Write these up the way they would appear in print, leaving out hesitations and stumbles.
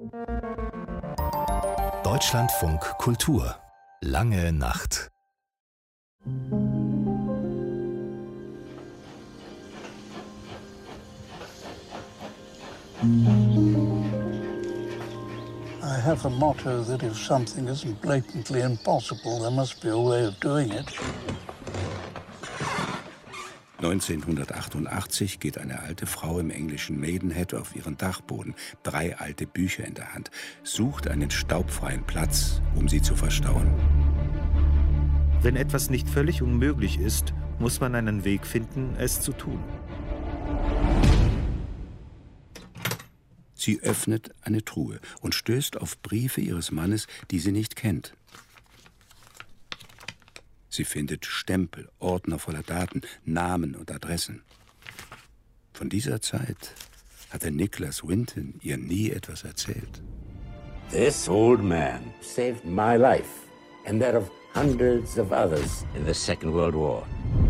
Deutschlandfunk Kultur. Lange Nacht. I have a motto that if something isn't blatantly impossible, there must be a way of doing it. 1988 geht eine alte Frau im englischen Maidenhead auf ihren Dachboden, 3 alte Bücher in der Hand, sucht einen staubfreien Platz, um sie zu verstauen. Wenn etwas nicht völlig unmöglich ist, muss man einen Weg finden, es zu tun. Sie öffnet eine Truhe und stößt auf Briefe ihres Mannes, die sie nicht kennt. Sie findet Stempel, Ordner voller Daten, Namen und Adressen. Von dieser Zeit hatte Nicholas Winton ihr nie etwas erzählt. This old man saved my life and that of hundreds of others in the Second World War.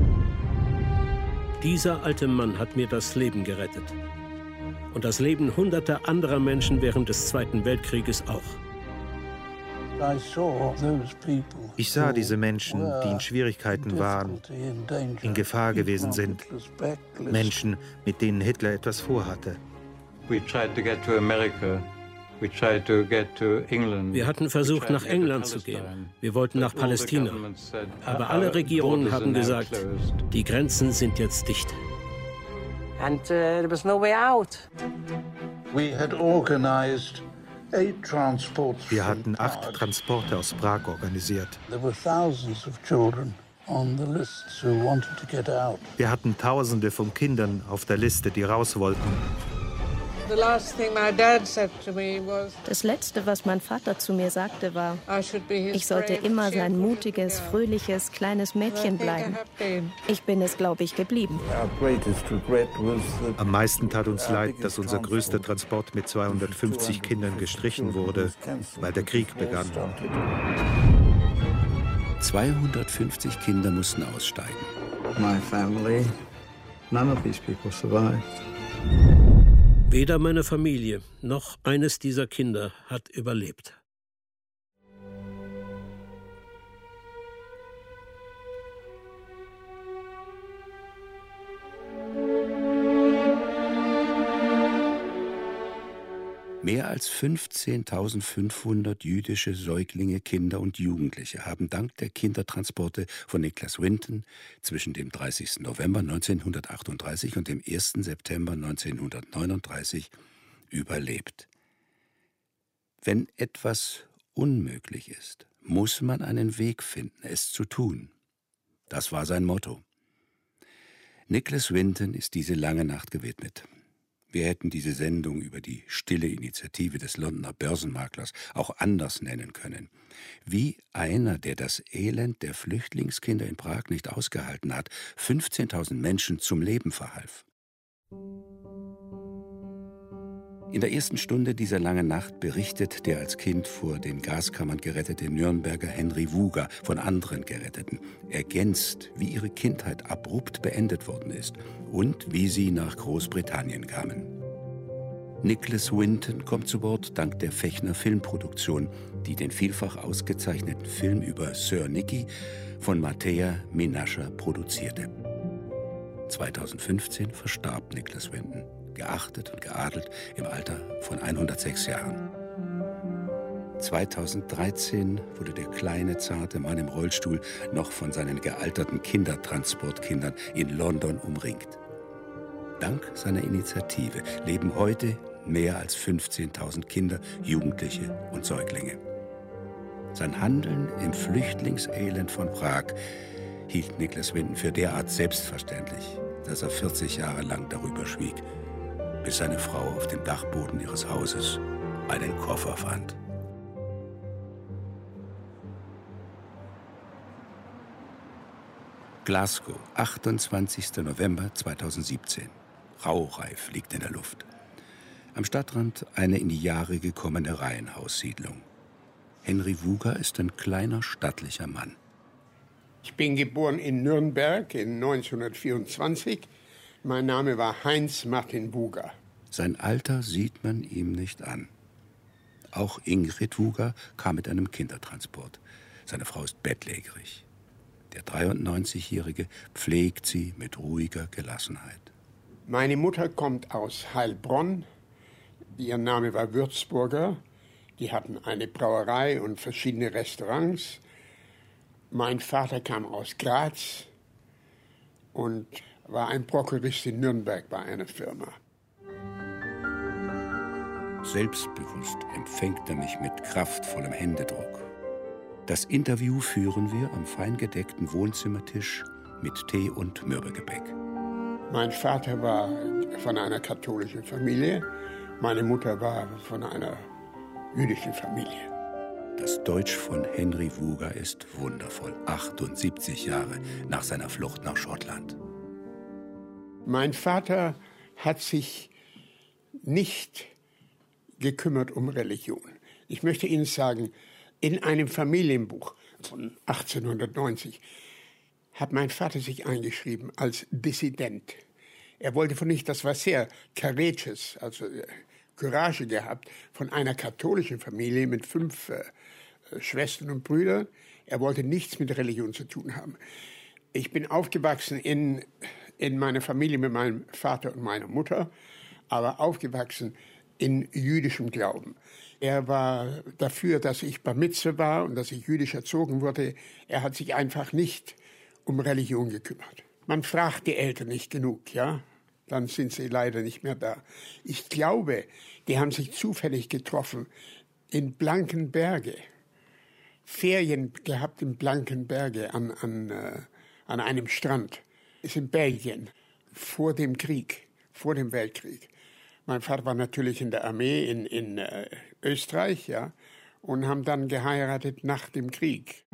Dieser alte Mann hat mir das Leben gerettet. Und das Leben hunderter anderer Menschen während des Zweiten Weltkrieges auch. Ich sah diese Menschen, die in Schwierigkeiten waren, in Gefahr gewesen sind. Menschen, mit denen Hitler etwas vorhatte. Wir hatten versucht, nach England zu gehen. Wir wollten nach Palästina. Aber alle Regierungen haben gesagt, die Grenzen sind jetzt dicht. And there was no way out. We had organized 8 transports. Wir hatten 8 Transporte aus Prag organisiert. There were thousands of children on the lists who wanted to get out. Wir hatten Tausende von Kindern auf der Liste, die raus wollten. Das Letzte, was mein Vater zu mir sagte, war, ich sollte immer sein mutiges, fröhliches, kleines Mädchen bleiben. Ich bin es, glaube ich, geblieben. Am meisten tat uns leid, dass unser größter Transport mit 250 Kindern gestrichen wurde, weil der Krieg begann. 250 Kinder mussten aussteigen. My family, none of these people survived. Weder meine Familie noch eines dieser Kinder hat überlebt. Mehr als 15.500 jüdische Säuglinge, Kinder und Jugendliche haben dank der Kindertransporte von Nicholas Winton zwischen dem 30. November 1938 und dem 1. September 1939 überlebt. Wenn etwas unmöglich ist, muss man einen Weg finden, es zu tun. Das war sein Motto. Nicholas Winton ist diese lange Nacht gewidmet. Wir hätten diese Sendung über die stille Initiative des Londoner Börsenmaklers auch anders nennen können. Wie einer, der das Elend der Flüchtlingskinder in Prag nicht ausgehalten hat, 15.000 Menschen zum Leben verhalf. In der ersten Stunde dieser langen Nacht berichtet der als Kind vor den Gaskammern gerettete Nürnberger Henry Wuger von anderen Geretteten, ergänzt, wie ihre Kindheit abrupt beendet worden ist und wie sie nach Großbritannien kamen. Nicholas Winton kommt zu Wort dank der Fechner Filmproduktion, die den vielfach ausgezeichneten Film über Sir Nicky von Mattea Menasher produzierte. 2015 verstarb Nicholas Winton, geachtet und geadelt im Alter von 106 Jahren. 2013 wurde der kleine, zarte Mann im Rollstuhl noch von seinen gealterten Kindertransportkindern in London umringt. Dank seiner Initiative leben heute mehr als 15.000 Kinder, Jugendliche und Säuglinge. Sein Handeln im Flüchtlingselend von Prag hielt Nicholas Winton für derart selbstverständlich, dass er 40 Jahre lang darüber schwieg, bis seine Frau auf dem Dachboden ihres Hauses einen Koffer fand. Glasgow, 28. November 2017. Raureif liegt in der Luft. Am Stadtrand eine in die Jahre gekommene Reihenhaussiedlung. Henry Wuger ist ein kleiner, stattlicher Mann. Ich bin geboren in Nürnberg in 1924. Mein Name war Heinz Martin Wuger. Sein Alter sieht man ihm nicht an. Auch Ingrid Vuga kam mit einem Kindertransport. Seine Frau ist bettlägerig. Der 93-Jährige pflegt sie mit ruhiger Gelassenheit. Meine Mutter kommt aus Heilbronn. Ihr Name war Würzburger. Die hatten eine Brauerei und verschiedene Restaurants. Mein Vater kam aus Graz und war ein Prokurist in Nürnberg bei einer Firma. Selbstbewusst empfängt er mich mit kraftvollem Händedruck. Das Interview führen wir am fein gedeckten Wohnzimmertisch mit Tee und Mürbegebäck. Mein Vater war von einer katholischen Familie, meine Mutter war von einer jüdischen Familie. Das Deutsch von Henry Vuga ist wundervoll, 78 Jahre nach seiner Flucht nach Schottland. Mein Vater hat sich nicht gekümmert um Religion. Ich möchte Ihnen sagen, in einem Familienbuch von 1890 hat mein Vater sich eingeschrieben als Dissident. Er wollte von nicht, das war sehr courageous, also Courage gehabt, von einer katholischen Familie mit 5 Schwestern und Brüdern. Er wollte nichts mit Religion zu tun haben. Ich bin aufgewachsen in meiner Familie mit meinem Vater und meiner Mutter, aber aufgewachsen in jüdischem Glauben. Er war dafür, dass ich Bar Mitzvah war und dass ich jüdisch erzogen wurde. Er hat sich einfach nicht um Religion gekümmert. Man fragt die Eltern nicht genug, ja? Dann sind sie leider nicht mehr da. Ich glaube, die haben sich zufällig getroffen in Blankenberge. Ferien gehabt in Blankenberge an einem Strand. Ist in Belgien, vor dem Krieg, vor dem Weltkrieg. Mein Vater war natürlich in der Armee in Österreich, ja, und haben dann geheiratet nach dem Krieg.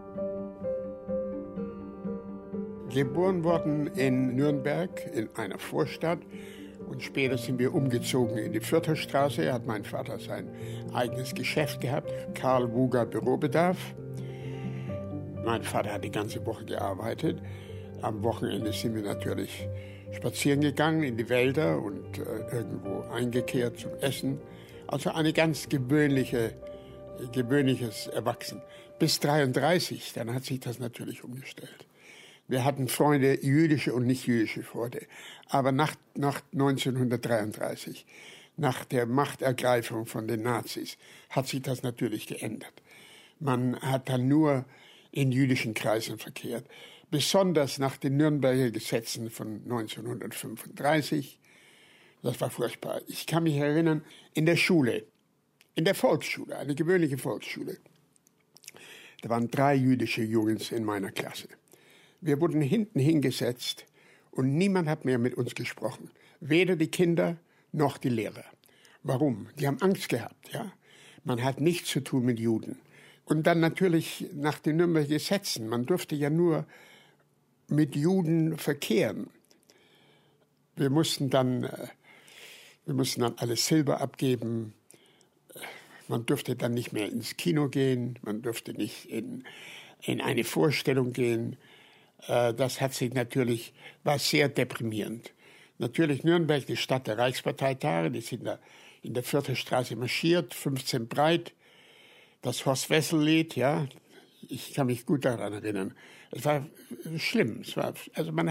Geboren worden in Nürnberg, in einer Vorstadt. Und später sind wir umgezogen in die Vierterstraße. Hat mein Vater sein eigenes Geschäft gehabt, Karl Vuga Bürobedarf. Mein Vater hat die ganze Woche gearbeitet. Am Wochenende sind wir natürlich spazieren gegangen in die Wälder und irgendwo eingekehrt zum Essen. Also eine ganz gewöhnliches Erwachsen. Bis 1933, dann hat sich das natürlich umgestellt. Wir hatten Freunde, jüdische und nicht jüdische Freunde. Aber nach 1933, nach der Machtergreifung von den Nazis, hat sich das natürlich geändert. Man hat dann nur in jüdischen Kreisen verkehrt. Besonders nach den Nürnberger Gesetzen von 1935. Das war furchtbar. Ich kann mich erinnern, in der Schule, in der Volksschule, eine gewöhnliche Volksschule, da waren 3 jüdische Jungs in meiner Klasse. Wir wurden hinten hingesetzt und niemand hat mehr mit uns gesprochen. Weder die Kinder noch die Lehrer. Warum? Die haben Angst gehabt, ja. Man hat nichts zu tun mit Juden. Und dann natürlich nach den Nürnberger Gesetzen. Man durfte ja nur mit Juden verkehren. Wir mussten dann alles Silber abgeben. Man durfte dann nicht mehr ins Kino gehen. Man durfte nicht in eine Vorstellung gehen. Das war sehr deprimierend. Natürlich Nürnberg, die Stadt der Reichsparteitage, die sind da in der Vierterstraße marschiert, 15 breit. Das Horst-Wessel-Lied, ja, ich kann mich gut daran erinnern. Es war schlimm. Man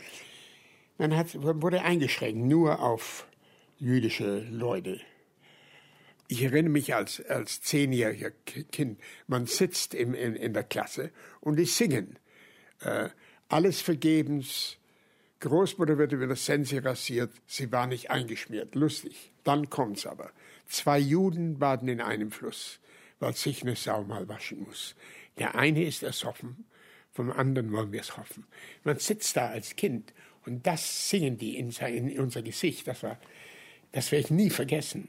wurde eingeschränkt, nur auf jüdische Leute. Ich erinnere mich als 10-jähriger Kind, man sitzt in der Klasse und die singen. Alles vergebens, Großmutter wird über das Sense rasiert, sie war nicht eingeschmiert, lustig. Dann kommt's aber. 2 Juden baden in einem Fluss, weil sich eine Sau mal waschen muss. Der eine ist ersoffen, vom anderen wollen wir es hoffen. Man sitzt da als Kind und das singen die in unser Gesicht. Das werde ich nie vergessen.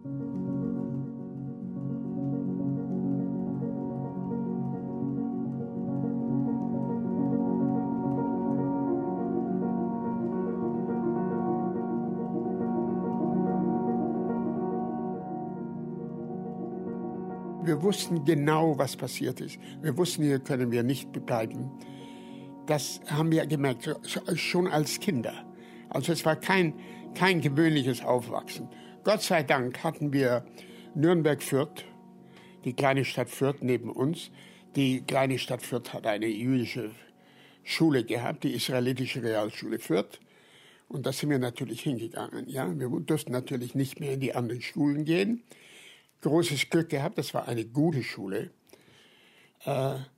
Wir wussten genau, was passiert ist. Wir wussten, hier können wir nicht bleiben. Das haben wir gemerkt, schon als Kinder. Also es war kein gewöhnliches Aufwachsen. Gott sei Dank hatten wir Nürnberg-Fürth, die kleine Stadt Fürth neben uns. Die kleine Stadt Fürth hat eine jüdische Schule gehabt, die israelitische Realschule Fürth. Und da sind wir natürlich hingegangen. Ja? Wir durften natürlich nicht mehr in die anderen Schulen gehen. Großes Glück gehabt, das war eine gute Schule. Da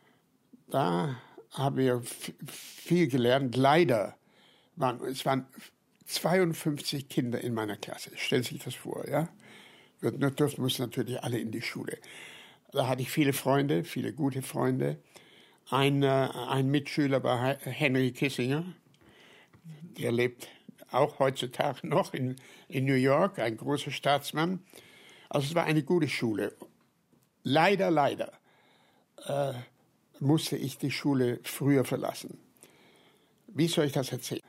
haben wir viel gelernt. Leider waren 52 Kinder in meiner Klasse. Stellen Sie sich das vor, ja? Wir mussten natürlich alle in die Schule. Da hatte ich viele Freunde, viele gute Freunde. Ein Mitschüler war Henry Kissinger. Der lebt auch heutzutage noch in New York, ein großer Staatsmann. Also es war eine gute Schule. Leider musste ich die Schule früher verlassen. Wie soll ich das erzählen?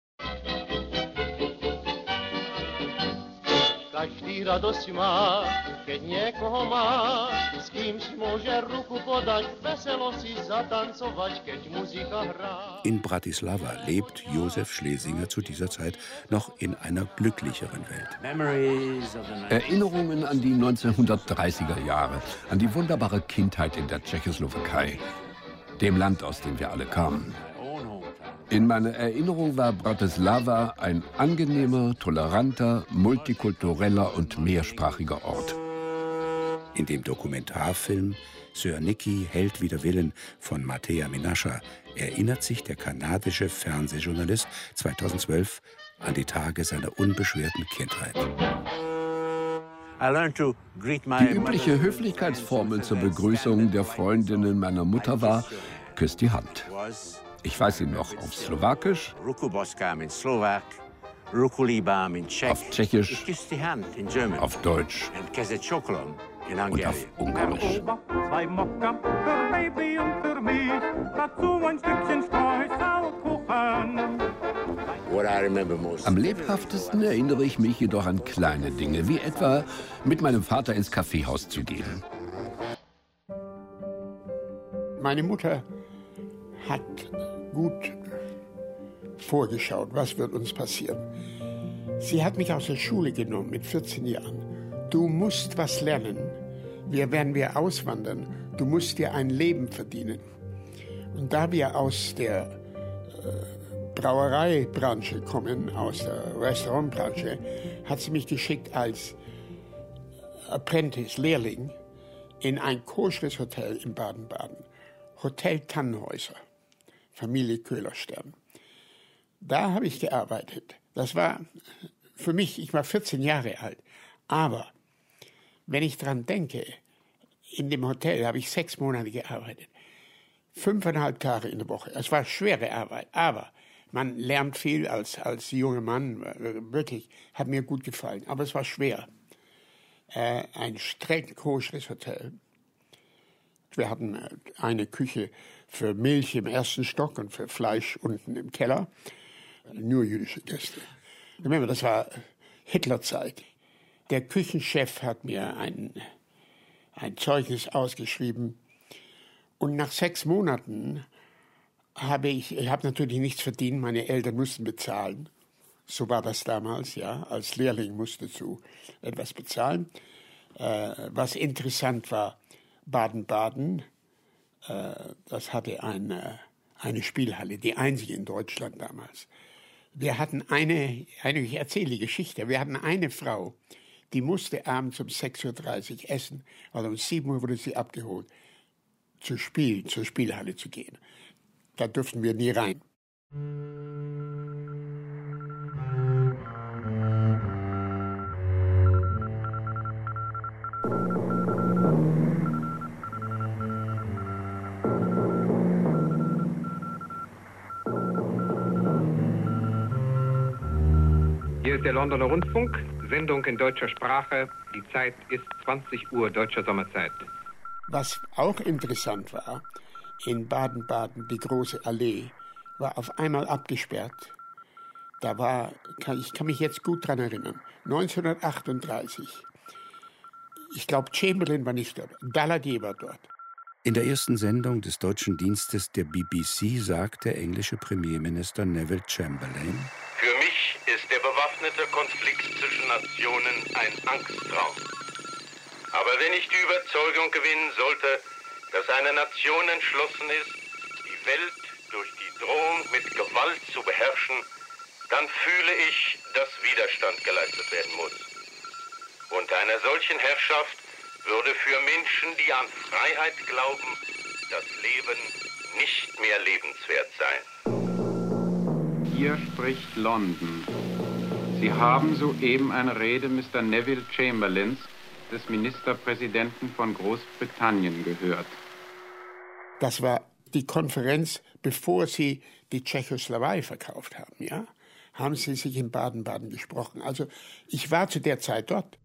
In Bratislava lebt Josef Schlesinger zu dieser Zeit noch in einer glücklicheren Welt. Erinnerungen an die 1930er Jahre, an die wunderbare Kindheit in der Tschechoslowakei, dem Land, aus dem wir alle kamen. In meiner Erinnerung war Bratislava ein angenehmer, toleranter, multikultureller und mehrsprachiger Ort. In dem Dokumentarfilm Sir Nicky Held wider Willen von Matea Minascia erinnert sich der kanadische Fernsehjournalist 2012 an die Tage seiner unbeschwerten Kindheit. Die übliche Höflichkeitsformel zur Begrüßung der Freundinnen meiner Mutter war: Küss die Hand. Ich weiß ihn noch auf Slowakisch, auf Tschechisch, auf Deutsch und auf Ungarisch. Am lebhaftesten erinnere ich mich jedoch an kleine Dinge, wie etwa mit meinem Vater ins Kaffeehaus zu gehen. Meine Mutter hat gut vorgeschaut, was wird uns passieren. Sie hat mich aus der Schule genommen mit 14 Jahren. Du musst was lernen. Werden wir auswandern. Du musst dir ein Leben verdienen. Und da wir aus der Brauereibranche kommen, aus der Restaurantbranche, hat sie mich geschickt als Apprentice, Lehrling, in ein koscheres Hotel in Baden-Baden. Hotel Tannhäuser. Familie Köhlerstern. Da habe ich gearbeitet. Das war für mich, ich war 14 Jahre alt. Aber wenn ich dran denke, in dem Hotel habe ich 6 Monate gearbeitet. 5,5 Tage in der Woche. Es war schwere Arbeit, aber man lernt viel als junger Mann. Wirklich, hat mir gut gefallen. Aber es war schwer. Ein streng koscheres Hotel. Wir hatten eine Küche für Milch im 1. Stock und für Fleisch unten im Keller. Nur jüdische Gäste. Das war Hitlerzeit. Der Küchenchef hat mir ein Zeugnis ausgeschrieben. Und nach 6 Monaten habe ich natürlich nichts verdient. Meine Eltern mussten bezahlen. So war das damals, ja. Als Lehrling musstest du etwas bezahlen. Was interessant war, Baden-Baden, das hatte eine Spielhalle, die einzige in Deutschland damals. Wir hatten ich erzähle die Geschichte, wir hatten eine Frau, die musste abends um 6:30 Uhr essen, weil um 7 Uhr wurde sie abgeholt, zur Spielhalle zu gehen. Da durften wir nie rein. Hier ist der Londoner Rundfunk, Sendung in deutscher Sprache. Die Zeit ist 20 Uhr deutscher Sommerzeit. Was auch interessant war, in Baden-Baden, die große Allee, war auf einmal abgesperrt. Ich kann mich jetzt gut daran erinnern, 1938. Ich glaube, Chamberlain war nicht dort, Daladier war dort. In der ersten Sendung des deutschen Dienstes der BBC sagt der englische Premierminister Neville Chamberlain: Für mich ist der bewaffnete Konflikt zwischen Nationen ein Angsttraum. Aber wenn ich die Überzeugung gewinnen sollte, dass eine Nation entschlossen ist, die Welt durch die Drohung mit Gewalt zu beherrschen, dann fühle ich, dass Widerstand geleistet werden muss. Unter einer solchen Herrschaft würde für Menschen, die an Freiheit glauben, das Leben nicht mehr lebenswert sein. Hier spricht London. Sie haben soeben eine Rede Mr. Neville Chamberlains, des Ministerpräsidenten von Großbritannien, gehört. Das war die Konferenz, bevor sie die Tschechoslowakei verkauft haben, ja? Haben sie sich in Baden-Baden gesprochen. Also ich war zu der Zeit dort.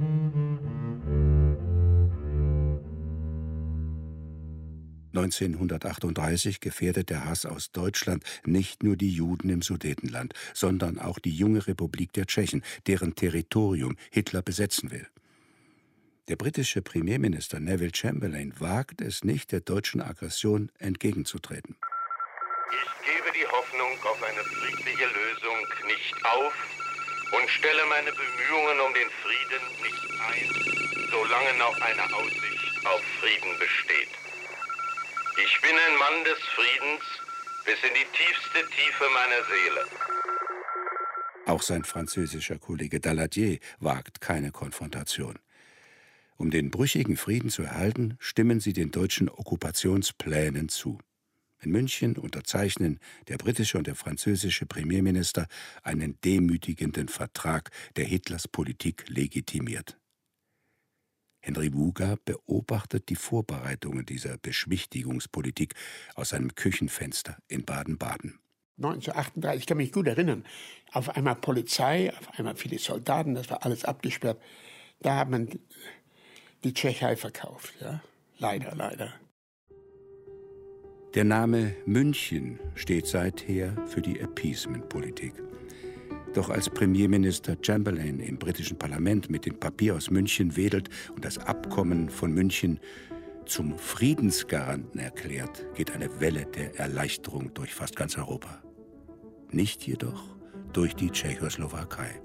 1938 gefährdet der Hass aus Deutschland nicht nur die Juden im Sudetenland, sondern auch die junge Republik der Tschechen, deren Territorium Hitler besetzen will. Der britische Premierminister Neville Chamberlain wagt es nicht, der deutschen Aggression entgegenzutreten. Ich gebe die Hoffnung auf eine friedliche Lösung nicht auf und stelle meine Bemühungen um den Frieden nicht ein, solange noch eine Aussicht auf Frieden besteht. Ich bin ein Mann des Friedens bis in die tiefste Tiefe meiner Seele. Auch sein französischer Kollege Daladier wagt keine Konfrontation. Um den brüchigen Frieden zu erhalten, stimmen sie den deutschen Okkupationsplänen zu. In München unterzeichnen der britische und der französische Premierminister einen demütigenden Vertrag, der Hitlers Politik legitimiert. Henry Wuger beobachtet die Vorbereitungen dieser Beschwichtigungspolitik aus seinem Küchenfenster in Baden-Baden. 1938, ich kann mich gut erinnern, auf einmal Polizei, auf einmal viele Soldaten, das war alles abgesperrt. Da hat man die Tschechei verkauft, ja, leider. Der Name München steht seither für die Appeasement-Politik. Doch als Premierminister Chamberlain im britischen Parlament mit dem Papier aus München wedelt und das Abkommen von München zum Friedensgaranten erklärt, geht eine Welle der Erleichterung durch fast ganz Europa. Nicht jedoch durch die Tschechoslowakei.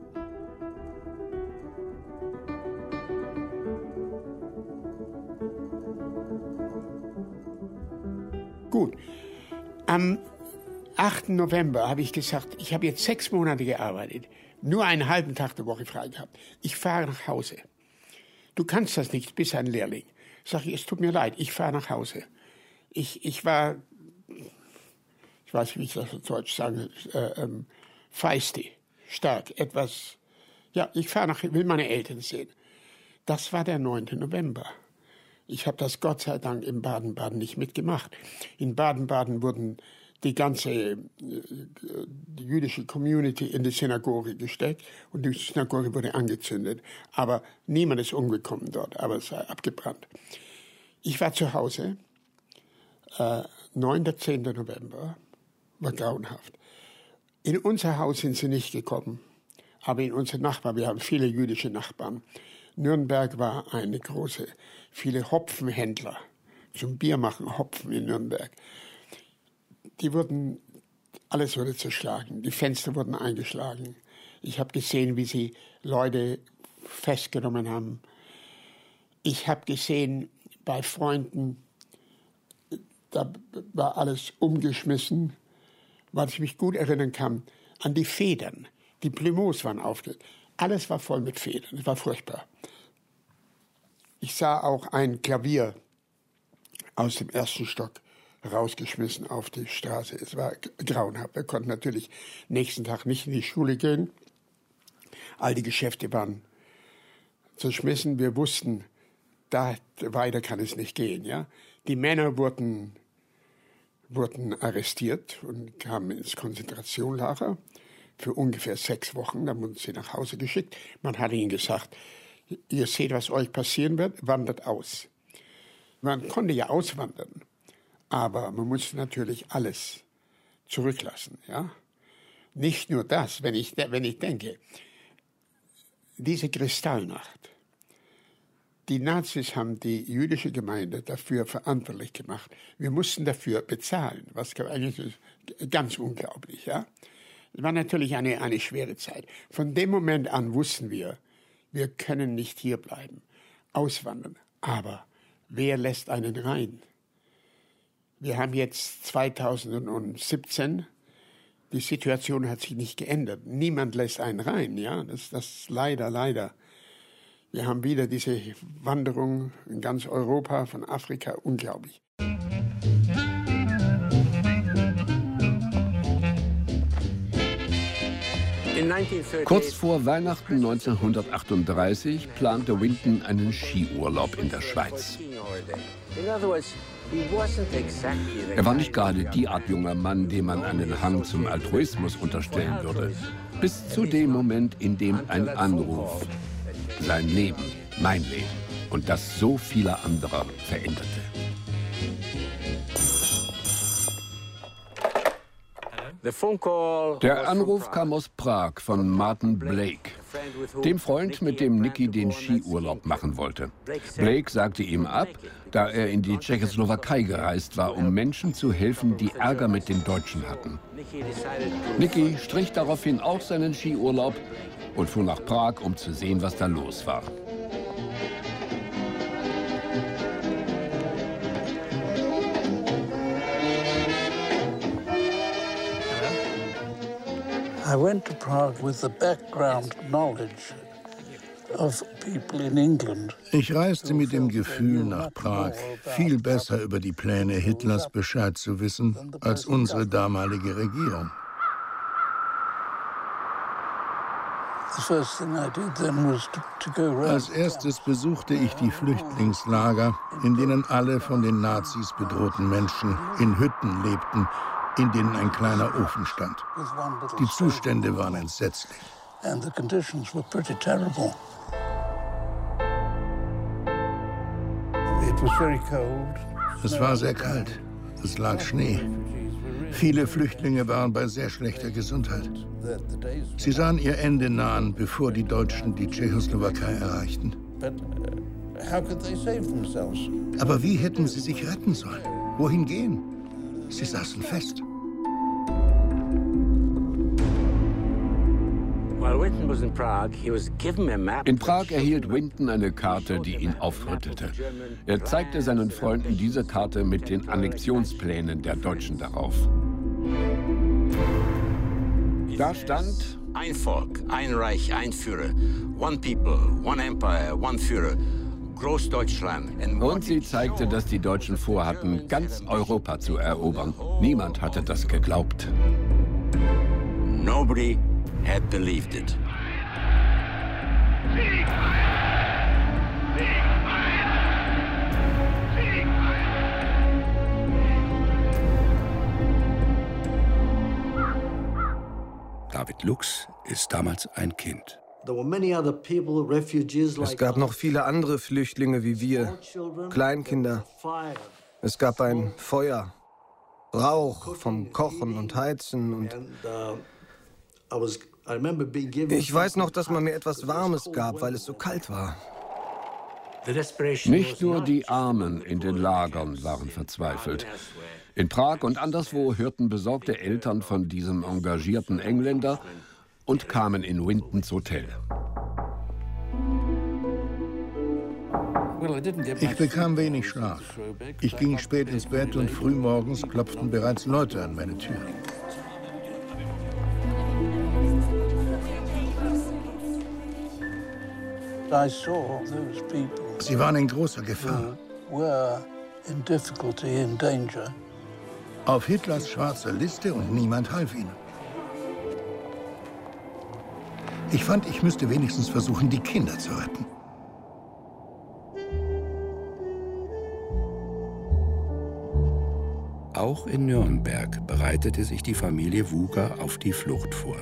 Gut, am 8. November habe ich gesagt, ich habe jetzt 6 Monate gearbeitet, nur einen halben Tag der Woche frei gehabt. Ich fahre nach Hause. Du kannst das nicht, bist ein Lehrling. Sag ich, es tut mir leid, ich fahre nach Hause. Ich war, ich weiß nicht, wie ich das auf Deutsch sage, feisty, stark, etwas, ja, ich fahre nach, will meine Eltern sehen. Das war der 9. November. Ich habe das Gott sei Dank in Baden-Baden nicht mitgemacht. In Baden-Baden wurden die ganze die jüdische Community in die Synagoge gesteckt und die Synagoge wurde angezündet. Aber niemand ist umgekommen dort, aber es sei abgebrannt. Ich war zu Hause, 9. 10. November, war grauenhaft. In unser Haus sind sie nicht gekommen, aber in unsere Nachbarn, wir haben viele jüdische Nachbarn. Nürnberg war eine große, viele Hopfenhändler zum Biermachen, Hopfen in Nürnberg. Alles wurde zerschlagen, die Fenster wurden eingeschlagen. Ich habe gesehen, wie sie Leute festgenommen haben. Ich habe gesehen, bei Freunden, da war alles umgeschmissen, was ich mich gut erinnern kann, an die Federn. Die Plumeaus waren aufgelegt. Alles war voll mit Federn, es war furchtbar. Ich sah auch ein Klavier aus dem 1. Stock rausgeschmissen auf die Straße. Es war grauenhaft. Wir konnten natürlich nächsten Tag nicht in die Schule gehen. All die Geschäfte waren zerschmissen. Wir wussten, da weiter kann es nicht gehen. Ja? Die Männer wurden arrestiert und kamen ins Konzentrationslager für ungefähr 6 Wochen. Dann wurden sie nach Hause geschickt. Man hat ihnen gesagt, ihr seht, was euch passieren wird, wandert aus. Man konnte ja auswandern, aber man musste natürlich alles zurücklassen. Ja? Nicht nur das, wenn ich denke, diese Kristallnacht, die Nazis haben die jüdische Gemeinde dafür verantwortlich gemacht. Wir mussten dafür bezahlen, was eigentlich ist ganz unglaublich. Ja? Es war natürlich eine schwere Zeit. Von dem Moment an wussten wir können nicht hier bleiben. auswandern. Aber wer lässt einen rein? Wir haben jetzt 2017. Die Situation hat sich nicht geändert. Niemand lässt einen rein. Ja? Das leider. Wir haben wieder diese Wanderung in ganz Europa, von Afrika, unglaublich. Kurz vor Weihnachten 1938 plante Winton einen Skiurlaub in der Schweiz. Er war nicht gerade die Art junger Mann, dem man einen Hang zum Altruismus unterstellen würde. Bis zu dem Moment, in dem ein Anruf sein Leben, mein Leben und das so vieler anderer veränderte. Der Anruf kam aus Prag von Martin Blake, dem Freund, mit dem Nicky den Skiurlaub machen wollte. Blake sagte ihm ab, da er in die Tschechoslowakei gereist war, um Menschen zu helfen, die Ärger mit den Deutschen hatten. Nicky strich daraufhin auch seinen Skiurlaub und fuhr nach Prag, um zu sehen, was da los war. I went to Prague with the background knowledge of people in England. Ich reiste mit dem Gefühl nach Prag, viel besser über die Pläne Hitlers Bescheid zu wissen als unsere damalige Regierung. Als erstes besuchte ich die Flüchtlingslager, in denen alle von den Nazis bedrohten Menschen in Hütten lebten, in denen ein kleiner Ofen stand. Die Zustände waren entsetzlich. Es war sehr kalt. Es lag Schnee. Viele Flüchtlinge waren bei sehr schlechter Gesundheit. Sie sahen ihr Ende nahen, bevor die Deutschen die Tschechoslowakei erreichten. Aber wie hätten sie sich retten sollen? Wohin gehen? Sie saßen fest. In Prag erhielt Winton eine Karte, die ihn aufrüttelte. Er zeigte seinen Freunden diese Karte mit den Annexionsplänen der Deutschen darauf. Da stand: Ein Volk, ein Reich, ein Führer. One people, one empire, one Führer. Großdeutschland. Und sie zeigte, dass die Deutschen vorhatten, ganz Europa zu erobern. Niemand hatte das geglaubt. Nobody had believed it. David Lux ist damals ein Kind. Es gab noch viele andere Flüchtlinge wie wir, Kleinkinder. Es gab ein Feuer, Rauch vom Kochen und Heizen und ich weiß noch, dass man mir etwas Warmes gab, weil es so kalt war. Nicht nur die Armen in den Lagern waren verzweifelt. In Prag und anderswo hörten besorgte Eltern von diesem engagierten Engländer und kamen in Wintons Hotel. Ich bekam wenig Schlaf. Ich ging spät ins Bett und frühmorgens klopften bereits Leute an meine Tür. Sie waren in großer Gefahr. Auf Hitlers schwarzer Liste und niemand half ihnen. Ich fand, ich müsste wenigstens versuchen, die Kinder zu retten. Auch in Nürnberg bereitete sich die Familie Wuger auf die Flucht vor.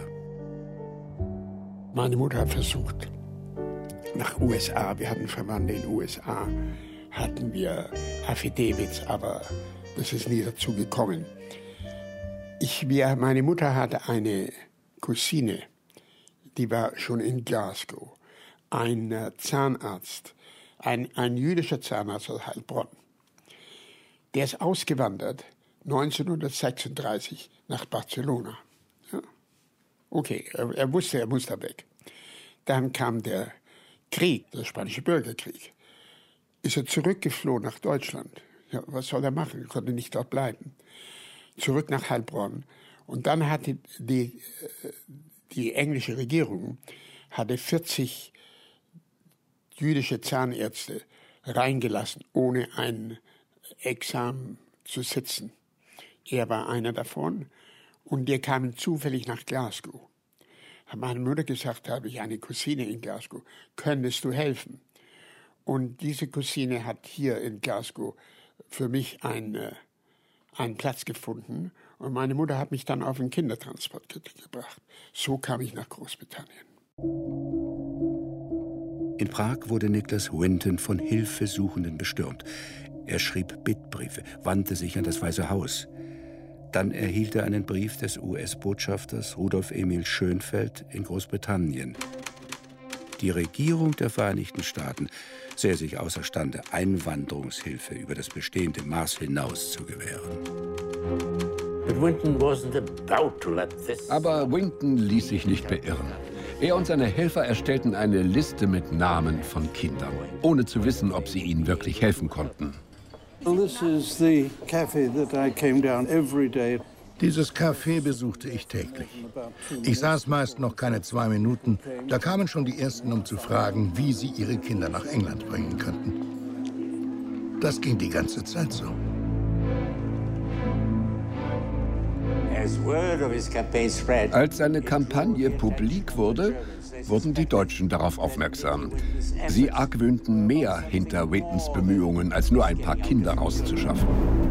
Meine Mutter hat versucht, nach USA, wir hatten Verwandte in den USA, hatten wir Affidavits, aber das ist nie dazu gekommen. Meine Mutter hatte eine Cousine, die war schon in Glasgow, ein Zahnarzt, ein jüdischer Zahnarzt aus Heilbronn. Der ist ausgewandert 1936 nach Barcelona. Ja. Okay, er wusste, er muss da weg. Dann kam der Krieg, der Spanische Bürgerkrieg. ist er zurückgeflohen nach Deutschland. Ja, was soll er machen? Er konnte nicht dort bleiben. Zurück nach Heilbronn. Und dann hatte die englische Regierung 40 jüdische Zahnärzte reingelassen, ohne ein Examen zu sitzen. Er war einer davon und die kamen zufällig nach Glasgow. Hat meine Mutter gesagt, habe ich eine Cousine in Glasgow, könntest du helfen? Und diese Cousine hat hier in Glasgow für mich einen Platz gefunden und meine Mutter hat mich dann auf den Kindertransport gebracht. So kam ich nach Großbritannien. In Prag wurde Nicholas Winton von Hilfesuchenden bestürmt. Er schrieb Bittbriefe, wandte sich an das Weiße Haus. Dann erhielt er einen Brief des US-Botschafters Rudolf Emil Schönfeld in Großbritannien. Die Regierung der Vereinigten Staaten sähe sich außerstande, Einwanderungshilfe über das bestehende Maß hinaus zu gewähren. Aber Winton ließ sich nicht beirren. Er und seine Helfer erstellten eine Liste mit Namen von Kindern, ohne zu wissen, ob sie ihnen wirklich helfen konnten. Dieses Café besuchte ich täglich. Ich saß meist noch keine 2 Minuten. Da kamen schon die Ersten, um zu fragen, wie sie ihre Kinder nach England bringen könnten. Das ging die ganze Zeit so. Als seine Kampagne publik wurde, wurden die Deutschen darauf aufmerksam. Sie argwöhnten mehr hinter Wintons Bemühungen, als nur ein paar Kinder rauszuschaffen.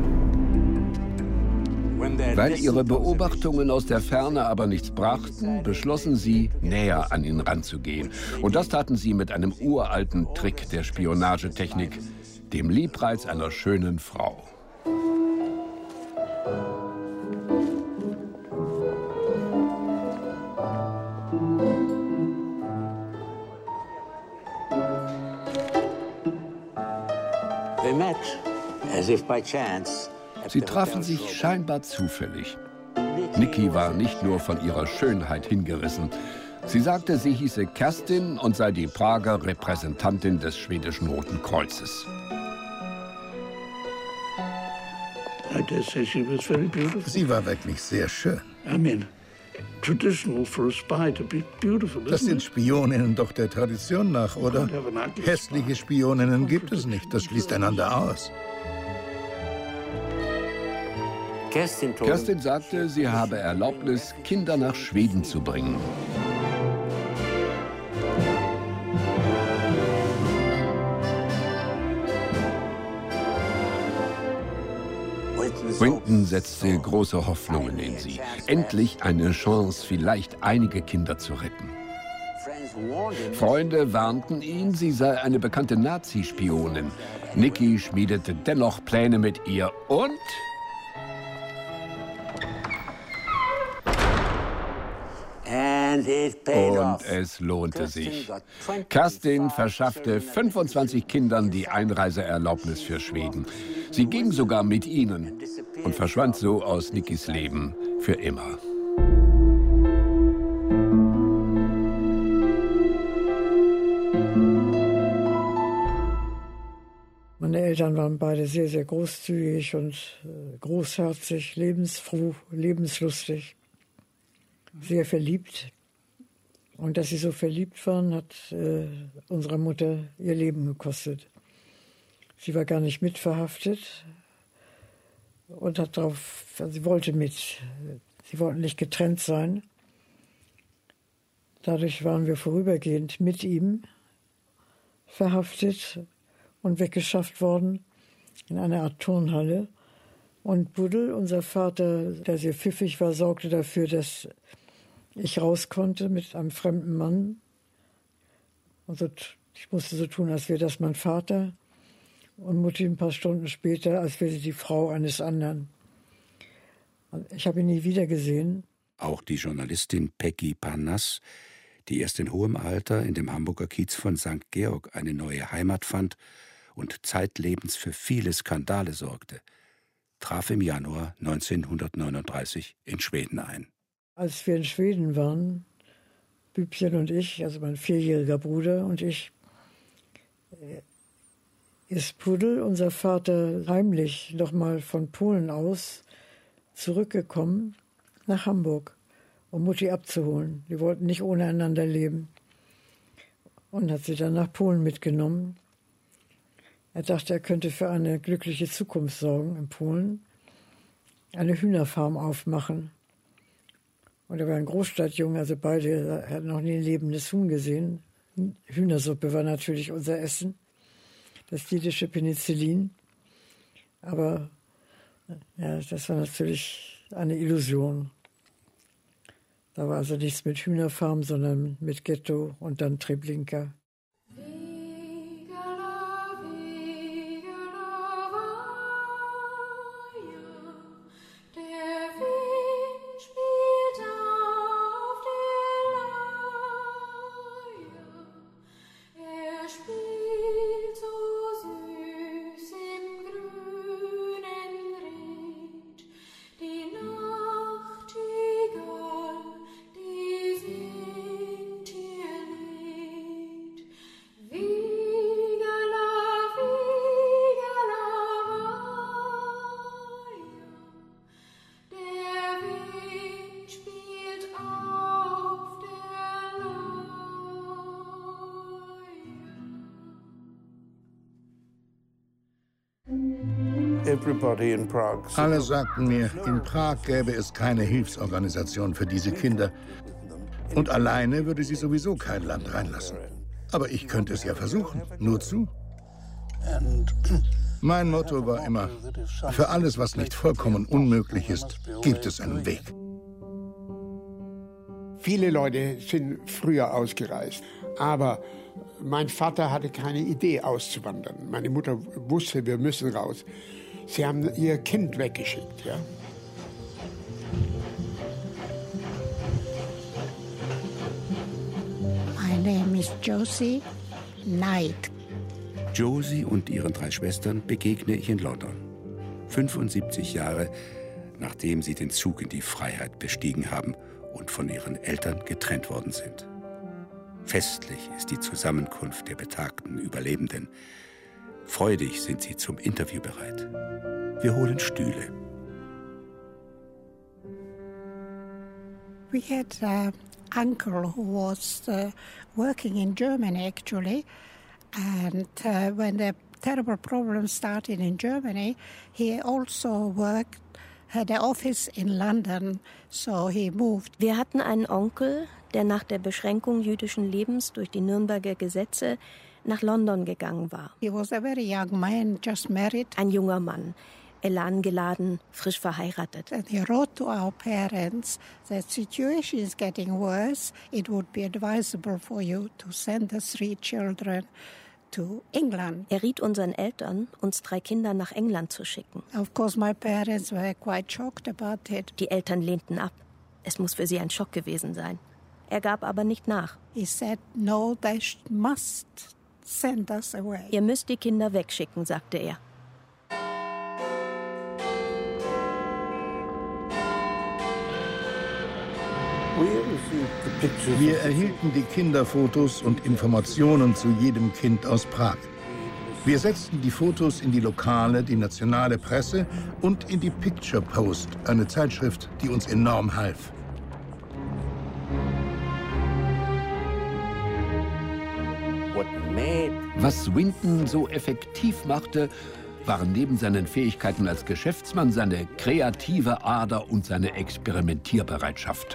Weil ihre Beobachtungen aus der Ferne aber nichts brachten, beschlossen sie, näher an ihn ranzugehen. Und das taten sie mit einem uralten Trick der Spionagetechnik, dem Liebreiz einer schönen Frau. Sie trafen sich scheinbar zufällig. Niki war nicht nur von ihrer Schönheit hingerissen. Sie sagte, sie hieße Kerstin und sei die Prager Repräsentantin des schwedischen Roten Kreuzes. Sie war wirklich sehr schön. Das sind Spioninnen doch der Tradition nach, oder? Hässliche Spioninnen gibt es nicht, das schließt einander aus. Kerstin sagte, sie habe Erlaubnis, Kinder nach Schweden zu bringen. Winton setzte große Hoffnungen in sie. Endlich eine Chance, vielleicht einige Kinder zu retten. Freunde warnten ihn, sie sei eine bekannte Nazi-Spionin. Niki schmiedete dennoch Pläne mit ihr und... Und es lohnte sich. Kerstin verschaffte 25 Kindern die Einreiseerlaubnis für Schweden. Sie ging sogar mit ihnen und verschwand so aus Nikis Leben für immer. Meine Eltern waren beide sehr, sehr großzügig und großherzig, lebensfroh, lebenslustig, sehr verliebt. Und dass sie so verliebt waren, hat unserer Mutter ihr Leben gekostet. Sie war gar nicht mitverhaftet und hat sie wollte mit. Sie wollten nicht getrennt sein. Dadurch waren wir vorübergehend mit ihm verhaftet und weggeschafft worden in eine Art Turnhalle. Und Buddel, unser Vater, der sehr pfiffig war, sorgte dafür, dass ich raus konnte mit einem fremden Mann. Also ich musste so tun, als wäre das mein Vater. Und Mutti ein paar Stunden später, als wäre sie die Frau eines anderen. Ich habe ihn nie wieder gesehen. Auch die Journalistin Peggy Parnass, die erst in hohem Alter in dem Hamburger Kiez von St. Georg eine neue Heimat fand und zeitlebens für viele Skandale sorgte, traf im Januar 1939 in Schweden ein. Als wir in Schweden waren, Bübchen und ich, also mein 4-jähriger Bruder und ich ist Pudel, unser Vater, heimlich nochmal von Polen aus zurückgekommen nach Hamburg, um Mutti abzuholen. Die wollten nicht ohne einander leben. Und hat sie dann nach Polen mitgenommen. Er dachte, er könnte für eine glückliche Zukunft sorgen in Polen, eine Hühnerfarm aufmachen. Und er war ein Großstadtjunge, also beide hatten noch nie ein lebendes Huhn gesehen. Hühnersuppe war natürlich unser Essen, das jüdische Penicillin. Aber ja, das war natürlich eine Illusion. Da war also nichts mit Hühnerfarm, sondern mit Ghetto und dann Treblinka. Alle sagten mir, in Prag gäbe es keine Hilfsorganisation für diese Kinder. Und alleine würde sie sowieso kein Land reinlassen. Aber ich könnte es ja versuchen, nur zu. Mein Motto war immer, für alles, was nicht vollkommen unmöglich ist, gibt es einen Weg. Viele Leute sind früher ausgereist, aber mein Vater hatte keine Idee auszuwandern. Meine Mutter wusste, wir müssen raus. Sie haben ihr Kind weggeschickt, ja. My name is Josie Knight. Josie und ihren 3 Schwestern begegne ich in London. 75 Jahre, nachdem sie den Zug in die Freiheit bestiegen haben und von ihren Eltern getrennt worden sind. Festlich ist die Zusammenkunft der betagten Überlebenden. Freudig sind sie zum Interview bereit. Wir holen Stühle. We had an uncle who was working in Germany actually, and when the terrible problems started in Germany, he also had an office in London, so he moved. Wir hatten einen Onkel, der nach der Beschränkung jüdischen Lebens durch die Nürnberger Gesetze nach London gegangen war. He was a very young man, just married. Ein junger Mann, elangeladen, frisch verheiratet. And he wrote to our parents that situation is getting worse. It would be advisable for you to send the 3 children to England. Er riet unseren Eltern, uns 3 Kinder nach England zu schicken. Of course, my parents were quite shocked about it. Die Eltern lehnten ab. Es muss für sie ein Schock gewesen sein. Er gab aber nicht nach. He said, no, they must send us away. Ihr müsst die Kinder wegschicken, sagte er. Wir erhielten die Kinderfotos und Informationen zu jedem Kind aus Prag. Wir setzten die Fotos in die lokale, die nationale Presse und in die Picture Post, eine Zeitschrift, die uns enorm half. Was Winton so effektiv machte, waren neben seinen Fähigkeiten als Geschäftsmann seine kreative Ader und seine Experimentierbereitschaft.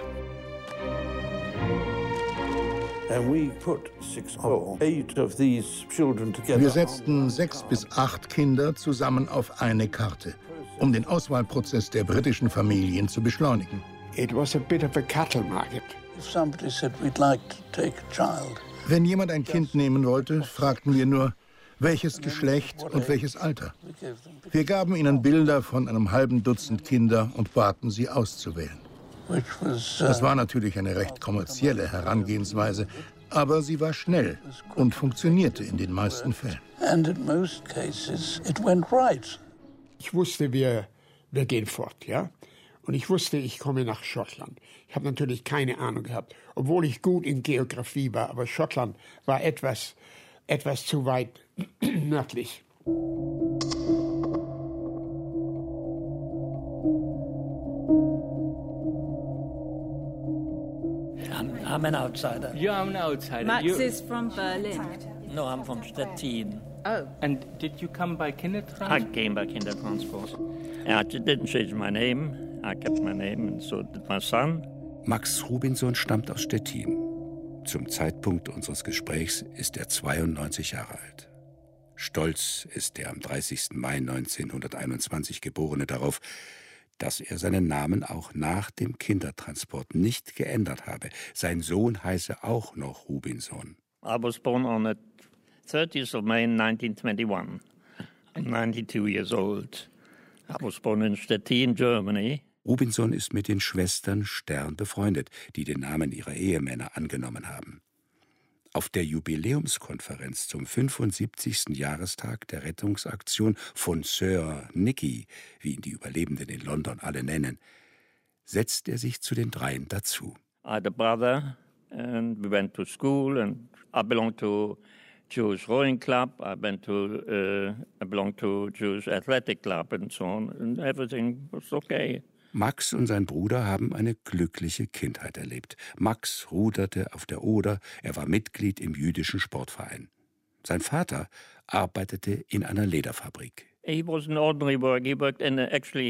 Wir setzten 6 bis 8 Kinder zusammen auf eine Karte, um den Auswahlprozess der britischen Familien zu beschleunigen. It was a bit of a cattle market. If somebody said we'd like to take a child. Wenn jemand ein Kind nehmen wollte, fragten wir nur, welches Geschlecht und welches Alter. Wir gaben ihnen Bilder von einem halben Dutzend Kinder und baten sie auszuwählen. Das war natürlich eine recht kommerzielle Herangehensweise, aber sie war schnell und funktionierte in den meisten Fällen. Ich wusste, wir gehen fort, ja? Und ich wusste, ich komme nach Schottland. Ich habe natürlich keine Ahnung gehabt, obwohl ich gut in Geografie war. Aber Schottland war etwas zu weit nördlich. I'm an outsider. You're an outsider. Max is from Berlin. No, I'm from Stettin. Oh. And did you come by Kindertransport? I came by Kindertransport. I didn't change my name. I kept my name, and so did my son. Max Rubinsohn stammt aus Stettin. Zum Zeitpunkt unseres Gesprächs ist er 92 Jahre alt. Stolz ist der am 30. Mai 1921 Geborene darauf, dass er seinen Namen auch nach dem Kindertransport nicht geändert habe. Sein Sohn heiße auch noch Rubinsohn. I was born on the 30th of May 1921. I'm 92 years old. I was born in Stettin, Germany. Rubinsohn ist mit den Schwestern Stern befreundet, die den Namen ihrer Ehemänner angenommen haben. Auf der Jubiläumskonferenz zum 75. Jahrestag der Rettungsaktion von Sir Nicky, wie ihn die Überlebenden in London alle nennen, setzt er sich zu den dreien dazu. I had a brother and we went to school and I belonged to Jewish rowing club. I belonged to Jewish athletic club and so on, and everything was okay. Max und sein Bruder haben eine glückliche Kindheit erlebt. Max ruderte auf der Oder, er war Mitglied im jüdischen Sportverein. Sein Vater arbeitete in einer Lederfabrik. He was an ordinary work. He worked in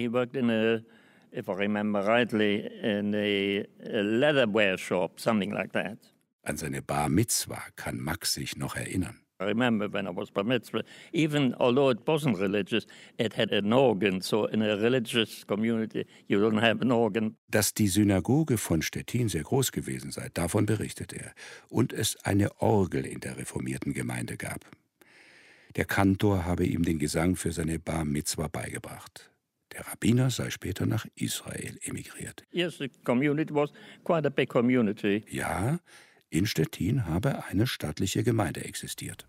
a, if I remember rightly, in a leatherware shop, something like that. An seine Bar Mitzwa kann Max sich noch erinnern. I remember when I was bar mitzvah, even although it wasn't religious, it had an organ. So in a religious community, you don't have an organ. Dass die Synagoge von Stettin sehr groß gewesen sei, davon berichtet er. Und es eine Orgel in der reformierten Gemeinde gab. Der Kantor habe ihm den Gesang für seine Bar Mitzwa beigebracht. Der Rabbiner sei später nach Israel emigriert. Yes, the community was quite a big community. Ja, in Stettin habe eine stattliche Gemeinde existiert.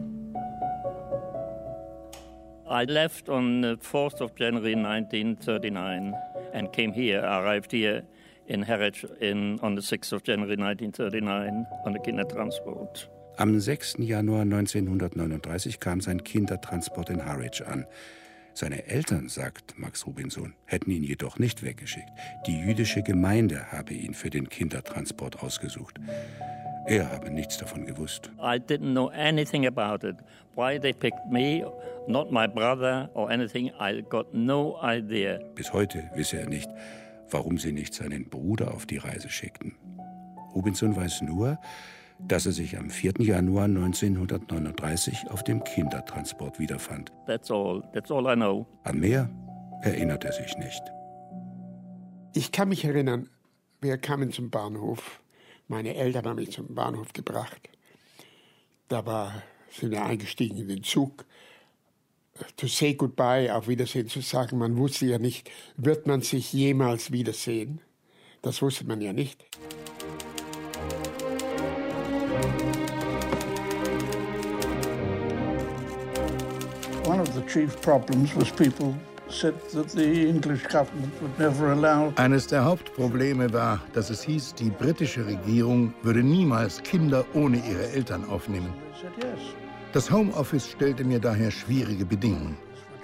I left on the 4th of January 1939 and came here, arrived here in Harwich on the 6th of January 1939 on the Kindertransport. Am 6. Januar 1939 kam sein Kindertransport in Harwich an. Seine Eltern, sagt Max Rubinsohn, hätten ihn jedoch nicht weggeschickt. Die jüdische Gemeinde habe ihn für den Kindertransport ausgesucht. Er habe nichts davon gewusst. I didn't know anything about it. Why they picked me, not my brother or anything, I got no idea. Bis heute wisse er nicht, warum sie nicht seinen Bruder auf die Reise schickten. Rubinsohn weiß nur, dass er sich am 4. Januar 1939 auf dem Kindertransport wiederfand. That's all I know. An mehr erinnert er sich nicht. Ich kann mich erinnern, wir kamen zum Bahnhof. Meine Eltern haben mich zum Bahnhof gebracht. Sind wir eingestiegen in den Zug. To say goodbye, auf Wiedersehen zu sagen. Man wusste ja nicht, wird man sich jemals wiedersehen? Das wusste man ja nicht. One of the chief problems was people said that the English government would never allow. Eines der Hauptprobleme war, dass es hieß, die britische Regierung würde niemals Kinder ohne ihre Eltern aufnehmen. Das Homeoffice stellte mir daher schwierige Bedingungen.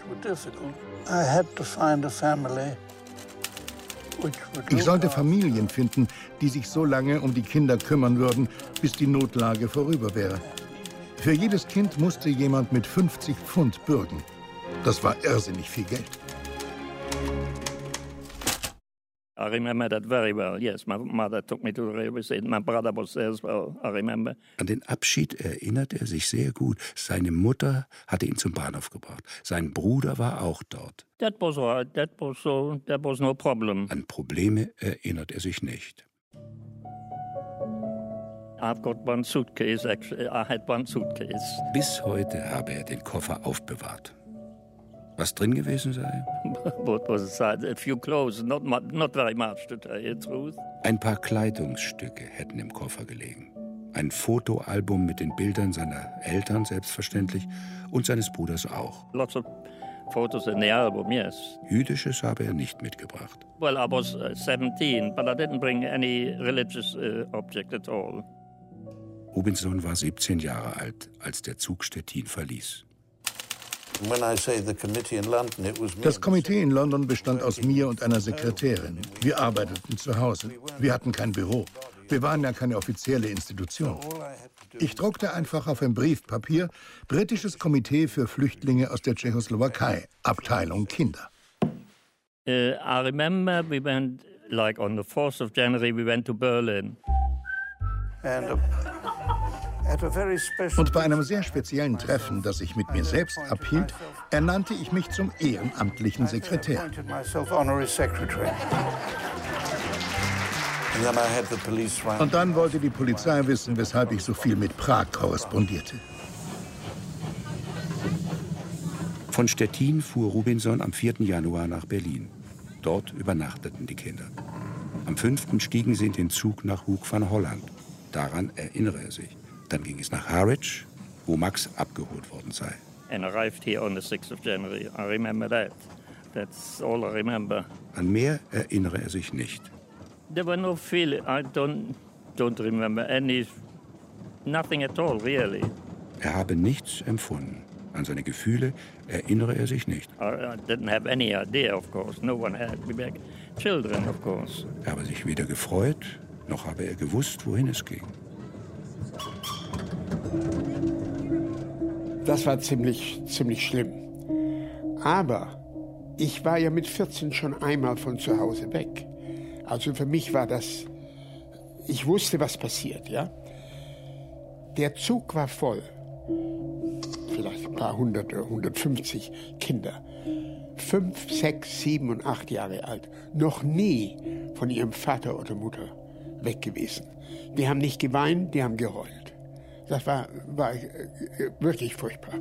Ich sollte Familien finden, die sich so lange um die Kinder kümmern würden, bis die Notlage vorüber wäre. Für jedes Kind musste jemand mit 50 Pfund bürgen. Das war irrsinnig viel Geld. I remember that very well. Yes, my mother took me to the railway station. My brother was there as well. I remember. An den Abschied erinnert er sich sehr gut. Seine Mutter hatte ihn zum Bahnhof gebracht. Sein Bruder war auch dort. That was all right. That was no problem. An Probleme erinnert er sich nicht. I've got one suitcase. Actually, I had one suitcase. Bis heute habe er den Koffer aufbewahrt. Was drin gewesen sei? What was inside? A few clothes, not very much, to tell you the truth. Ein paar Kleidungsstücke hätten im Koffer gelegen. Ein Fotoalbum mit den Bildern seiner Eltern, selbstverständlich, und seines Bruders auch. Lots of photos in the album, yes. Jüdisches habe er nicht mitgebracht. Well, I was 17, but I didn't bring any religious object at all. Rubinsohn war 17 Jahre alt, als der Zug Stettin verließ. Das Komitee in London bestand aus mir und einer Sekretärin. Wir arbeiteten zu Hause. Wir hatten kein Büro. Wir waren ja keine offizielle Institution. Ich druckte einfach auf ein Briefpapier Britisches Komitee für Flüchtlinge aus der Tschechoslowakei, Abteilung Kinder. I remember we went, like on the 4th of January, we went to Berlin. Und bei einem sehr speziellen Treffen, das ich mit mir selbst abhielt, ernannte ich mich zum ehrenamtlichen Sekretär. Und dann wollte die Polizei wissen, weshalb ich so viel mit Prag korrespondierte. Von Stettin fuhr Robinson am 4. Januar nach Berlin. Dort übernachteten die Kinder. Am 5. stiegen sie in den Zug nach Hoek van Holland. Daran erinnere er sich. Dann ging es nach Harwich, wo Max abgeholt worden sei. And arrived here on the 6th of January. I remember that. That's all I remember. An mehr erinnere er sich nicht. There were no feeling. I don't remember nothing at all, really. Er habe nichts empfunden. An seine Gefühle erinnere er sich nicht. I didn't have any idea, of course. No one had. We were children, of course. Er habe sich weder gefreut, noch habe er gewusst, wohin es ging. Das war ziemlich schlimm. Aber ich war ja mit 14 schon einmal von zu Hause weg. Also für mich war das, ich wusste, was passiert, ja. Der Zug war voll. Vielleicht ein paar 100 oder 150 Kinder. 5, 6, 7 und 8 Jahre alt. Noch nie von ihrem Vater oder Mutter weg gewesen. Die haben nicht geweint, die haben geheult. Das war wirklich furchtbar.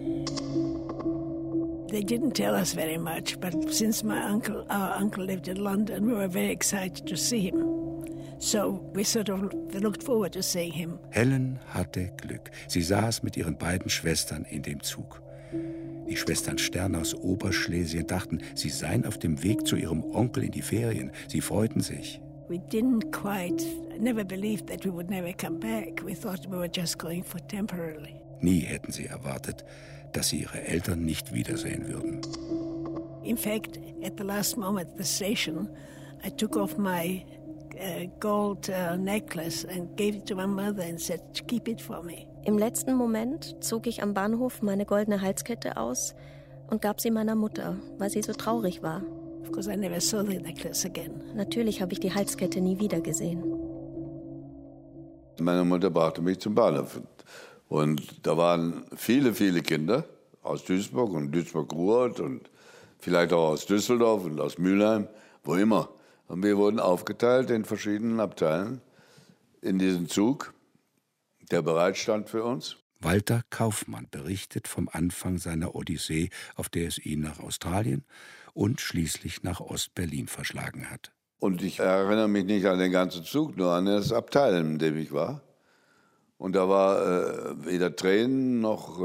They didn't tell us very much, but since our uncle lived in London, we were very excited to see him. So we sort of looked forward to seeing him. Helen hatte Glück. Sie saß mit ihren beiden Schwestern in dem Zug. Die Schwestern Stern aus Oberschlesien dachten, sie seien auf dem Weg zu ihrem Onkel in die Ferien. Sie freuten sich. We never believed that we would never come back. We thought we were just going for temporarily. Nie hätten sie erwartet, dass sie ihre Eltern nicht wiedersehen würden. In fact, at the last moment at the station, I took off my gold necklace and gave it to my mother and said, keep it for me. Im letzten Moment zog ich am Bahnhof meine goldene Halskette aus und gab sie meiner Mutter, weil sie so traurig war. Of course, I never saw the necklace again. Natürlich habe ich die Halskette nie wieder gesehen. Meine Mutter brachte mich zum Bahnhof. Und da waren viele, viele Kinder aus Duisburg und Duisburg-Ruhrort und vielleicht auch aus Düsseldorf und aus Mülheim, wo immer. Und wir wurden aufgeteilt in verschiedenen Abteilen in diesem Zug, der bereit stand für uns. Walter Kaufmann berichtet vom Anfang seiner Odyssee, auf der es ihn nach Australien und schließlich nach Ost-Berlin verschlagen hat. Und ich erinnere mich nicht an den ganzen Zug, nur an das Abteil, in dem ich war. Und da war weder Tränen noch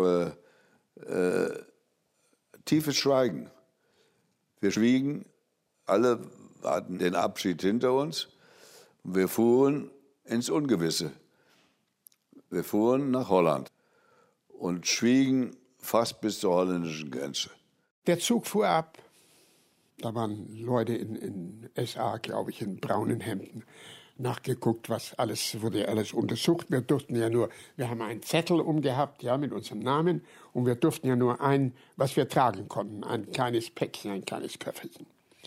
tiefes Schweigen. Wir schwiegen, alle hatten den Abschied hinter uns. Und wir fuhren ins Ungewisse. Wir fuhren nach Holland und schwiegen fast bis zur holländischen Grenze. Der Zug fuhr ab. Da waren Leute in SA, glaube ich, in braunen Hemden. Nachgeguckt, wurde alles untersucht. Wir haben einen Zettel umgehabt, ja, mit unserem Namen. Und wir durften ja nur was wir tragen konnten, ein kleines Päckchen, ein kleines Köfferchen.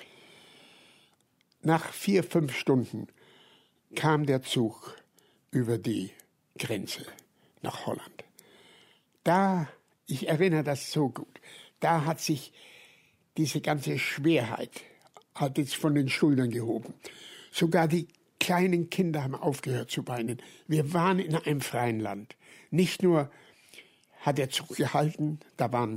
Nach 4, 5 Stunden kam der Zug über die Grenze nach Holland. Ich erinnere das so gut, da hat sich diese ganze Schwerheit hat jetzt von den Schultern gehoben. Sogar die kleinen Kinder haben aufgehört zu weinen. Wir waren in einem freien Land. Nicht nur hat der Zug gehalten, da waren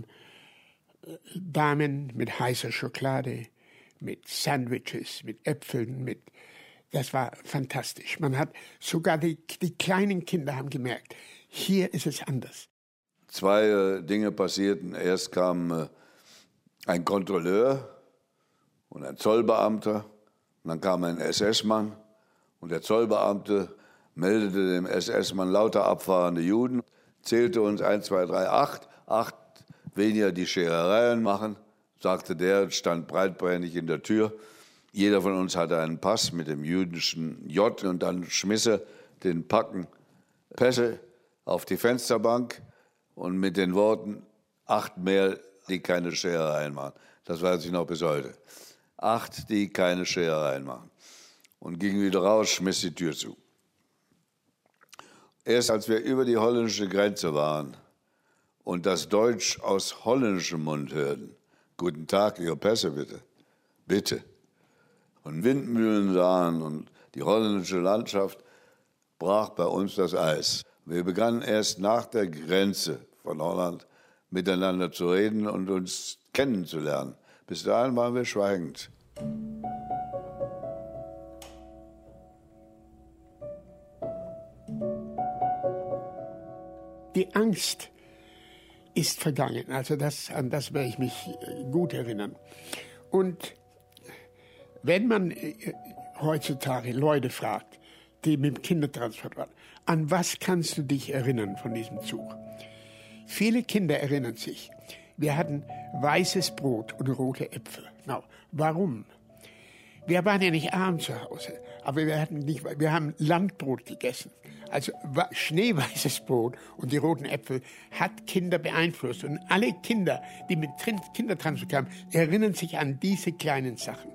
Damen mit heißer Schokolade, mit Sandwiches, mit Äpfeln, das war fantastisch. Man hat sogar die kleinen Kinder haben gemerkt, hier ist es anders. 2 Dinge passierten. Erst kam ein Kontrolleur und ein Zollbeamter. Und dann kam ein SS-Mann. Und der Zollbeamte meldete dem SS-Mann lauter abfahrende Juden, zählte uns 1, 2, 3, 8 weniger die Scherereien machen, sagte der und stand breitbeinig in der Tür. Jeder von uns hatte einen Pass mit dem jüdischen J und dann schmiss er den Packen Pässe auf die Fensterbank und mit den Worten 8 mehr, die keine Scherereien machen. Das weiß ich noch bis heute. 8, die keine Scherereien machen. Und ging wieder raus, schmiss die Tür zu. Erst als wir über die holländische Grenze waren und das Deutsch aus holländischem Mund hörten, guten Tag, Ihre Pässe bitte, bitte, und Windmühlen sahen und die holländische Landschaft, brach bei uns das Eis. Wir begannen erst nach der Grenze von Holland miteinander zu reden und uns kennenzulernen. Bis dahin waren wir schweigend. Die Angst ist vergangen. Also an das werde ich mich gut erinnern. Und wenn man heutzutage Leute fragt, die mit dem Kindertransport waren, an was kannst du dich erinnern von diesem Zug? Viele Kinder erinnern sich, wir hatten weißes Brot und rote Äpfel. No, warum? Wir waren ja nicht arm zu Hause, aber wir haben Landbrot gegessen. Also schneeweißes Brot und die roten Äpfel hat Kinder beeinflusst. Und alle Kinder, die mit Kindertransport kamen, erinnern sich an diese kleinen Sachen.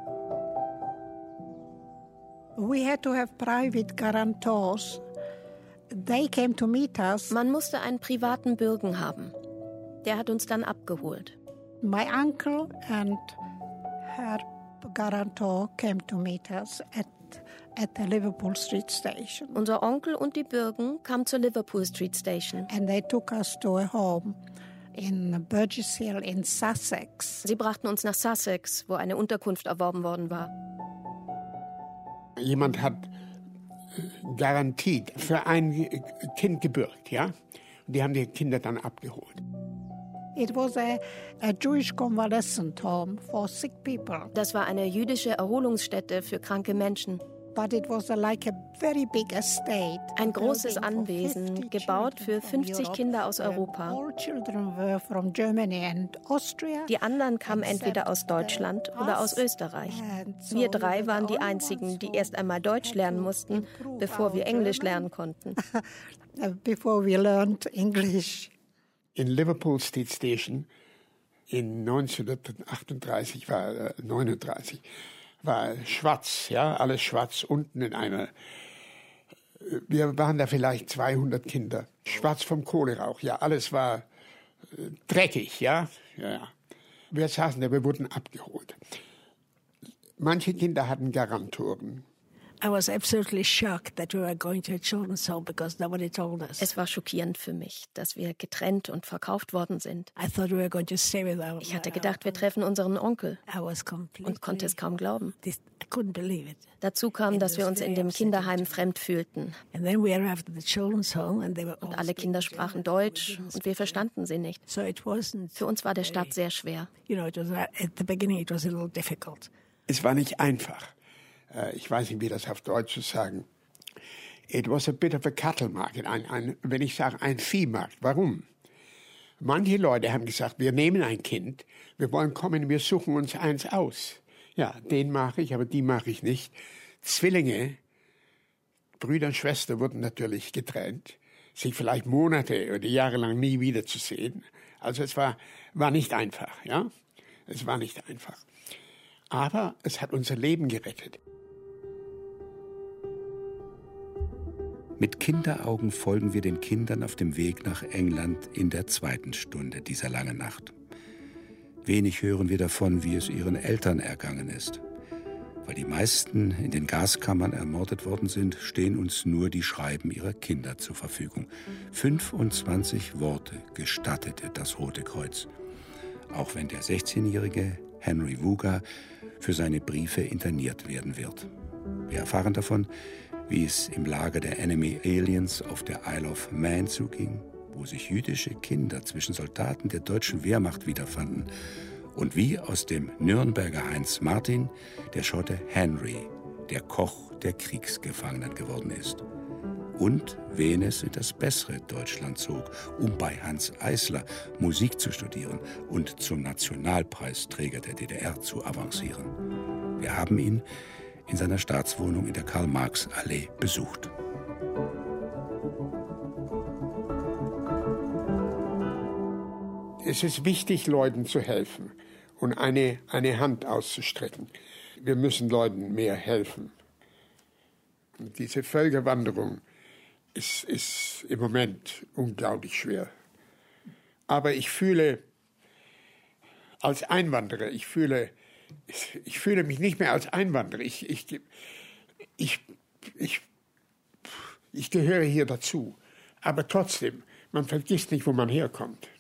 We had to have private guarantors. They came to meet us. Man musste einen privaten Bürgen haben. Der hat uns dann abgeholt. My uncle and her guarantor came to meet us at the Liverpool Street Station. Unser Onkel und die Bürgen kamen zur Liverpool Street Station. And they took us to a home in Burgess Hill in Sussex. Sie brachten uns nach Sussex, wo eine Unterkunft erworben worden war. Jemand hat Garantie für ein Kind gebürgt, ja? Und die haben die Kinder dann abgeholt. It was a Jewish convalescent home for sick people. Das war eine jüdische Erholungsstätte für kranke Menschen. But it was like a very big estate. Ein großes Anwesen, gebaut für 50 Kinder aus Europa. All children were from Germany and Austria. Die anderen kamen entweder aus Deutschland oder aus Österreich. Wir 3 waren die einzigen, die erst einmal Deutsch lernen mussten, bevor wir Englisch lernen konnten. Before we learned English. In Liverpool Street Station in 1938 39 war schwarz, ja, alles schwarz, unten in einer. Wir waren da vielleicht 200 Kinder, schwarz vom Kohlerauch, ja, alles war dreckig, ja. Wir saßen da, wir wurden abgeholt. Manche Kinder hatten Garantoren. I was absolutely shocked that we were going to a children's home because nobody told us. Es war schockierend für mich, dass wir getrennt und verkauft worden sind. I thought we were going to stay with Ich hatte gedacht, wir treffen unseren Onkel und konnte es kaum glauben. I couldn't believe it. Dazu kam, dass wir uns in dem Kinderheim fremd fühlten. And then we arrived at the children's home and they were und alle Kinder sprachen Deutsch und wir verstanden sie nicht. So it wasn't für uns war der Start sehr schwer. You know, at the beginning it was a little difficult. Es war nicht einfach. Ich weiß nicht, wie das auf Deutsch zu sagen. It was a bit of a cattle market, wenn ich sage, ein Viehmarkt. Warum? Manche Leute haben gesagt, wir nehmen ein Kind, wir wollen kommen, wir suchen uns eins aus. Ja, den mache ich, aber die mache ich nicht. Zwillinge, Brüder und Schwester wurden natürlich getrennt, sich vielleicht Monate oder Jahre lang nie wiederzusehen. Also es war nicht einfach, ja. Es war nicht einfach. Aber es hat unser Leben gerettet. Mit Kinderaugen folgen wir den Kindern auf dem Weg nach England in der 2. Stunde dieser langen Nacht. Wenig hören wir davon, wie es ihren Eltern ergangen ist. Weil die meisten in den Gaskammern ermordet worden sind, stehen uns nur die Schreiben ihrer Kinder zur Verfügung. 25 Worte gestattete das Rote Kreuz. Auch wenn der 16-jährige Henry Wooga für seine Briefe interniert werden wird. Wir erfahren davon, wie es im Lager der Enemy Aliens auf der Isle of Man zuging, wo sich jüdische Kinder zwischen Soldaten der deutschen Wehrmacht wiederfanden und wie aus dem Nürnberger Heinz Martin der Schotte Henry, der Koch der Kriegsgefangenen geworden ist. und wen es in das bessere Deutschland zog, um bei Hanns Eisler Musik zu studieren und zum Nationalpreisträger der DDR zu avancieren. Wir haben ihn in seiner Staatswohnung in der Karl-Marx-Allee besucht. Es ist wichtig, Leuten zu helfen und eine Hand auszustrecken. Wir müssen Leuten mehr helfen. Und diese Völkerwanderung ist im Moment unglaublich schwer. Aber ich fühle als Einwanderer, ich fühle mich nicht mehr als Einwanderer. Ich gehöre hier dazu. Aber trotzdem, man vergisst nicht, wo man herkommt.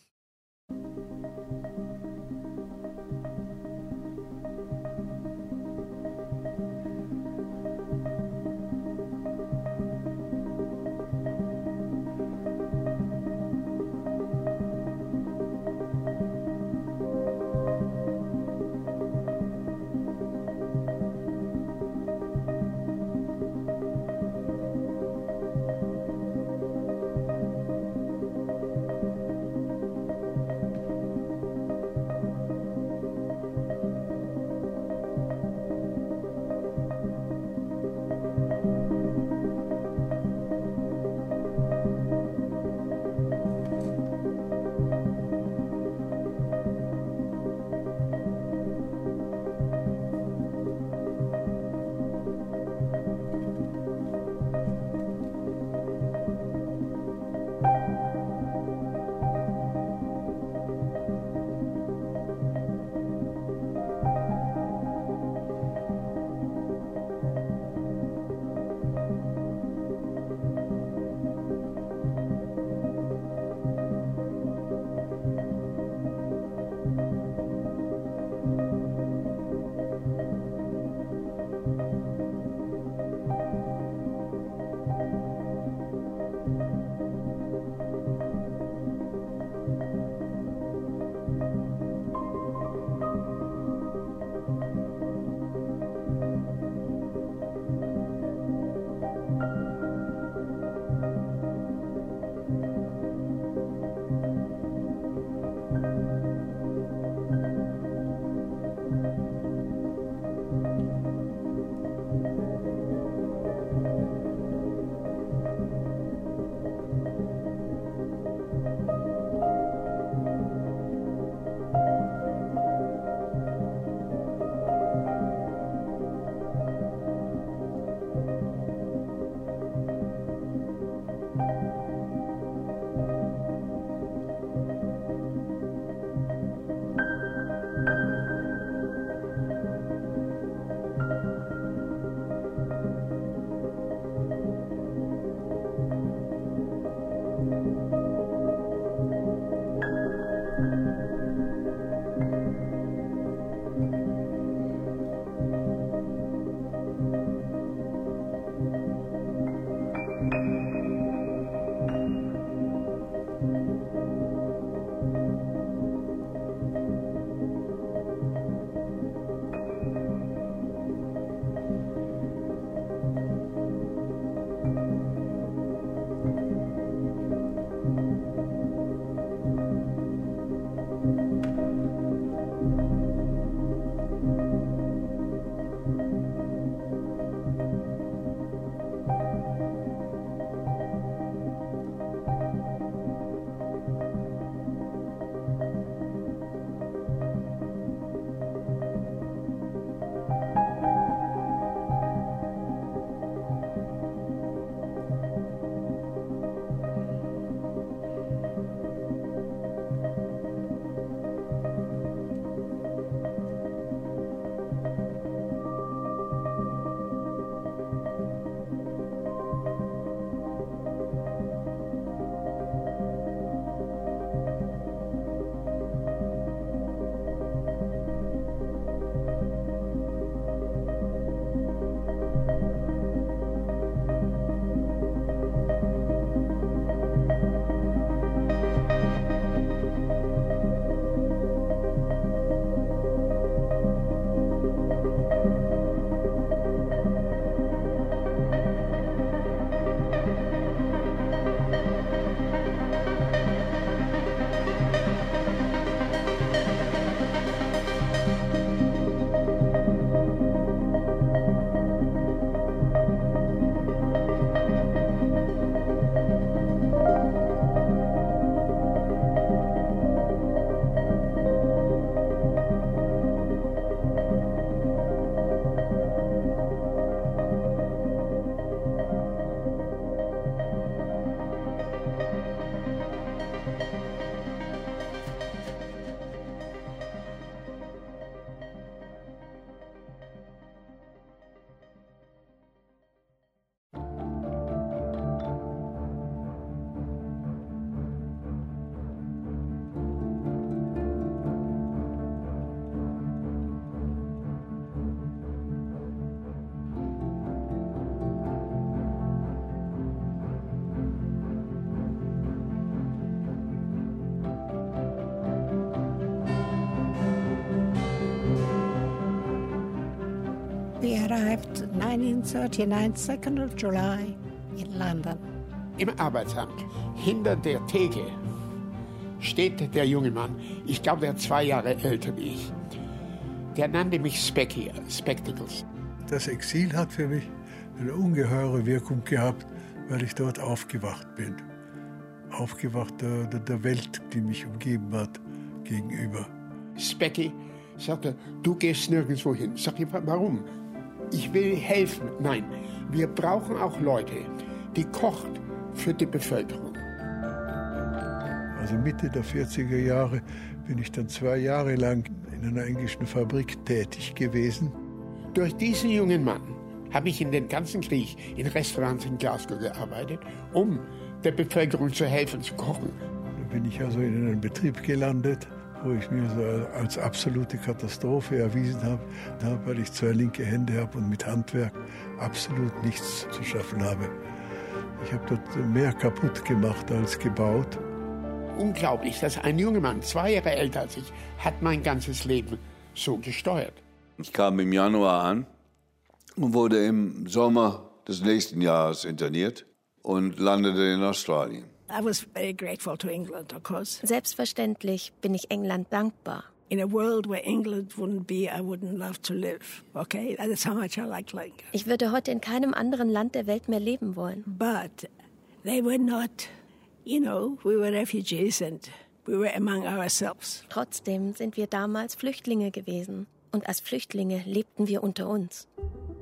We arrived 1939, 2nd of July in London. Im Arbeitsamt, hinter der Theke, steht der junge Mann. Ich glaube, der 2 Jahre älter wie ich. Der nannte mich Specky, Spectacles. Das Exil hat für mich eine ungeheure Wirkung gehabt, weil ich dort aufgewacht bin. Aufgewacht der Welt, die mich umgeben hat, gegenüber. Specky sagte, du gehst nirgendwo hin. Sag ich, warum? Ich will helfen. Nein, wir brauchen auch Leute, die kochen für die Bevölkerung. Also Mitte der 40er Jahre bin ich dann 2 Jahre lang in einer englischen Fabrik tätig gewesen. Durch diesen jungen Mann habe ich in den ganzen Krieg in Restaurants in Glasgow gearbeitet, um der Bevölkerung zu helfen, zu kochen. Da bin ich also in einem Betrieb gelandet, wo ich mir so als absolute Katastrophe erwiesen habe, weil ich 2 linke Hände habe und mit Handwerk absolut nichts zu schaffen habe. Ich habe dort mehr kaputt gemacht als gebaut. Unglaublich, dass ein junger Mann, 2 Jahre älter als ich, hat mein ganzes Leben so gesteuert. Ich kam im Januar an und wurde im Sommer des nächsten Jahres interniert und landete in Australien. I was very grateful to England, of course. Selbstverständlich bin ich England dankbar. In a world where England wouldn't be, I wouldn't love to live. Okay, that's how much I like England. Ich würde heute in keinem anderen Land der Welt mehr leben wollen. But they were not, you know, we were refugees and we were among ourselves. Trotzdem sind wir damals Flüchtlinge gewesen. Und als Flüchtlinge lebten wir unter uns.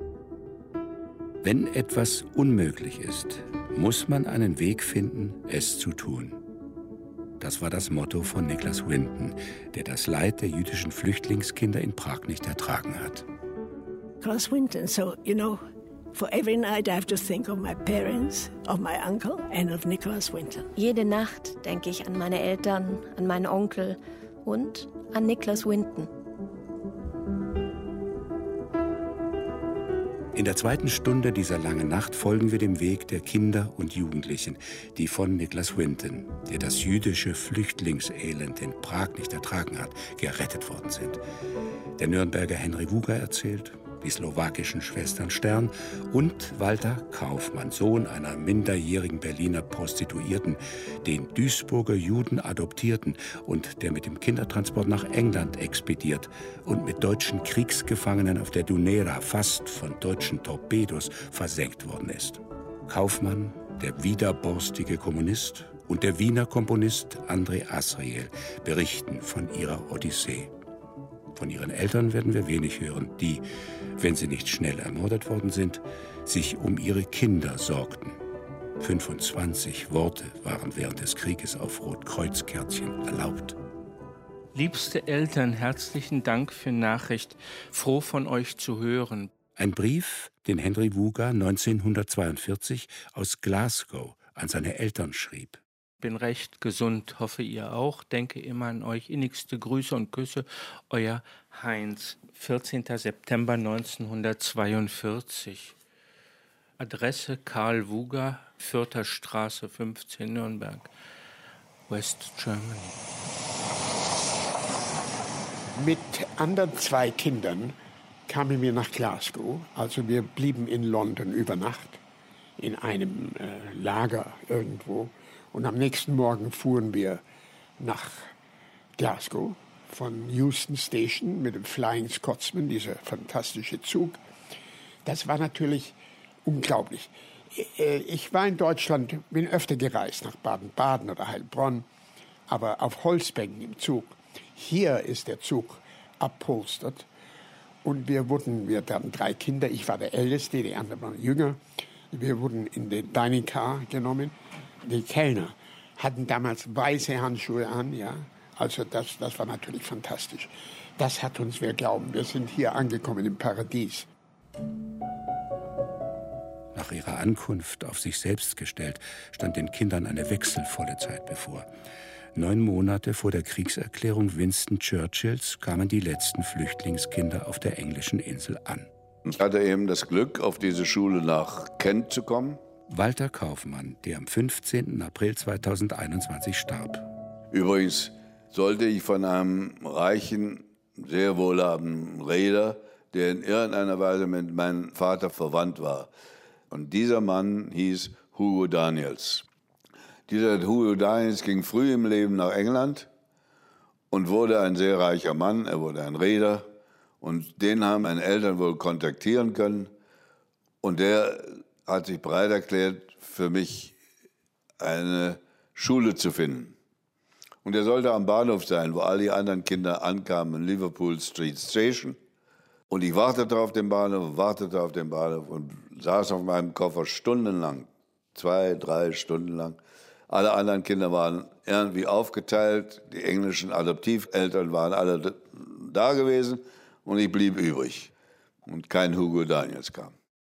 Wenn etwas unmöglich ist, muss man einen Weg finden, es zu tun. Das war das Motto von Nicholas Winton, der das Leid der jüdischen Flüchtlingskinder in Prag nicht ertragen hat. Nicholas Winton, so, you know, for every night I have to think of my parents, of my uncle and of Nicholas Winton. Jede Nacht denke ich an meine Eltern, an meinen Onkel und an Nicholas Winton. In der 2. Stunde dieser langen Nacht folgen wir dem Weg der Kinder und Jugendlichen, die von Nicholas Winton, der das jüdische Flüchtlingselend in Prag nicht ertragen hat, gerettet worden sind. Der Nürnberger Henry Wuger erzählt, die slowakischen Schwestern Stern und Walter Kaufmann, Sohn einer minderjährigen Berliner Prostituierten, den Duisburger Juden adoptierten und der mit dem Kindertransport nach England expediert und mit deutschen Kriegsgefangenen auf der Dunera fast von deutschen Torpedos versenkt worden ist. Kaufmann, der widerborstige Kommunist und der Wiener Komponist André Asriel berichten von ihrer Odyssee. Von ihren Eltern werden wir wenig hören, die, wenn sie nicht schnell ermordet worden sind, sich um ihre Kinder sorgten. 25 Worte waren während des Krieges auf Rotkreuzkärtchen erlaubt. Liebste Eltern, herzlichen Dank für Nachricht. Froh von euch zu hören. Ein Brief, den Henry Wuger 1942 aus Glasgow an seine Eltern schrieb. Bin recht gesund, hoffe ihr auch. Denke immer an euch. Innigste Grüße und Küsse, euer Heinz. 14. September 1942. Adresse Karl Wuger, 4. Straße 15, Nürnberg, West Germany. Mit anderen 2 Kindern kamen wir nach Glasgow. Also wir blieben in London über Nacht in einem Lager irgendwo. Und am nächsten Morgen fuhren wir nach Glasgow von Euston Station mit dem Flying Scotsman, dieser fantastische Zug. Das war natürlich unglaublich. Ich war in Deutschland, bin öfter gereist, nach Baden-Baden oder Heilbronn, aber auf Holzbänken im Zug. Hier ist der Zug abpolstert und wir hatten 3 Kinder, ich war der Älteste, die anderen waren jünger. Wir wurden in den Dining Car genommen. Die Kellner hatten damals weiße Handschuhe an, ja. Also das war natürlich fantastisch. Das hat uns, wir glauben, wir sind hier angekommen im Paradies. Nach ihrer Ankunft auf sich selbst gestellt, stand den Kindern eine wechselvolle Zeit bevor. 9 Monate vor der Kriegserklärung Winston Churchills kamen die letzten Flüchtlingskinder auf der englischen Insel an. Ich hatte eben das Glück, auf diese Schule nach Kent zu kommen. Walter Kaufmann, der am 15. April 2021 starb. Übrigens sollte ich von einem reichen, sehr wohlhabenden Reeder der in irgendeiner Weise mit meinem Vater verwandt war. Und dieser Mann hieß Hugo Daniels. Dieser Hugo Daniels ging früh im Leben nach England und wurde ein sehr reicher Mann. Er wurde ein Reeder und den haben meine Eltern wohl kontaktieren können. Und der hat sich bereit erklärt, für mich eine Schule zu finden. Und er sollte am Bahnhof sein, wo all die anderen Kinder ankamen, in Liverpool Street Station. Und ich wartete auf den Bahnhof und saß auf meinem Koffer stundenlang, 2, 3 Stunden lang. Alle anderen Kinder waren irgendwie aufgeteilt, die englischen Adoptiveltern waren alle da gewesen und ich blieb übrig. Und kein Hugo Daniels kam.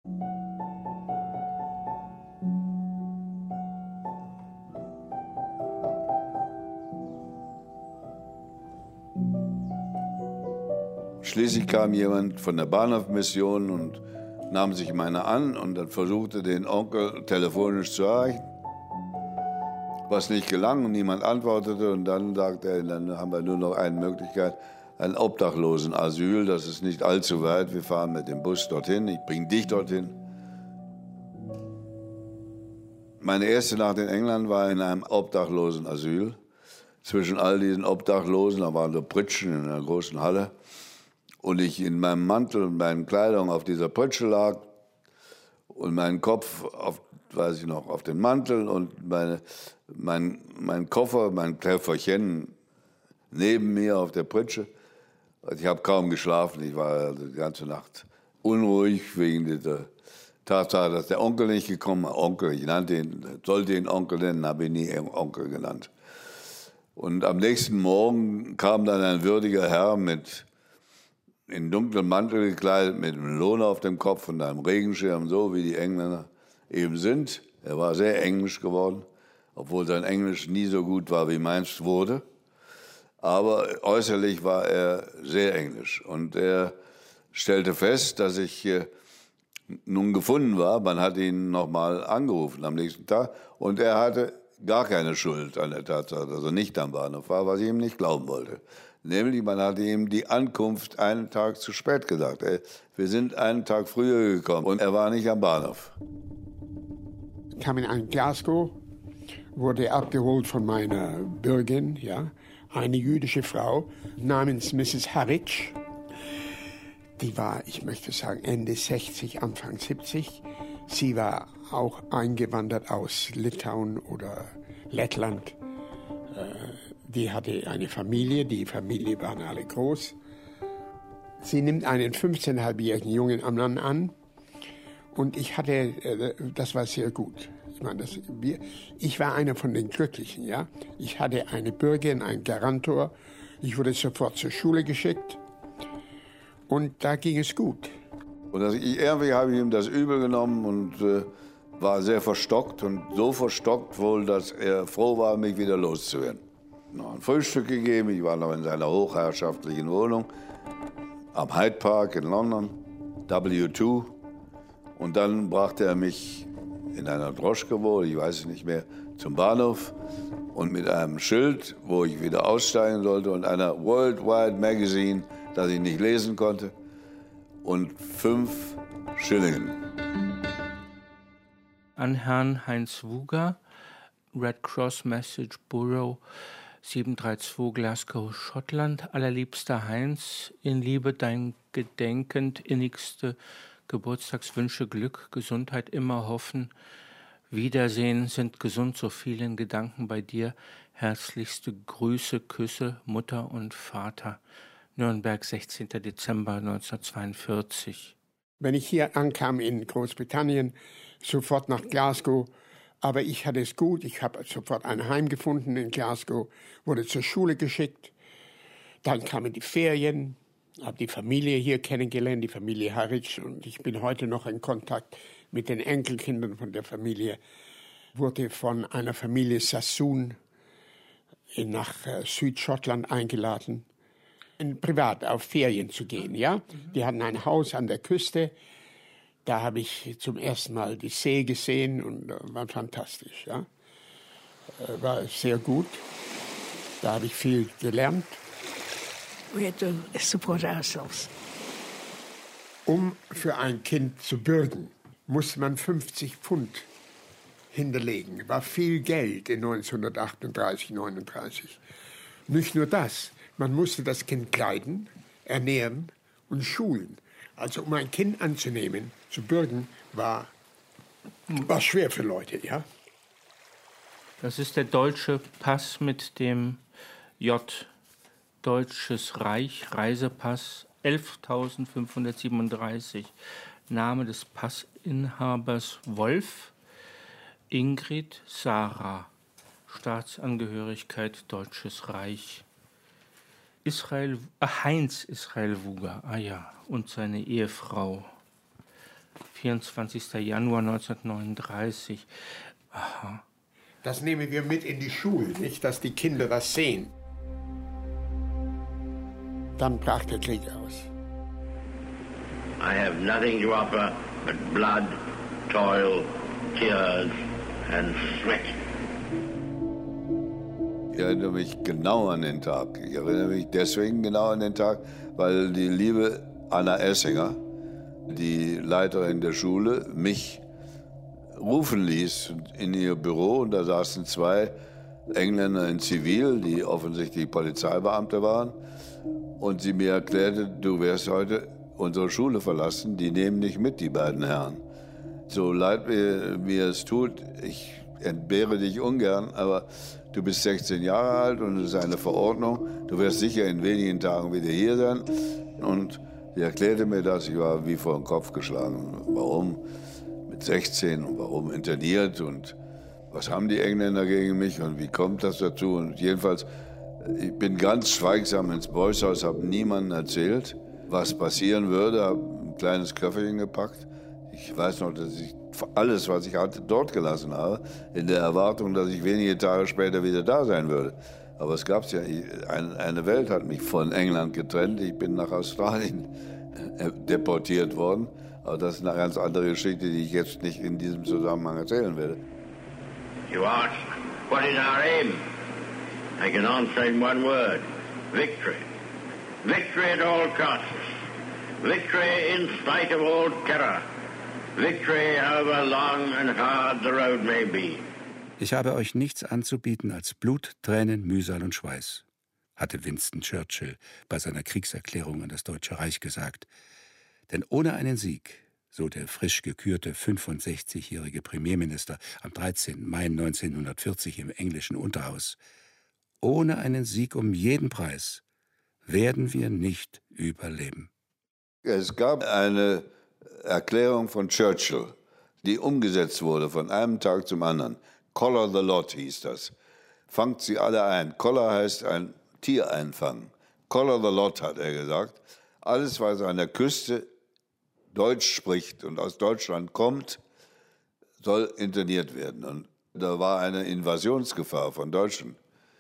Schließlich kam jemand von der Bahnhofmission und nahm sich meiner an und dann versuchte, den Onkel telefonisch zu erreichen. Was nicht gelang und niemand antwortete. Und dann sagte er, dann haben wir nur noch eine Möglichkeit, ein Obdachlosenasyl. Das ist nicht allzu weit. Wir fahren mit dem Bus dorthin. Ich bringe dich dorthin. Meine erste Nacht in England war in einem Obdachlosenasyl. Zwischen all diesen Obdachlosen, da waren so Pritschen in einer großen Halle. Und ich in meinem Mantel und meinen Kleidung auf dieser Pritsche lag und meinen Kopf auf, weiß ich noch, auf den Mantel und mein Koffer, mein Köfferchen neben mir auf der Pritsche. Ich habe kaum geschlafen, ich war also die ganze Nacht unruhig wegen dieser Tatsache, dass der Onkel nicht gekommen war. Onkel, ich sollte ihn Onkel nennen, habe ihn nie Onkel genannt. Und am nächsten Morgen kam dann ein würdiger Herr in dunklen Mantel gekleidet, mit einem Lohn auf dem Kopf und einem Regenschirm, so wie die Engländer eben sind. Er war sehr englisch geworden, obwohl sein Englisch nie so gut war, wie meins wurde. Aber äußerlich war er sehr englisch. Und er stellte fest, dass ich nun gefunden war. Man hat ihn nochmal angerufen am nächsten Tag. Und er hatte gar keine Schuld an der Tatsache, dass er nicht am Bahnhof war, was ich ihm nicht glauben wollte. Nämlich, man hatte ihm die Ankunft einen Tag zu spät gesagt. Wir sind einen Tag früher gekommen und er war nicht am Bahnhof. Ich kam in Glasgow, wurde abgeholt von meiner Bürgerin, ja, eine jüdische Frau namens Mrs. Harwich. Die war, ich möchte sagen, Ende 60, Anfang 70. Sie war auch eingewandert aus Litauen oder Lettland. Die hatte eine Familie, die Familie waren alle groß. Sie nimmt einen 15,5-jährigen Jungen am Mann an und das war sehr gut. Ich war einer von den Glücklichen, ja. Ich hatte eine Bürgerin, einen Garantor, ich wurde sofort zur Schule geschickt und da ging es gut. Und irgendwie habe ich ihm das übel genommen und war sehr verstockt und so verstockt wohl, dass er froh war, mich wieder loszuwerden. Noch ein Frühstück gegeben, ich war noch in seiner hochherrschaftlichen Wohnung am Hyde Park in London, W2. Und dann brachte er mich in einer Droschke wohl, ich weiß es nicht mehr, zum Bahnhof und mit einem Schild, wo ich wieder aussteigen sollte und einer Worldwide Magazine, das ich nicht lesen konnte, und 5 Schillingen. An Herrn Heinz Wuger, Red Cross Message Bureau, 732 Glasgow, Schottland. Allerliebster Heinz, in Liebe dein gedenkend, innigste Geburtstagswünsche, Glück, Gesundheit, immer hoffen. Wiedersehen, sind gesund, so vielen Gedanken bei dir. Herzlichste Grüße, Küsse, Mutter und Vater. Nürnberg, 16. Dezember 1942. Wenn ich hier ankam in Großbritannien, sofort nach Glasgow, aber ich hatte es gut, ich habe sofort ein Heim gefunden in Glasgow, wurde zur Schule geschickt. Dann kamen die Ferien, habe die Familie hier kennengelernt, die Familie Harwich, und ich bin heute noch in Kontakt mit den Enkelkindern von der Familie. Wurde von einer Familie Sassoon nach Südschottland eingeladen, privat auf Ferien zu gehen. Ja? Die hatten ein Haus an der Küste. Da habe ich zum ersten Mal die See gesehen und war fantastisch. Ja? War sehr gut. Da habe ich viel gelernt. We had to support ourselves. Um für ein Kind zu bürgen, muss man 50 Pfund hinterlegen. War viel Geld in 1938, 39. Nicht nur das, man musste das Kind kleiden, ernähren und schulen. Also um ein Kind anzunehmen, zu bürgen, war schwer für Leute, ja. Das ist der deutsche Pass mit dem J. Deutsches Reich, Reisepass 11.537. Name des Passinhabers Wolf, Ingrid Sarah. Staatsangehörigkeit Deutsches Reich. Heinz Israel Wuger, und seine Ehefrau. 24. Januar 1939. Aha. Das nehmen wir mit in die Schulen, nicht, dass die Kinder das sehen. Dann brach der Krieg aus. I have nothing to offer but blood, toil, tears and sweat. Ich erinnere mich genau an den Tag. Ich erinnere mich deswegen genau an den Tag, weil die liebe Anna Essinger, die Leiterin der Schule, mich rufen ließ in ihr Büro. Und da saßen 2 Engländer in Zivil, die offensichtlich Polizeibeamte waren. Und sie mir erklärte, du wirst heute unsere Schule verlassen, die nehmen dich mit, die beiden Herren. So leid mir es tut, ich entbehre dich ungern, aber du bist 16 Jahre alt und es ist eine Verordnung. Du wirst sicher in wenigen Tagen wieder hier sein. Und sie erklärte mir das, ich war wie vor den Kopf geschlagen. Warum mit 16 und warum interniert und was haben die Engländer gegen mich und wie kommt das dazu? Und jedenfalls, ich bin ganz schweigsam ins Boyshaus, habe niemandem erzählt, was passieren würde, habe ein kleines Köfferchen gepackt. Ich weiß noch, dass ich alles, was ich hatte, dort gelassen habe, in der Erwartung, dass ich wenige Tage später wieder da sein würde. Aber es gab ja, eine Welt hat mich von England getrennt. Ich bin nach Australien deportiert worden. Aber das ist eine ganz andere Geschichte, die ich jetzt nicht in diesem Zusammenhang erzählen werde. You ask, what is our aim? I can answer in one word, victory. Victory at all costs. Victory in spite of all terror. Victory however long and hard the road may be. Ich habe euch nichts anzubieten als Blut, Tränen, Mühsal und Schweiß, hatte Winston Churchill bei seiner Kriegserklärung an das Deutsche Reich gesagt. Denn ohne einen Sieg, so der frisch gekürte 65-jährige Premierminister am 13. Mai 1940 im englischen Unterhaus, ohne einen Sieg um jeden Preis werden wir nicht überleben. Es gab eine Erklärung von Churchill, die umgesetzt wurde von einem Tag zum anderen. Collar the lot hieß das. Fangt sie alle ein. Collar heißt ein Tier einfangen. Collar the lot, hat er gesagt. Alles, was an der Küste Deutsch spricht und aus Deutschland kommt, soll interniert werden. Und da war eine Invasionsgefahr von Deutschen.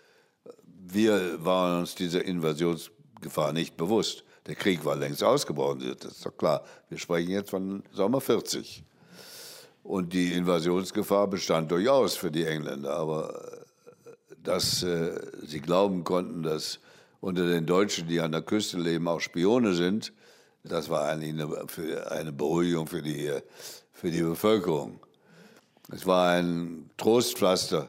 Wir waren uns dieser Invasionsgefahr nicht bewusst. Der Krieg war längst ausgebrochen, das ist doch klar. Wir sprechen jetzt von Sommer 40. Und die Invasionsgefahr bestand durchaus für die Engländer. Aber dass sie glauben konnten, dass unter den Deutschen, die an der Küste leben, auch Spione sind, das war eigentlich eine Beruhigung für die Bevölkerung. Es war ein Trostpflaster.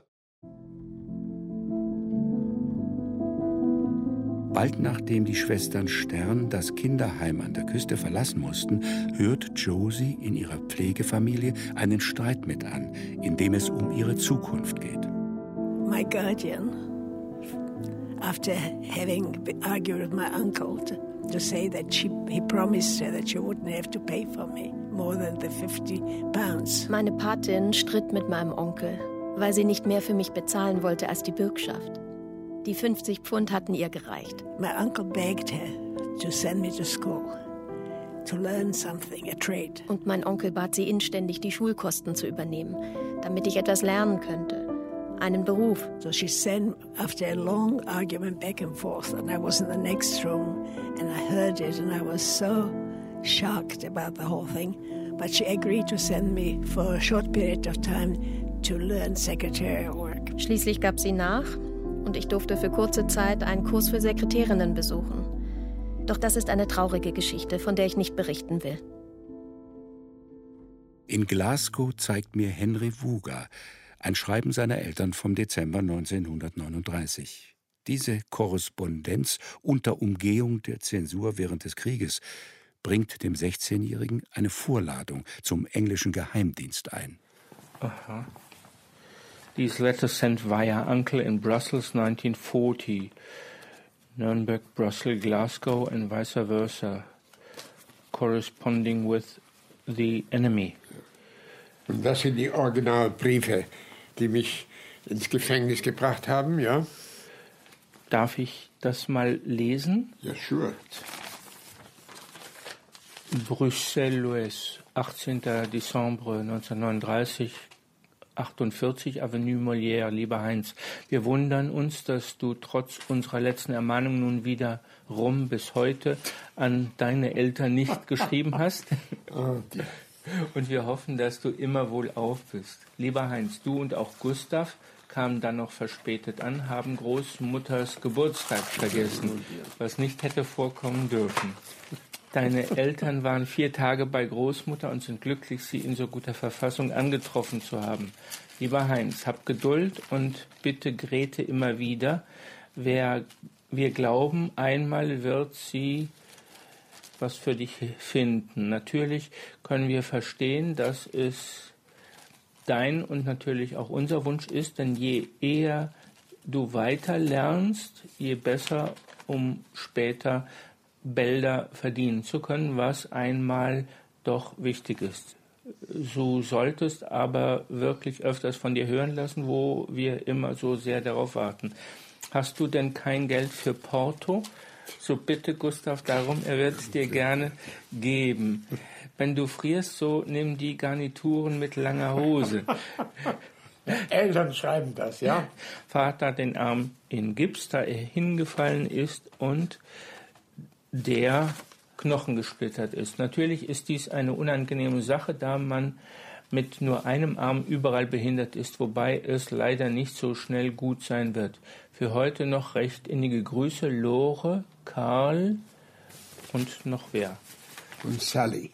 Bald nachdem die Schwestern Stern das Kinderheim an der Küste verlassen mussten, hört Josie in ihrer Pflegefamilie einen Streit mit an, in dem es um ihre Zukunft geht. My guardian, after having argued with my uncle to say that he promised her that she wouldn't have to pay for me more than the 50 pounds. Meine Patin stritt mit meinem Onkel, weil sie nicht mehr für mich bezahlen wollte als die Bürgschaft. Die 50 Pfund hatten ihr gereicht. My uncle begged her to send me to school, to learn something, a trade. Und mein Onkel bat sie inständig, die Schulkosten zu übernehmen, damit ich etwas lernen könnte, einen Beruf. So she sent, after a long argument back and forth, and I was in the next room, and I heard it, and I was so shocked about the whole thing. But she agreed to send me for a short period of time to learn secretarial work. Schließlich gab sie nach. Und ich durfte für kurze Zeit einen Kurs für Sekretärinnen besuchen. Doch das ist eine traurige Geschichte, von der ich nicht berichten will. In Glasgow zeigt mir Henry Vuga ein Schreiben seiner Eltern vom Dezember 1939. Diese Korrespondenz unter Umgehung der Zensur während des Krieges bringt dem 16-Jährigen eine Vorladung zum englischen Geheimdienst ein. Aha. These letters sent via uncle in Brussels 1940. Nuremberg, Brussels, Glasgow and vice versa. Corresponding with the enemy. Und das sind die Originalbriefe, die mich ins Gefängnis gebracht haben, ja? Darf ich das mal lesen? Ja, sure. Bruxelles, 18. Dezember 1939, 48 Avenue Molière, lieber Heinz. Wir wundern uns, dass du trotz unserer letzten Ermahnung nun wieder bis heute an deine Eltern nicht geschrieben hast. Und wir hoffen, dass du immer wohlauf bist. Lieber Heinz, du und auch Gustav kamen dann noch verspätet an, haben Großmutters Geburtstag vergessen, was nicht hätte vorkommen dürfen. Deine Eltern waren 4 Tage bei Großmutter und sind glücklich, sie in so guter Verfassung angetroffen zu haben. Lieber Heinz, hab Geduld und bitte Grete immer wieder. Wir glauben, einmal wird sie was für dich finden. Natürlich können wir verstehen, dass es dein und natürlich auch unser Wunsch ist, denn je eher du weiter lernst, je besser, um später Bälder verdienen zu können, was einmal doch wichtig ist. Du solltest aber wirklich öfters von dir hören lassen, wo wir immer so sehr darauf warten. Hast du denn kein Geld für Porto? So bitte Gustav darum, er wird es dir gerne geben. Wenn du frierst, so nimm die Garnituren mit langer Hose. Eltern schreiben das, ja? Vater hat den Arm in Gips, da er hingefallen ist und der Knochen gesplittert ist. Natürlich ist dies eine unangenehme Sache, da man mit nur einem Arm überall behindert ist, wobei es leider nicht so schnell gut sein wird. Für heute noch recht innige Grüße, Lore, Karl und noch wer? Und Sally.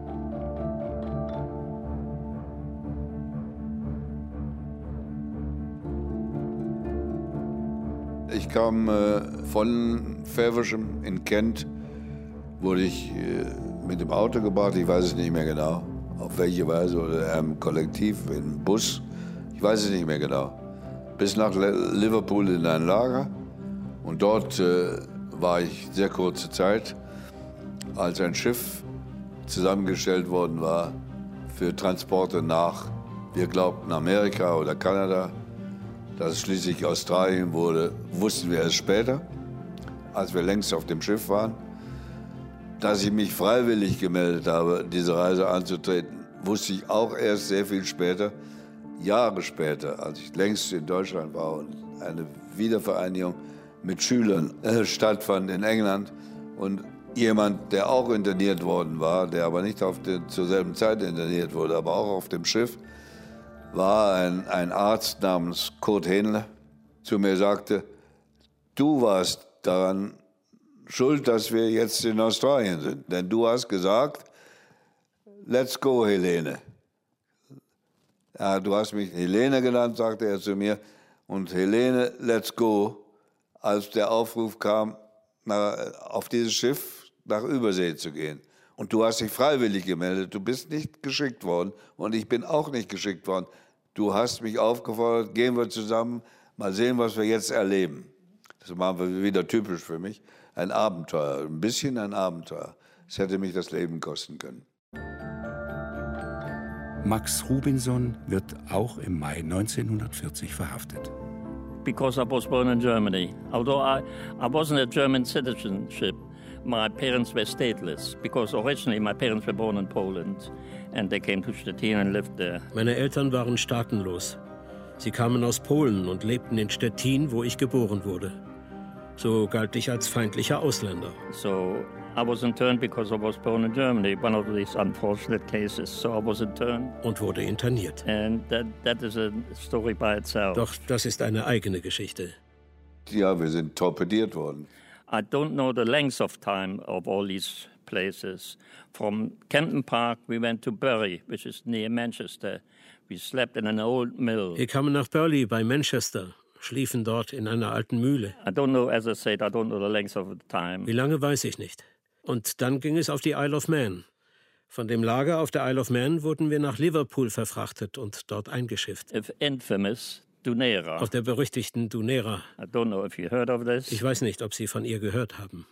Ich kam von Feversham in Kent, wurde ich mit dem Auto gebracht, ich weiß es nicht mehr genau, auf welche Weise, oder im Kollektiv, im Bus, ich weiß es nicht mehr genau, bis nach Liverpool in ein Lager. Und dort war ich sehr kurze Zeit, als ein Schiff zusammengestellt worden war für Transporte nach, wir glaubten, Amerika oder Kanada. Dass es schließlich Australien wurde, wussten wir erst später, als wir längst auf dem Schiff waren. Dass ich mich freiwillig gemeldet habe, diese Reise anzutreten, wusste ich auch erst sehr viel später, Jahre später, als ich längst in Deutschland war und eine Wiedervereinigung mit Schülern stattfand in England. Und jemand, der auch interniert worden war, der aber nicht zur selben Zeit interniert wurde, aber auch auf dem Schiff, war ein Arzt namens Kurt Hähnle, zu mir sagte, du warst daran schuld, dass wir jetzt in Australien sind. Denn du hast gesagt, let's go, Helene. Ja, du hast mich Helene genannt, sagte er zu mir. Und Helene, let's go, als der Aufruf kam, auf dieses Schiff nach Übersee zu gehen. Und du hast dich freiwillig gemeldet, du bist nicht geschickt worden und ich bin auch nicht geschickt worden. Du hast mich aufgefordert, gehen wir zusammen, mal sehen, was wir jetzt erleben. Das war wieder typisch für mich. Ein Abenteuer, ein bisschen ein Abenteuer. Es hätte mich das Leben kosten können. Max Rubinson wird auch im Mai 1940 verhaftet. Because I was born in Germany, although I wasn't a German citizenship. My parents were stateless, because originally my parents were born in Poland and they came to Stettin and lived there. Meine Eltern waren staatenlos. Sie kamen aus Polen und lebten in Stettin, wo ich geboren wurde. So galt ich als feindlicher Ausländer. So I was interned because I was born in Germany, one of these unfortunate cases. So I was interned. Und wurde interniert. And that is a story by itself. Doch das ist eine eigene Geschichte. Ja, wir sind torpediert worden. I don't know the length of time of all these places. From Kempton Park we went to Bury, which is near Manchester. We slept in an old mill. Wir kamen nach Burley bei Manchester, schliefen dort in einer alten Mühle. I don't know, as I said, I don't know the length of the time. Wie lange, weiß ich nicht. Und dann ging es auf die Isle of Man. Von dem Lager auf der Isle of Man wurden wir nach Liverpool verfrachtet und dort eingeschifft. Infamous Dunera. Auf der berüchtigten Dunera. I don't know if you heard of this. Ich weiß nicht, ob Sie von ihr gehört haben.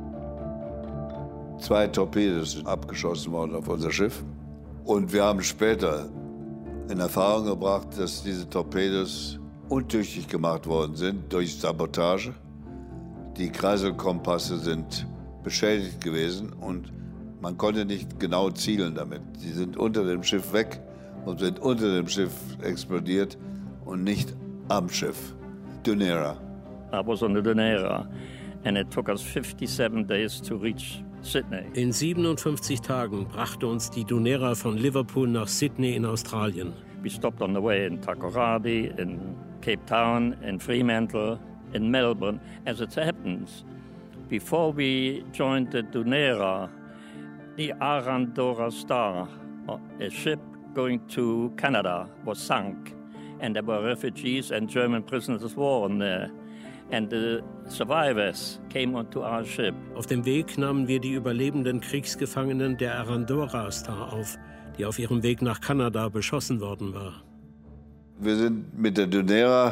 2 Torpedos sind abgeschossen worden auf unser Schiff. Und wir haben später in Erfahrung gebracht, dass diese Torpedos untüchtig gemacht worden sind durch Sabotage. Die Kreiselkompasse sind beschädigt gewesen und man konnte nicht genau zielen damit. Sie sind unter dem Schiff weg und sind unter dem Schiff explodiert und nicht am Schiff. Dunera. I was on the Dunera and it took us 57 days to reach Sydney. In 57 Tagen brachte uns die Dunera von Liverpool nach Sydney in Australien. We stopped on the way in Takoradi, in Cape Town, in Fremantle, in Melbourne. As it happens, before we joined the Dunera, the Arandora Star, a ship going to Canada, was sunk. And there were refugees and German prisoners of war on there. And the survivors came onto our ship. Auf dem Weg nahmen wir die überlebenden Kriegsgefangenen der Arandora Star auf, die auf ihrem Weg nach Kanada beschossen worden war. Wir sind mit der Dunera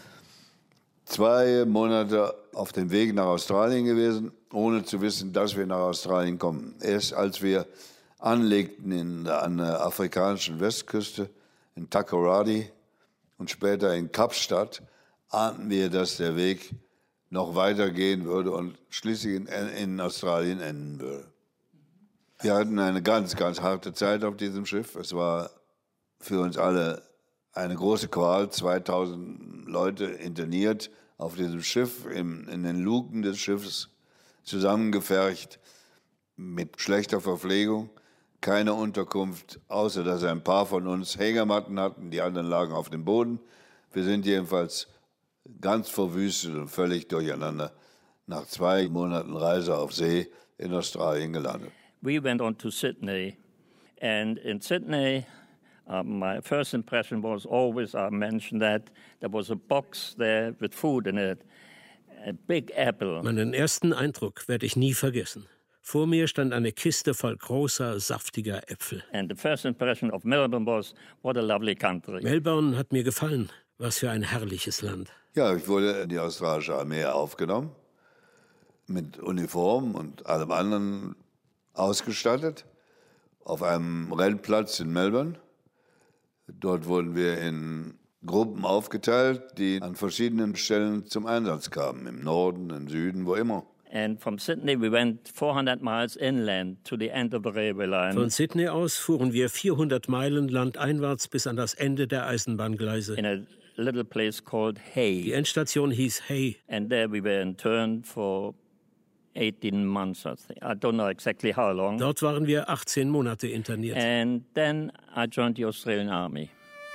2 Monate auf dem Weg nach Australien gewesen, ohne zu wissen, dass wir nach Australien kommen. Erst als wir anlegten an der afrikanischen Westküste, in Takoradi und später in Kapstadt, ahnten wir, dass der Weg noch weitergehen würde und schließlich in Australien enden würde. Wir hatten eine ganz, ganz harte Zeit auf diesem Schiff. Es war für uns alle eine große Qual, 2000 Leute interniert auf diesem Schiff, in den Luken des Schiffes, zusammengefercht, mit schlechter Verpflegung, keine Unterkunft, außer dass ein paar von uns Hängematten hatten, die anderen lagen auf dem Boden. Wir sind jedenfalls ganz verwüstet und völlig durcheinander nach 2 Monaten Reise auf See in Australien gelandet. We went on to Sydney, and in Sydney, my first impression was always, I mentioned that, there was a box there with food in it, a big apple. Meinen ersten Eindruck werde ich nie vergessen. Vor mir stand eine Kiste voll großer, saftiger Äpfel. And the first impression of Melbourne was, what a lovely country. Melbourne hat mir gefallen. Was für ein herrliches Land. Ja, ich wurde in die australische Armee aufgenommen, mit Uniform und allem anderen ausgestattet, auf einem Rennplatz in Melbourne. Dort wurden wir in Gruppen aufgeteilt, die an verschiedenen Stellen zum Einsatz kamen, im Norden, im Süden, wo immer. And from Sydney we went 400 miles inland to the end of the railway line. Von Sydney aus fuhren wir 400 Meilen landeinwärts bis an das Ende der Eisenbahngleise. In a little place called Hay. Die Endstation hieß Hay. And there we were interned for 18 months, I think. I don't know exactly how long. Dort waren wir 18 Monate interniert. And then I joined the Australian Army.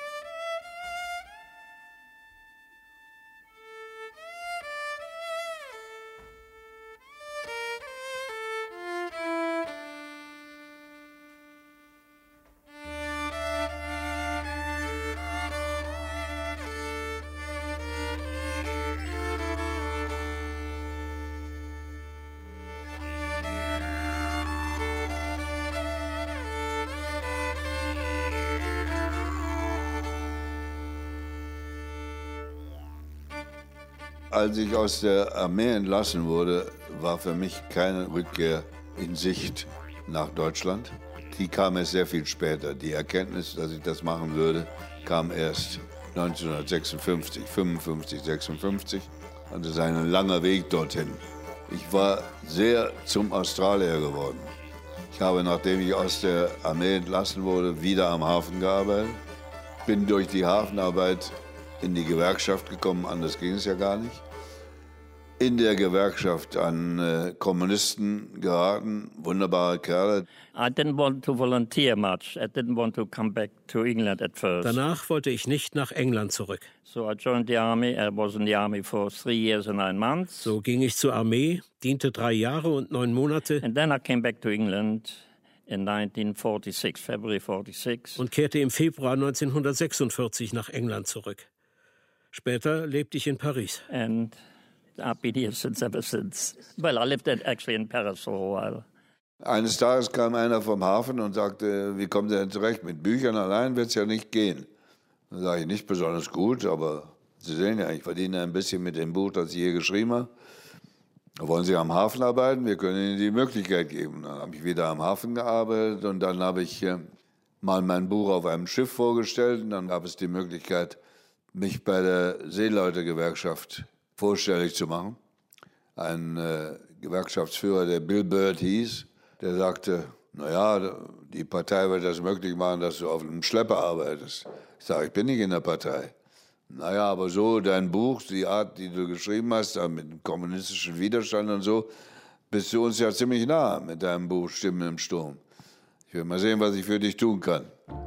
Als ich aus der Armee entlassen wurde, war für mich keine Rückkehr in Sicht nach Deutschland. Die kam erst sehr viel später. Die Erkenntnis, dass ich das machen würde, kam erst 1956, 55, 56. Und es ist ein langer Weg dorthin. Ich war sehr zum Australier geworden. Ich habe, nachdem ich aus der Armee entlassen wurde, wieder am Hafen gearbeitet. Bin durch die Hafenarbeit in die Gewerkschaft gekommen, anders ging es ja gar nicht. in der Gewerkschaft an Kommunisten geraten, wunderbare Kerle. I didn't want to volunteer much. I didn't want to come back to England at first. Danach wollte ich nicht nach England zurück. So I joined the army. I was in the army for 3 years and 9 months. So ging ich zur Armee, diente 3 Jahre und 9 Monate. And then I came back to England in 1946, February 46. Und kehrte im Februar 1946 nach England zurück. Später lebte ich in Paris. And I've been here ever since. Well, I lived actually in Paris for a while. Eines Tages kam einer vom Hafen und sagte, wie kommt ihr denn zurecht? Mit Büchern allein wird es ja nicht gehen. Dann sage ich, nicht besonders gut, aber Sie sehen ja, ich verdiene ein bisschen mit dem Buch, das ich hier geschrieben habe. Wollen Sie am Hafen arbeiten? Wir können Ihnen die Möglichkeit geben. Dann habe ich wieder am Hafen gearbeitet und dann habe ich mal mein Buch auf einem Schiff vorgestellt. Und dann gab es die Möglichkeit, mich bei der Seeleute-Gewerkschaft vorstellig zu machen. Ein Gewerkschaftsführer, der Bill Bird hieß, der sagte, naja, die Partei wird das möglich machen, dass du auf einem Schlepper arbeitest. Ich sage, ich bin nicht in der Partei. Naja, aber so dein Buch, die Art, die du geschrieben hast, mit dem kommunistischen Widerstand und so, bist du uns ja ziemlich nah mit deinem Buch Stimmen im Sturm. Ich will mal sehen, was ich für dich tun kann.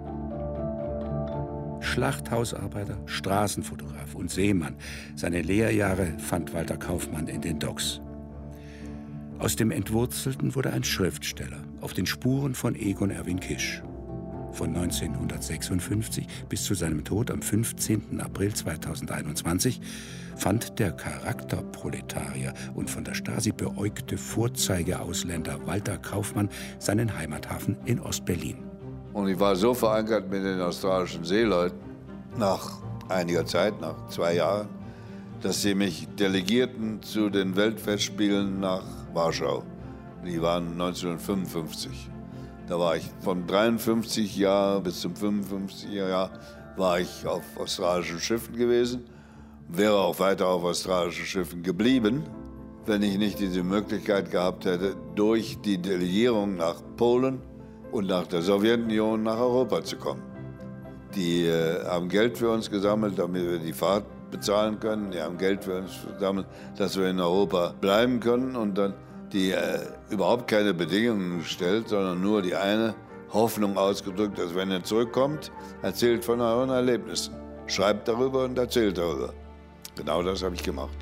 Schlachthausarbeiter, Straßenfotograf und Seemann. Seine Lehrjahre fand Walter Kaufmann in den Docks. Aus dem Entwurzelten wurde ein Schriftsteller auf den Spuren von Egon Erwin Kisch. Von 1956 bis zu seinem Tod am 15. April 2021 fand der Charakterproletarier und von der Stasi beäugte Vorzeigeausländer Walter Kaufmann seinen Heimathafen in Ostberlin. Und ich war so verankert mit den australischen Seeleuten, nach einiger Zeit, nach 2 Jahren, dass sie mich delegierten zu den Weltfestspielen nach Warschau. Die waren 1955. Da war ich von 53 Jahren bis zum 55 Jahr war ich auf australischen Schiffen gewesen, wäre auch weiter auf australischen Schiffen geblieben, wenn ich nicht diese Möglichkeit gehabt hätte, durch die Delegierung nach Polen und nach der Sowjetunion nach Europa zu kommen. Die haben Geld für uns gesammelt, damit wir die Fahrt bezahlen können. Die haben Geld für uns gesammelt, dass wir in Europa bleiben können. Und dann die überhaupt keine Bedingungen gestellt, sondern nur die eine Hoffnung ausgedrückt, dass wenn ihr zurückkommt, erzählt von euren Erlebnissen. Schreibt darüber und erzählt darüber. Genau das habe ich gemacht.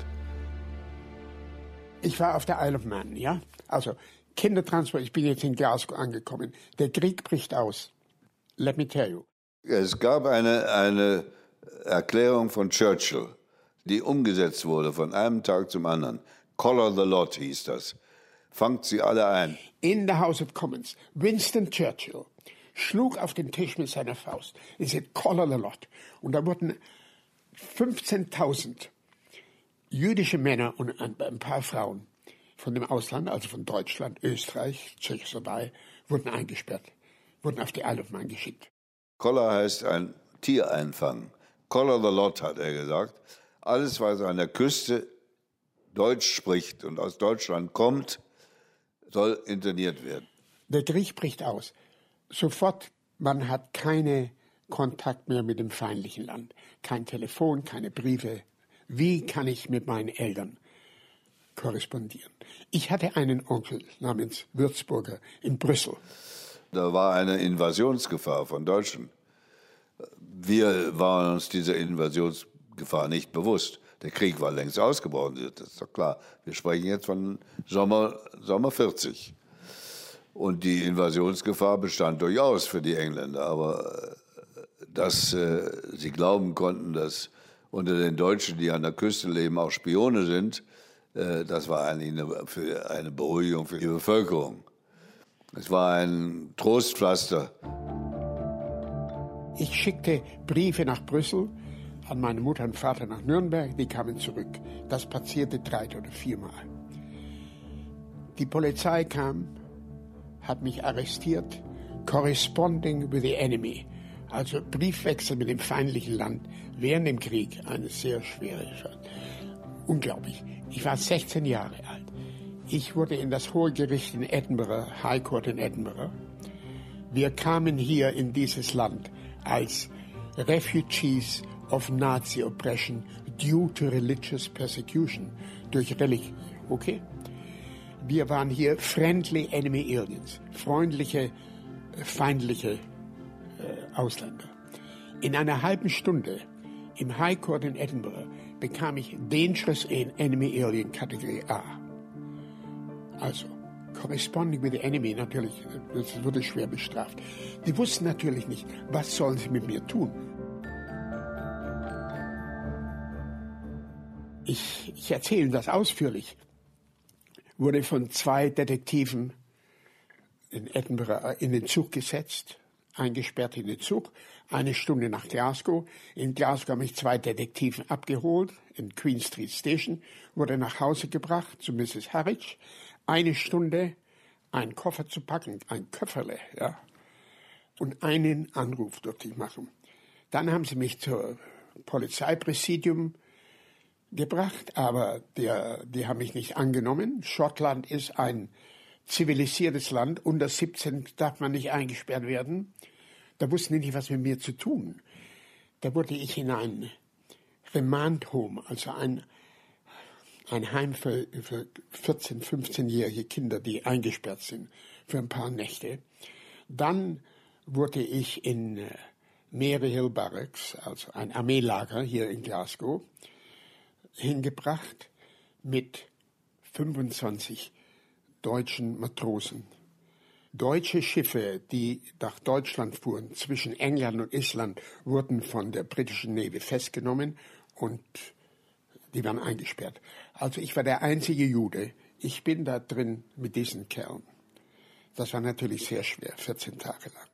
Ich war auf der Isle of Man, ja? Also Kindertransport, ich bin jetzt in Glasgow angekommen. Der Krieg bricht aus. Let me tell you. Es gab eine Erklärung von Churchill, die umgesetzt wurde von einem Tag zum anderen. Collar the lot hieß das. Fangt sie alle ein. In the House of Commons, Winston Churchill schlug auf den Tisch mit seiner Faust. Er sagte, collar the lot. Und da wurden 15.000 jüdische Männer und ein paar Frauen von dem Ausland, also von Deutschland, Österreich, Tschechoslowakei, wurden eingesperrt, wurden auf die Isle of Man geschickt. Collar heißt ein Tier einfangen. Collar the lot, hat er gesagt. Alles, was an der Küste Deutsch spricht und aus Deutschland kommt, soll interniert werden. Der Krieg bricht aus. Sofort, man hat keinen Kontakt mehr mit dem feindlichen Land. Kein Telefon, keine Briefe. Wie kann ich mit meinen Eltern korrespondieren? Ich hatte einen Onkel namens Würzburger in Brüssel. Da war eine Invasionsgefahr von Deutschen. Wir waren uns dieser Invasionsgefahr nicht bewusst. Der Krieg war längst ausgebrochen, das ist doch klar. Wir sprechen jetzt von Sommer 40. Und die Invasionsgefahr bestand durchaus für die Engländer. Aber dass sie glauben konnten, dass unter den Deutschen, die an der Küste leben, auch Spione sind, das war eigentlich eine Beruhigung für die Bevölkerung. Es war ein Trostpflaster. Ich schickte Briefe nach Brüssel an meine Mutter und Vater nach Nürnberg, die kamen zurück. Das passierte 3 oder 4 Mal. Die Polizei kam, hat mich arrestiert, corresponding with the enemy, also Briefwechsel mit dem feindlichen Land während dem Krieg, eine sehr schwere Sache. Unglaublich. Ich war 16 Jahre alt. Ich wurde in das Hohe Gericht in Edinburgh, High Court in Edinburgh. Wir kamen hier in dieses Land als Refugees of Nazi oppression due to religious persecution. durch Religion, okay? Wir waren hier friendly enemy aliens, freundliche, feindliche Ausländer. In einer halben Stunde im High Court in Edinburgh bekam ich Dangerous Enemy Alien Kategorie A. Also, corresponding with the enemy, natürlich, das wurde schwer bestraft. Die wussten natürlich nicht, was sollen sie mit mir tun. Ich erzähle das ausführlich. Wurde von 2 Detektiven in Edinburgh in den Zug gesetzt, eingesperrt in den Zug, 1 Stunde nach Glasgow. In Glasgow haben mich 2 Detektiven abgeholt, in Queen Street Station, wurde nach Hause gebracht zu Mrs. Harwich. 1 Stunde, einen Koffer zu packen, ein Köfferle, ja. Und einen Anruf durfte ich machen. Dann haben sie mich zur Polizeipräsidium gebracht, aber die haben mich nicht angenommen. Schottland ist ein zivilisiertes Land. Unter 17 darf man nicht eingesperrt werden. Da wussten die nicht, was mit mir zu tun. Da wurde ich in ein Remand Home, also ein Heim für 14-, 15-jährige Kinder, die eingesperrt sind, für ein paar Nächte. Dann wurde ich in Maryhill Barracks, also ein Armeelager hier in Glasgow, hingebracht mit 25 deutschen Matrosen. Deutsche Schiffe, die nach Deutschland fuhren, zwischen England und Island, wurden von der britischen Navy festgenommen und die waren eingesperrt. Also ich war der einzige Jude. Ich bin da drin mit diesen Kerlen. Das war natürlich sehr schwer, 14 Tage lang.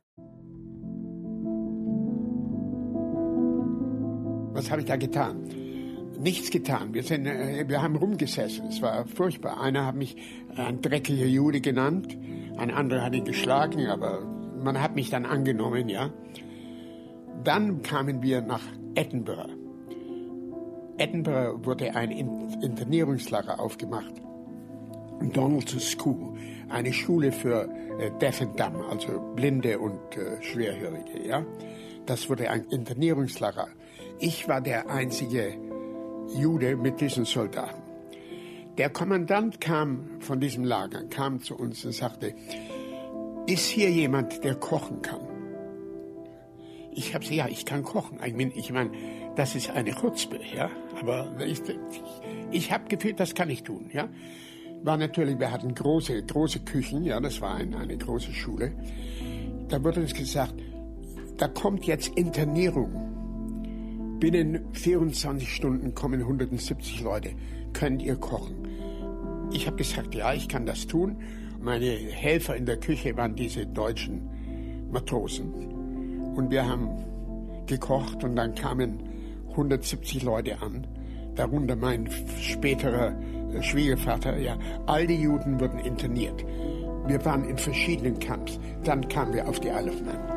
Was habe ich da getan? Nichts getan. Wir haben rumgesessen. Es war furchtbar. Einer hat mich ein dreckiger Jude genannt, ein anderer hat ihn geschlagen, aber man hat mich dann angenommen, ja. Dann kamen wir nach Edinburgh. Edinburgh wurde ein Internierungslager aufgemacht. Donald's School, eine Schule für Deaf and Dumb, also Blinde und Schwerhörige, ja. Das wurde ein Internierungslager. Ich war der einzige Jude mit diesen Soldaten. Der Kommandant von diesem Lager kam zu uns und sagte, ist hier jemand, der kochen kann? Ich habe gesagt, ja, ich kann kochen. Ich meine, das ist eine Chutzpe, ja. Aber ich habe gefühlt, das kann ich tun, ja. War natürlich, wir hatten große Küchen, ja, das war eine große Schule. Da wurde uns gesagt, da kommt jetzt Internierung. Binnen 24 Stunden kommen 170 Leute. Könnt ihr kochen? Ich habe gesagt, ja, ich kann das tun. Meine Helfer in der Küche waren diese deutschen Matrosen. Und wir haben gekocht und dann kamen 170 Leute an. Darunter mein späterer Schwiegervater. Ja, all die Juden wurden interniert. Wir waren in verschiedenen Camps. Dann kamen wir auf die Isle of Man.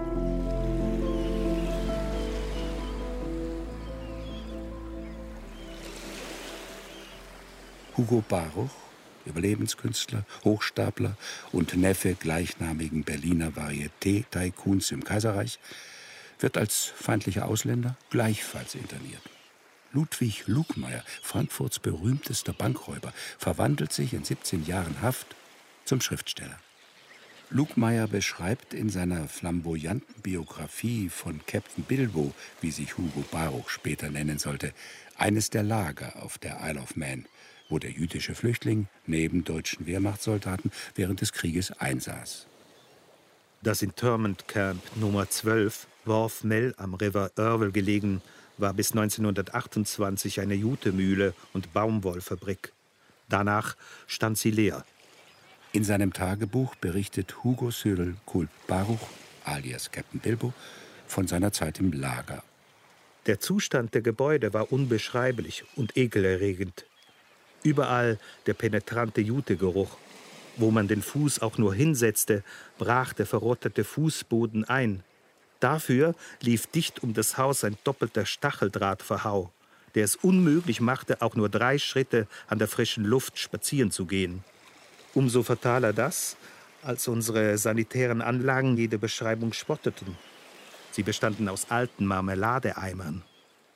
Hugo Baruch, Überlebenskünstler, Hochstapler und Neffe gleichnamigen Berliner Varieté-Tycoons im Kaiserreich, wird als feindlicher Ausländer gleichfalls interniert. Ludwig Lugmeier, Frankfurts berühmtester Bankräuber, verwandelt sich in 17 Jahren Haft zum Schriftsteller. Lugmeier beschreibt in seiner flamboyanten Biografie von Captain Bilbo, wie sich Hugo Baruch später nennen sollte, eines der Lager auf der Isle of Man, wo der jüdische Flüchtling neben deutschen Wehrmachtssoldaten während des Krieges einsaß. Das Internment Camp Nummer 12, Wharf Mill am River Irwell gelegen, war bis 1928 eine Jutemühle und Baumwollfabrik. Danach stand sie leer. In seinem Tagebuch berichtet Hugo Cyril Kulp Baruch, alias Captain Bilbo, von seiner Zeit im Lager. Der Zustand der Gebäude war unbeschreiblich und ekelerregend. Überall der penetrante Jutegeruch. Wo man den Fuß auch nur hinsetzte, brach der verrottete Fußboden ein. Dafür lief dicht um das Haus ein doppelter Stacheldrahtverhau, der es unmöglich machte, auch nur 3 Schritte an der frischen Luft spazieren zu gehen. Umso fataler das, als unsere sanitären Anlagen jede Beschreibung spotteten. Sie bestanden aus alten Marmeladeeimern.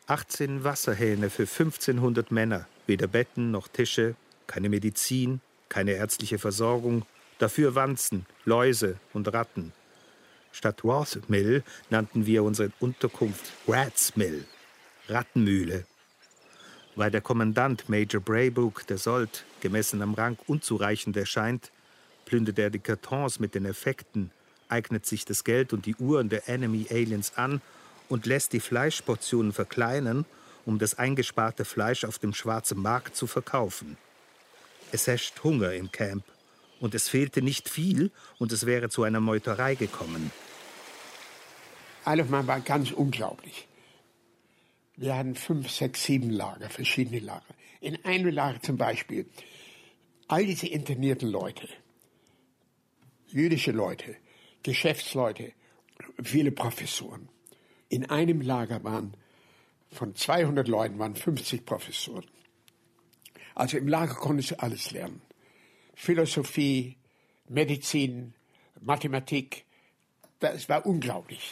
18 Wasserhähne für 1500 Männer. Weder Betten noch Tische, keine Medizin, keine ärztliche Versorgung. Dafür Wanzen, Läuse und Ratten. Statt Roth Mill nannten wir unsere Unterkunft Rats Mill, Rattenmühle. Weil der Kommandant Major Braybrook der Sold gemessen am Rang unzureichend erscheint, plündert er die Kartons mit den Effekten, eignet sich das Geld und die Uhren der Enemy Aliens an und lässt die Fleischportionen verkleinern, um das eingesparte Fleisch auf dem schwarzen Markt zu verkaufen. Es herrscht Hunger im Camp und es fehlte nicht viel und es wäre zu einer Meuterei gekommen. Isle of Man war ganz unglaublich. Wir hatten 5, 6, 7 Lager, verschiedene Lager. In einem Lager zum Beispiel, all diese internierten Leute, jüdische Leute, Geschäftsleute, viele Professoren. In einem Lager waren von 200 Leuten waren 50 Professoren. Also im Lager konntest du alles lernen. Philosophie, Medizin, Mathematik, das war unglaublich.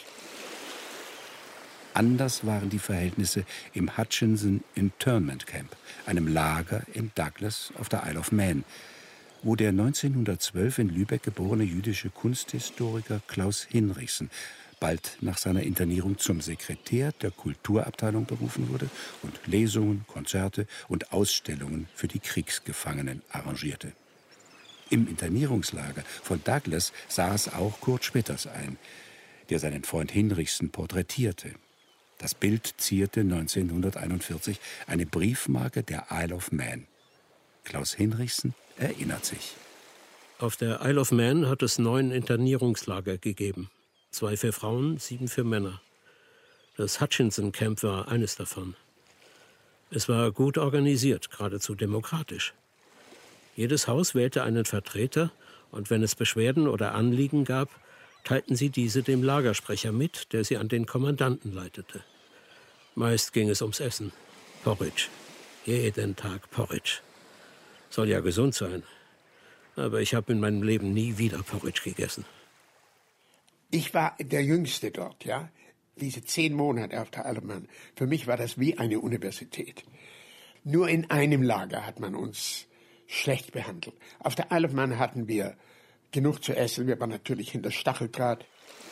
Anders waren die Verhältnisse im Hutchinson Internment Camp, einem Lager in Douglas auf der Isle of Man, wo der 1912 in Lübeck geborene jüdische Kunsthistoriker Klaus Hinrichsen bald nach seiner Internierung zum Sekretär der Kulturabteilung berufen wurde und Lesungen, Konzerte und Ausstellungen für die Kriegsgefangenen arrangierte. Im Internierungslager von Douglas saß auch Kurt Schwitters ein, der seinen Freund Hinrichsen porträtierte. Das Bild zierte 1941 eine Briefmarke der Isle of Man. Klaus Hinrichsen erinnert sich. Auf der Isle of Man hat es 9 Internierungslager gegeben. 2 für Frauen, 7 für Männer. Das Hutchinson Camp war eines davon. Es war gut organisiert, geradezu demokratisch. Jedes Haus wählte einen Vertreter und wenn es Beschwerden oder Anliegen gab, teilten sie diese dem Lagersprecher mit, der sie an den Kommandanten leitete. Meist ging es ums Essen. Porridge. Jeden Tag Porridge. Soll ja gesund sein. Aber ich habe in meinem Leben nie wieder Porridge gegessen. Ich war der Jüngste dort, ja. Diese 10 Monate auf der Isle of Man. Für mich war das wie eine Universität. Nur in einem Lager hat man uns schlecht behandelt. Auf der Isle of Man hatten wir genug zu essen. Wir waren natürlich hinter Stacheldraht.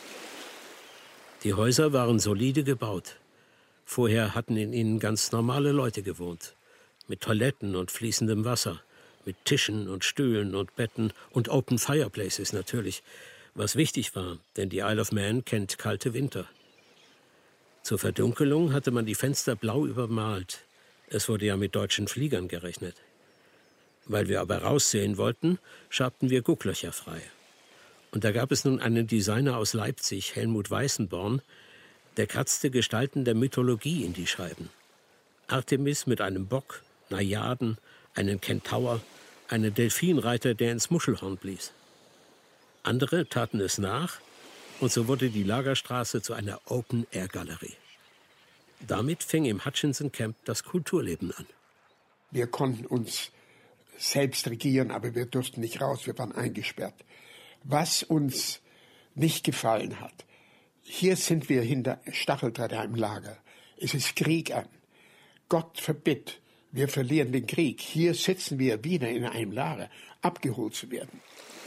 Die Häuser waren solide gebaut. Vorher hatten in ihnen ganz normale Leute gewohnt. Mit Toiletten und fließendem Wasser. Mit Tischen und Stühlen und Betten und Open Fireplaces natürlich. Was wichtig war, denn die Isle of Man kennt kalte Winter. Zur Verdunkelung hatte man die Fenster blau übermalt. Es wurde ja mit deutschen Fliegern gerechnet. Weil wir aber raussehen wollten, schabten wir Gucklöcher frei. Und da gab es nun einen Designer aus Leipzig, Helmut Weißenborn, der kratzte Gestalten der Mythologie in die Scheiben. Artemis mit einem Bock, Najaden, einen Kentaur, einen Delfinreiter, der ins Muschelhorn blies. Andere taten es nach und so wurde die Lagerstraße zu einer Open-Air-Galerie. Damit fing im Hutchinson Camp das Kulturleben an. Wir konnten uns selbst regieren, aber wir durften nicht raus, wir waren eingesperrt. Was uns nicht gefallen hat, hier sind wir hinter Stacheldraht im Lager. Es ist Krieg an. Gott verbitt, wir verlieren den Krieg. Hier sitzen wir wieder in einem Lager, abgeholt zu werden.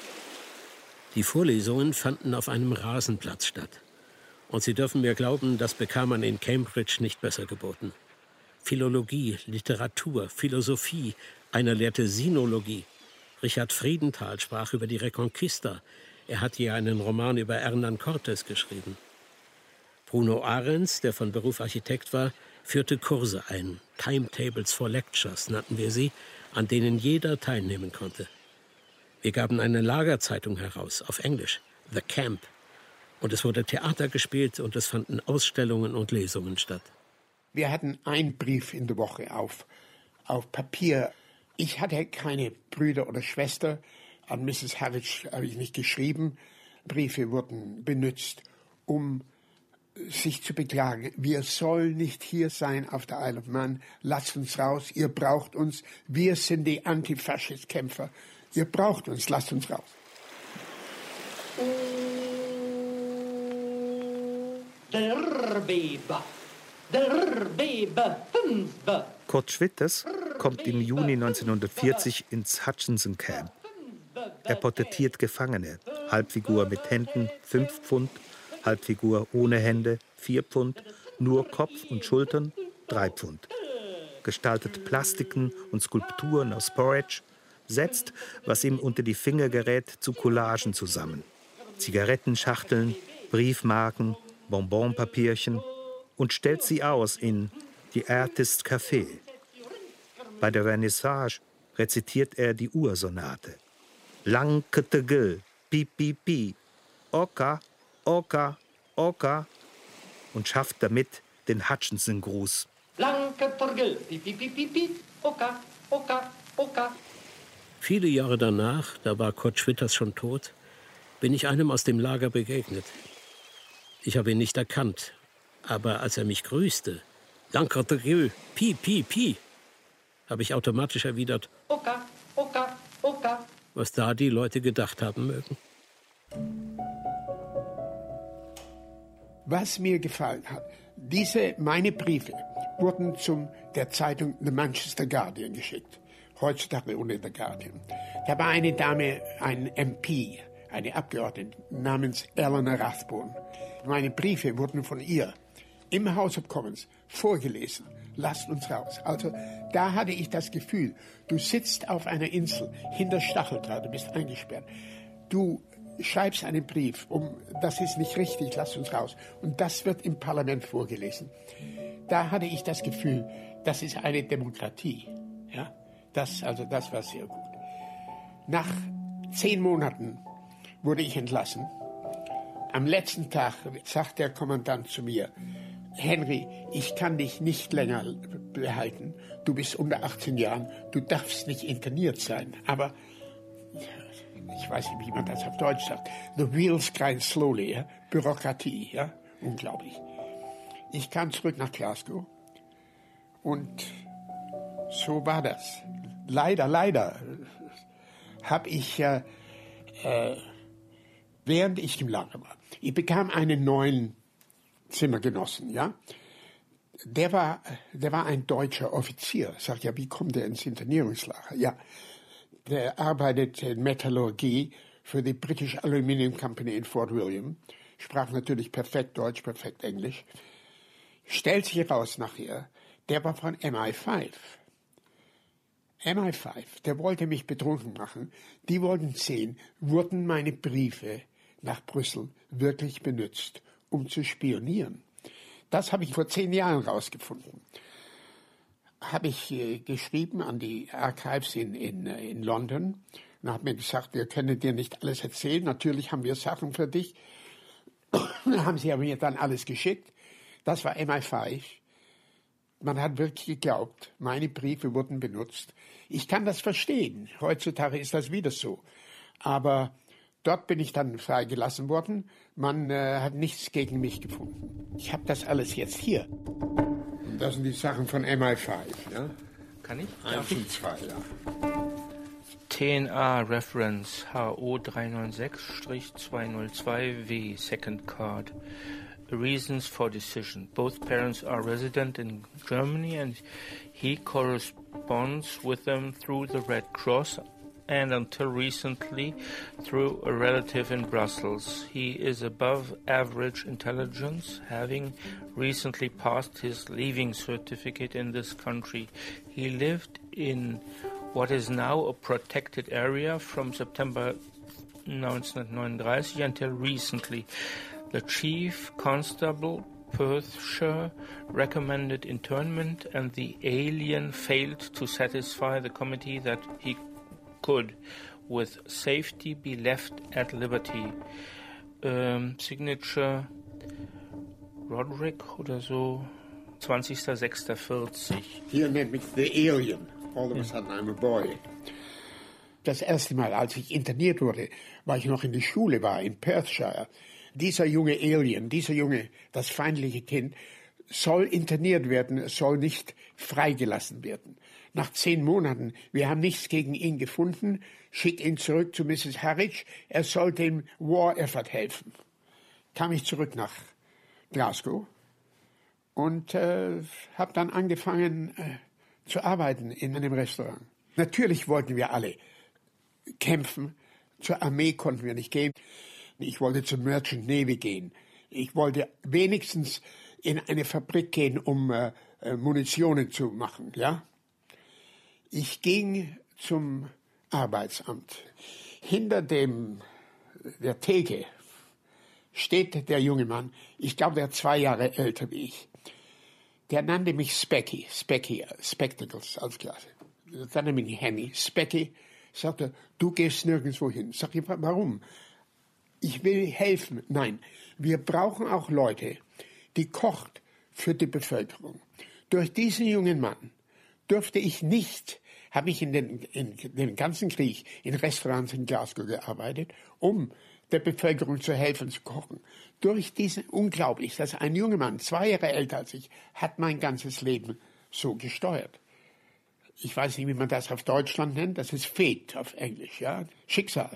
Die Vorlesungen fanden auf einem Rasenplatz statt. Und Sie dürfen mir glauben, das bekam man in Cambridge nicht besser geboten. Philologie, Literatur, Philosophie, einer lehrte Sinologie. Richard Friedenthal sprach über die Reconquista. Er hat hier einen Roman über Hernán Cortés geschrieben. Bruno Ahrens, der von Beruf Architekt war, führte Kurse ein. Timetables for Lectures nannten wir sie, an denen jeder teilnehmen konnte. Wir gaben eine Lagerzeitung heraus, auf Englisch, The Camp. Und es wurde Theater gespielt und es fanden Ausstellungen und Lesungen statt. Wir hatten einen Brief in der Woche auf Papier. Ich hatte keine Brüder oder Schwester. An Mrs. Havich habe ich nicht geschrieben. Briefe wurden benutzt, um sich zu beklagen. Wir sollen nicht hier sein auf der Isle of Man. Lasst uns raus. Ihr braucht uns. Wir sind die Antifaschist-Kämpfer. Ihr braucht uns. Lasst uns raus. Der Weber. Kurt Schwitters kommt im Juni 1940 ins Hutchinson Camp. Er porträtiert Gefangene, Halbfigur mit Händen 5 Pfund, Halbfigur ohne Hände 4 Pfund, nur Kopf und Schultern 3 Pfund. Gestaltet Plastiken und Skulpturen aus Porridge, setzt, was ihm unter die Finger gerät, zu Collagen zusammen. Zigarettenschachteln, Briefmarken, Bonbonpapierchen und stellt sie aus in The Artist's Café. Bei der Vernissage rezitiert er die Ursonate. Langketegel, piep, piep, piep, oka, oka, oka und schafft damit den Hutchinson-Gruß. Langketegel, piep, piep, piep, piep, oka, oka, oka. Viele Jahre danach, da war Kurt Schwitters schon tot, bin ich einem aus dem Lager begegnet. Ich habe ihn nicht erkannt, aber als er mich grüßte, Langketegel, piep, piep, piep, habe ich automatisch erwidert, oka, oka, oka. Was da die Leute gedacht haben mögen. Was mir gefallen hat, meine Briefe wurden der Zeitung The Manchester Guardian geschickt. Heutzutage unter The Guardian. Da war eine Dame, ein MP, eine Abgeordnete namens Eleanor Rathbone. Meine Briefe wurden von ihr im House of Commons vorgelesen. Lasst uns raus. Also da hatte ich das Gefühl, du sitzt auf einer Insel hinter Stacheldraht, du bist eingesperrt. Du schreibst einen Brief, das ist nicht richtig, lasst uns raus. Und das wird im Parlament vorgelesen. Da hatte ich das Gefühl, das ist eine Demokratie. Ja? Das war sehr gut. Nach 10 Monaten wurde ich entlassen. Am letzten Tag sagt der Kommandant zu mir, Henry, ich kann dich nicht länger behalten. Du bist unter 18 Jahren, du darfst nicht interniert sein. Aber ich weiß nicht, wie man das auf Deutsch sagt. The wheels grind slowly, ja? Bürokratie, ja? Unglaublich. Ich kam zurück nach Glasgow und so war das. Leider habe ich, während ich im Lager war, ich bekam einen neuen Zimmergenossen, ja. Der war ein deutscher Offizier. Ich sag, ja, wie kommt der ins Internierungslager? Ja, der arbeitet in Metallurgie für die British Aluminium Company in Fort William. Sprach natürlich perfekt Deutsch, perfekt Englisch. Stellt sich heraus nachher, der war von MI5. MI5, der wollte mich betrunken machen. Die wollten sehen, wurden meine Briefe nach Brüssel wirklich benutzt, um zu spionieren. Das habe ich vor 10 Jahren rausgefunden. Habe ich geschrieben an die Archives in London und habe mir gesagt, wir können dir nicht alles erzählen. Natürlich haben wir Sachen für dich. Dann haben sie mir dann alles geschickt. Das war MI5. Man hat wirklich geglaubt, meine Briefe wurden benutzt. Ich kann das verstehen. Heutzutage ist das wieder so. Aber dort bin ich dann freigelassen worden. Man hat nichts gegen mich gefunden. Ich habe das alles jetzt hier. Und das sind die Sachen von MI5, ja? Kann ich? 1 und 2, ja. TNA Reference HO396-202W Second Card. Reasons for decision. Both parents are resident in Germany and he corresponds with them through the Red Cross and until recently through a relative in Brussels. He is above average intelligence, having recently passed his leaving certificate in this country. He lived in what is now a protected area from September 1939 until recently. The Chief Constable, Perthshire, recommended internment and the alien failed to satisfy the committee that he could, with safety, be left at liberty. Signature Roderick oder so, 20.06.40. Hier nennt mich The Alien. All of a sudden I'm a boy. Das erste Mal, als ich interniert wurde, weil ich noch in der Schule war, in Perthshire. Dieser junge Alien, das feindliche Kind, soll interniert werden, soll nicht freigelassen werden. Nach 10 Monaten, wir haben nichts gegen ihn gefunden, schick ihn zurück zu Mrs. Harwich, er soll dem War Effort helfen. Kam ich zurück nach Glasgow und habe dann angefangen zu arbeiten in einem Restaurant. Natürlich wollten wir alle kämpfen. Zur Armee konnten wir nicht gehen. Ich wollte zur Merchant Navy gehen. Ich wollte wenigstens in eine Fabrik gehen, um Munitionen zu machen. Ja? Ich ging zum Arbeitsamt. Hinter der Theke steht der junge Mann. Ich glaube, der 2 Jahre älter wie ich. Der nannte mich Specky, Spectacles als Klasse. Dann nannte mich Hemmy, Specky. Sagte, du gehst nirgendwo hin. Sag ich, warum? Ich will helfen. Nein, wir brauchen auch Leute, die kocht für die Bevölkerung. Durch diesen jungen Mann durfte ich nicht, habe ich in den ganzen Krieg in Restaurants in Glasgow gearbeitet, um der Bevölkerung zu helfen, zu kochen. Durch diesen, unglaublich, dass ein junger Mann, 2 Jahre älter als ich, hat mein ganzes Leben so gesteuert. Ich weiß nicht, wie man das auf Deutschland nennt, das ist Fate auf Englisch, ja, Schicksal.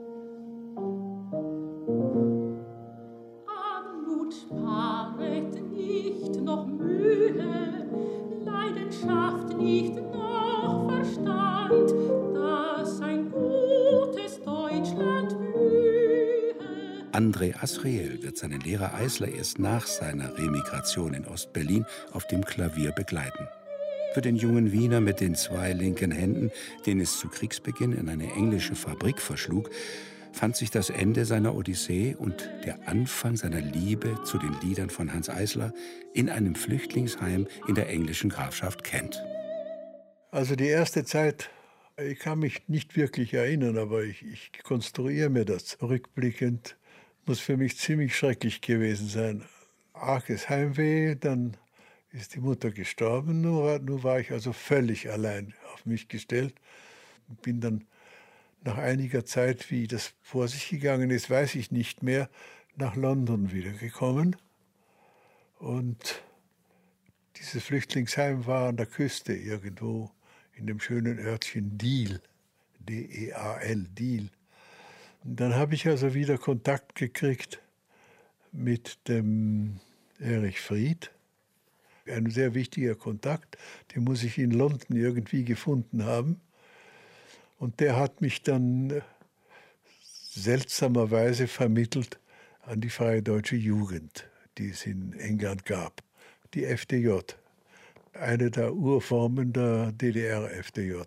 Anmut sparet nicht noch Mühe, Leidenschaft nicht noch Verstand, dass ein gutes Deutschland blühe. André Asriel wird seinen Lehrer Eisler erst nach seiner Remigration in Ostberlin auf dem Klavier begleiten. Für den jungen Wiener mit den 2 linken Händen, den es zu Kriegsbeginn in eine englische Fabrik verschlug, fand sich das Ende seiner Odyssee und der Anfang seiner Liebe zu den Liedern von Hanns Eisler in einem Flüchtlingsheim in der englischen Grafschaft Kent. Also die erste Zeit, ich kann mich nicht wirklich erinnern, aber ich konstruiere mir das rückblickend, muss für mich ziemlich schrecklich gewesen sein. Arges Heimweh, dann ist die Mutter gestorben, nur war ich also völlig allein auf mich gestellt. Bin dann nach einiger Zeit, wie das vor sich gegangen ist, weiß ich nicht mehr, nach London wiedergekommen. Und dieses Flüchtlingsheim war an der Küste irgendwo in dem schönen Örtchen Deal, D-E-A-L, Deal. Und dann habe ich also wieder Kontakt gekriegt mit dem Erich Fried. Ein sehr wichtiger Kontakt, den muss ich in London irgendwie gefunden haben. Und der hat mich dann seltsamerweise vermittelt an die Freie Deutsche Jugend, die es in England gab. Die FDJ, eine der Urformen der DDR-FDJ,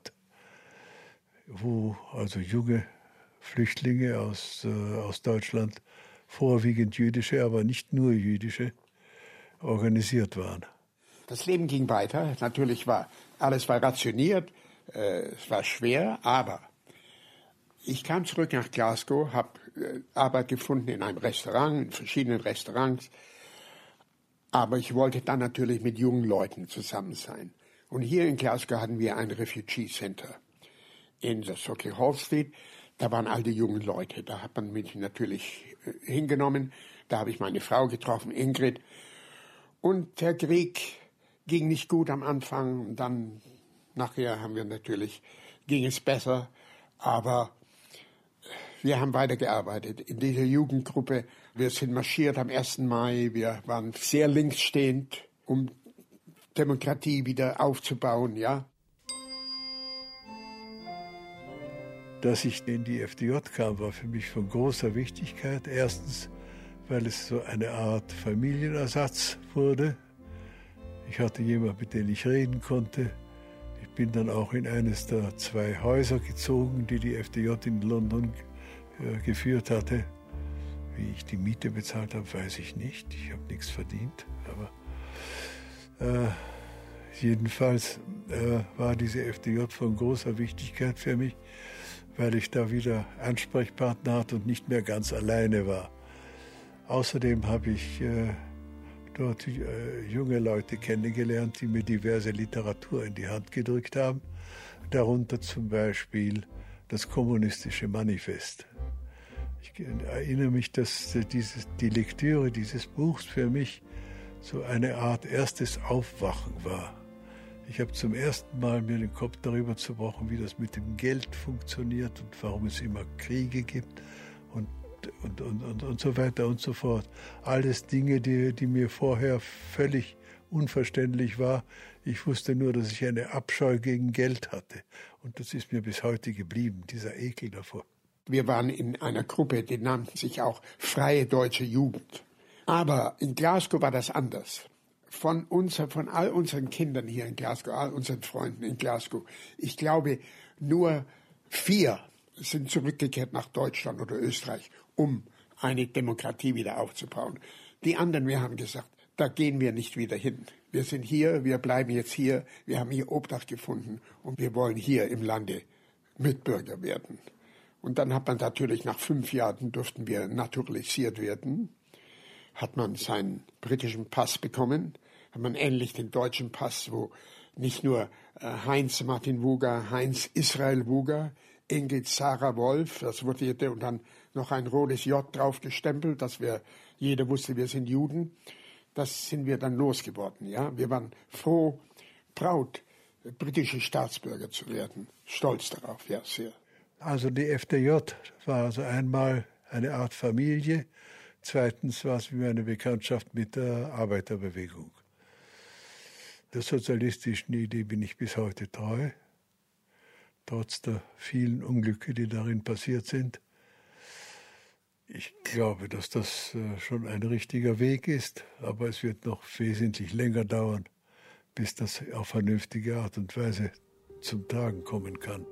wo also junge Flüchtlinge aus Deutschland, vorwiegend jüdische, aber nicht nur jüdische, organisiert waren. Das Leben ging weiter. Natürlich alles war rationiert, es war schwer, aber ich kam zurück nach Glasgow, habe Arbeit gefunden in einem Restaurant, in verschiedenen Restaurants. Aber ich wollte dann natürlich mit jungen Leuten zusammen sein. Und hier in Glasgow hatten wir ein Refugee Center in der Socky Hall Street. Da waren all die jungen Leute. Da hat man mich natürlich hingenommen. Da habe ich meine Frau getroffen, Ingrid. Und der Krieg ging nicht gut am Anfang. Dann nachher ging es besser. Aber wir haben weitergearbeitet in dieser Jugendgruppe. Wir sind marschiert am 1. Mai. Wir waren sehr linksstehend, um Demokratie wieder aufzubauen, ja. Dass ich in die FDJ kam, war für mich von großer Wichtigkeit. Erstens, weil es so eine Art Familienersatz wurde. Ich hatte jemanden, mit dem ich reden konnte. Ich bin dann auch in eines der 2 Häuser gezogen, die die FDJ in London geführt hatte. Wie ich die Miete bezahlt habe, weiß ich nicht. Ich habe nichts verdient. Aber jedenfalls war diese FDJ von großer Wichtigkeit für mich, weil ich da wieder Ansprechpartner hatte und nicht mehr ganz alleine war. Außerdem habe ich dort junge Leute kennengelernt, die mir diverse Literatur in die Hand gedrückt haben. Darunter zum Beispiel das Kommunistische Manifest. Ich erinnere mich, dass die Lektüre dieses Buchs für mich so eine Art erstes Aufwachen war. Ich habe zum ersten Mal mir den Kopf darüber zerbrochen, wie das mit dem Geld funktioniert und warum es immer Kriege gibt und so weiter und so fort. Alles Dinge, die mir vorher völlig unverständlich war. Ich wusste nur, dass ich eine Abscheu gegen Geld hatte. Und das ist mir bis heute geblieben, dieser Ekel davor. Wir waren in einer Gruppe, die nannte sich auch Freie Deutsche Jugend. Aber in Glasgow war das anders. Von all unseren Kindern hier in Glasgow, all unseren Freunden in Glasgow, ich glaube, nur 4 sind zurückgekehrt nach Deutschland oder Österreich, um eine Demokratie wieder aufzubauen. Die anderen, wir haben gesagt, da gehen wir nicht wieder hin. Wir sind hier, wir bleiben jetzt hier, wir haben hier Obdach gefunden und wir wollen hier im Lande Mitbürger werden. Und dann hat man natürlich, nach 5 Jahren durften wir naturalisiert werden, hat man seinen britischen Pass bekommen, hat man endlich den deutschen Pass, wo nicht nur Heinz Martin Wuger, Heinz Israel Wuger, Ingrid Sarah Wolf, das wurde und dann noch ein rotes J drauf gestempelt, dass jeder wusste, wir sind Juden. Das sind wir dann losgeworden. Ja? Wir waren froh, proud, britische Staatsbürger zu werden. Stolz darauf, ja, sehr. Also die FDJ war also einmal eine Art Familie. Zweitens war es wie eine Bekanntschaft mit der Arbeiterbewegung. Der sozialistischen Idee bin ich bis heute treu, trotz der vielen Unglücke, die darin passiert sind. Ich glaube, dass das schon ein richtiger Weg ist, aber es wird noch wesentlich länger dauern, bis das auf vernünftige Art und Weise zum Tragen kommen kann.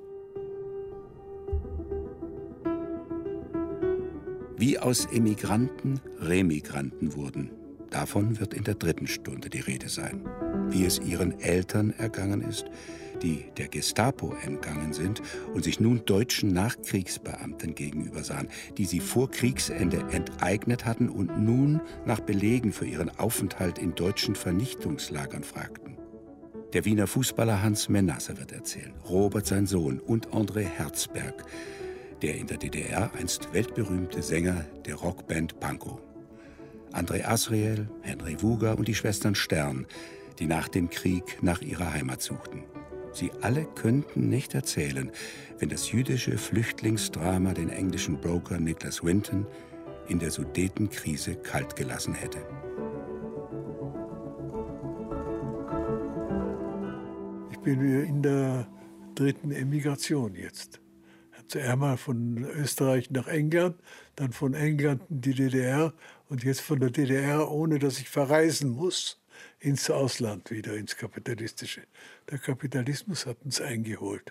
Wie aus Emigranten Remigranten wurden, davon wird in der 3. Stunde die Rede sein. Wie es ihren Eltern ergangen ist, die der Gestapo entgangen sind und sich nun deutschen Nachkriegsbeamten gegenüber sahen, die sie vor Kriegsende enteignet hatten und nun nach Belegen für ihren Aufenthalt in deutschen Vernichtungslagern fragten. Der Wiener Fußballer Hans Menasse wird erzählen, Robert sein Sohn und André Herzberg, der in der DDR einst weltberühmte Sänger der Rockband Pankow. André Asriel, Henry Wuger und die Schwestern Stern, die nach dem Krieg nach ihrer Heimat suchten. Sie alle könnten nicht erzählen, wenn das jüdische Flüchtlingsdrama den englischen Broker Nicholas Winton in der Sudetenkrise kalt gelassen hätte. Ich bin in der 3. Emigration jetzt. Zuerst mal von Österreich nach England, dann von England in die DDR und jetzt von der DDR, ohne dass ich verreisen muss, ins Ausland wieder, ins Kapitalistische. Der Kapitalismus hat uns eingeholt.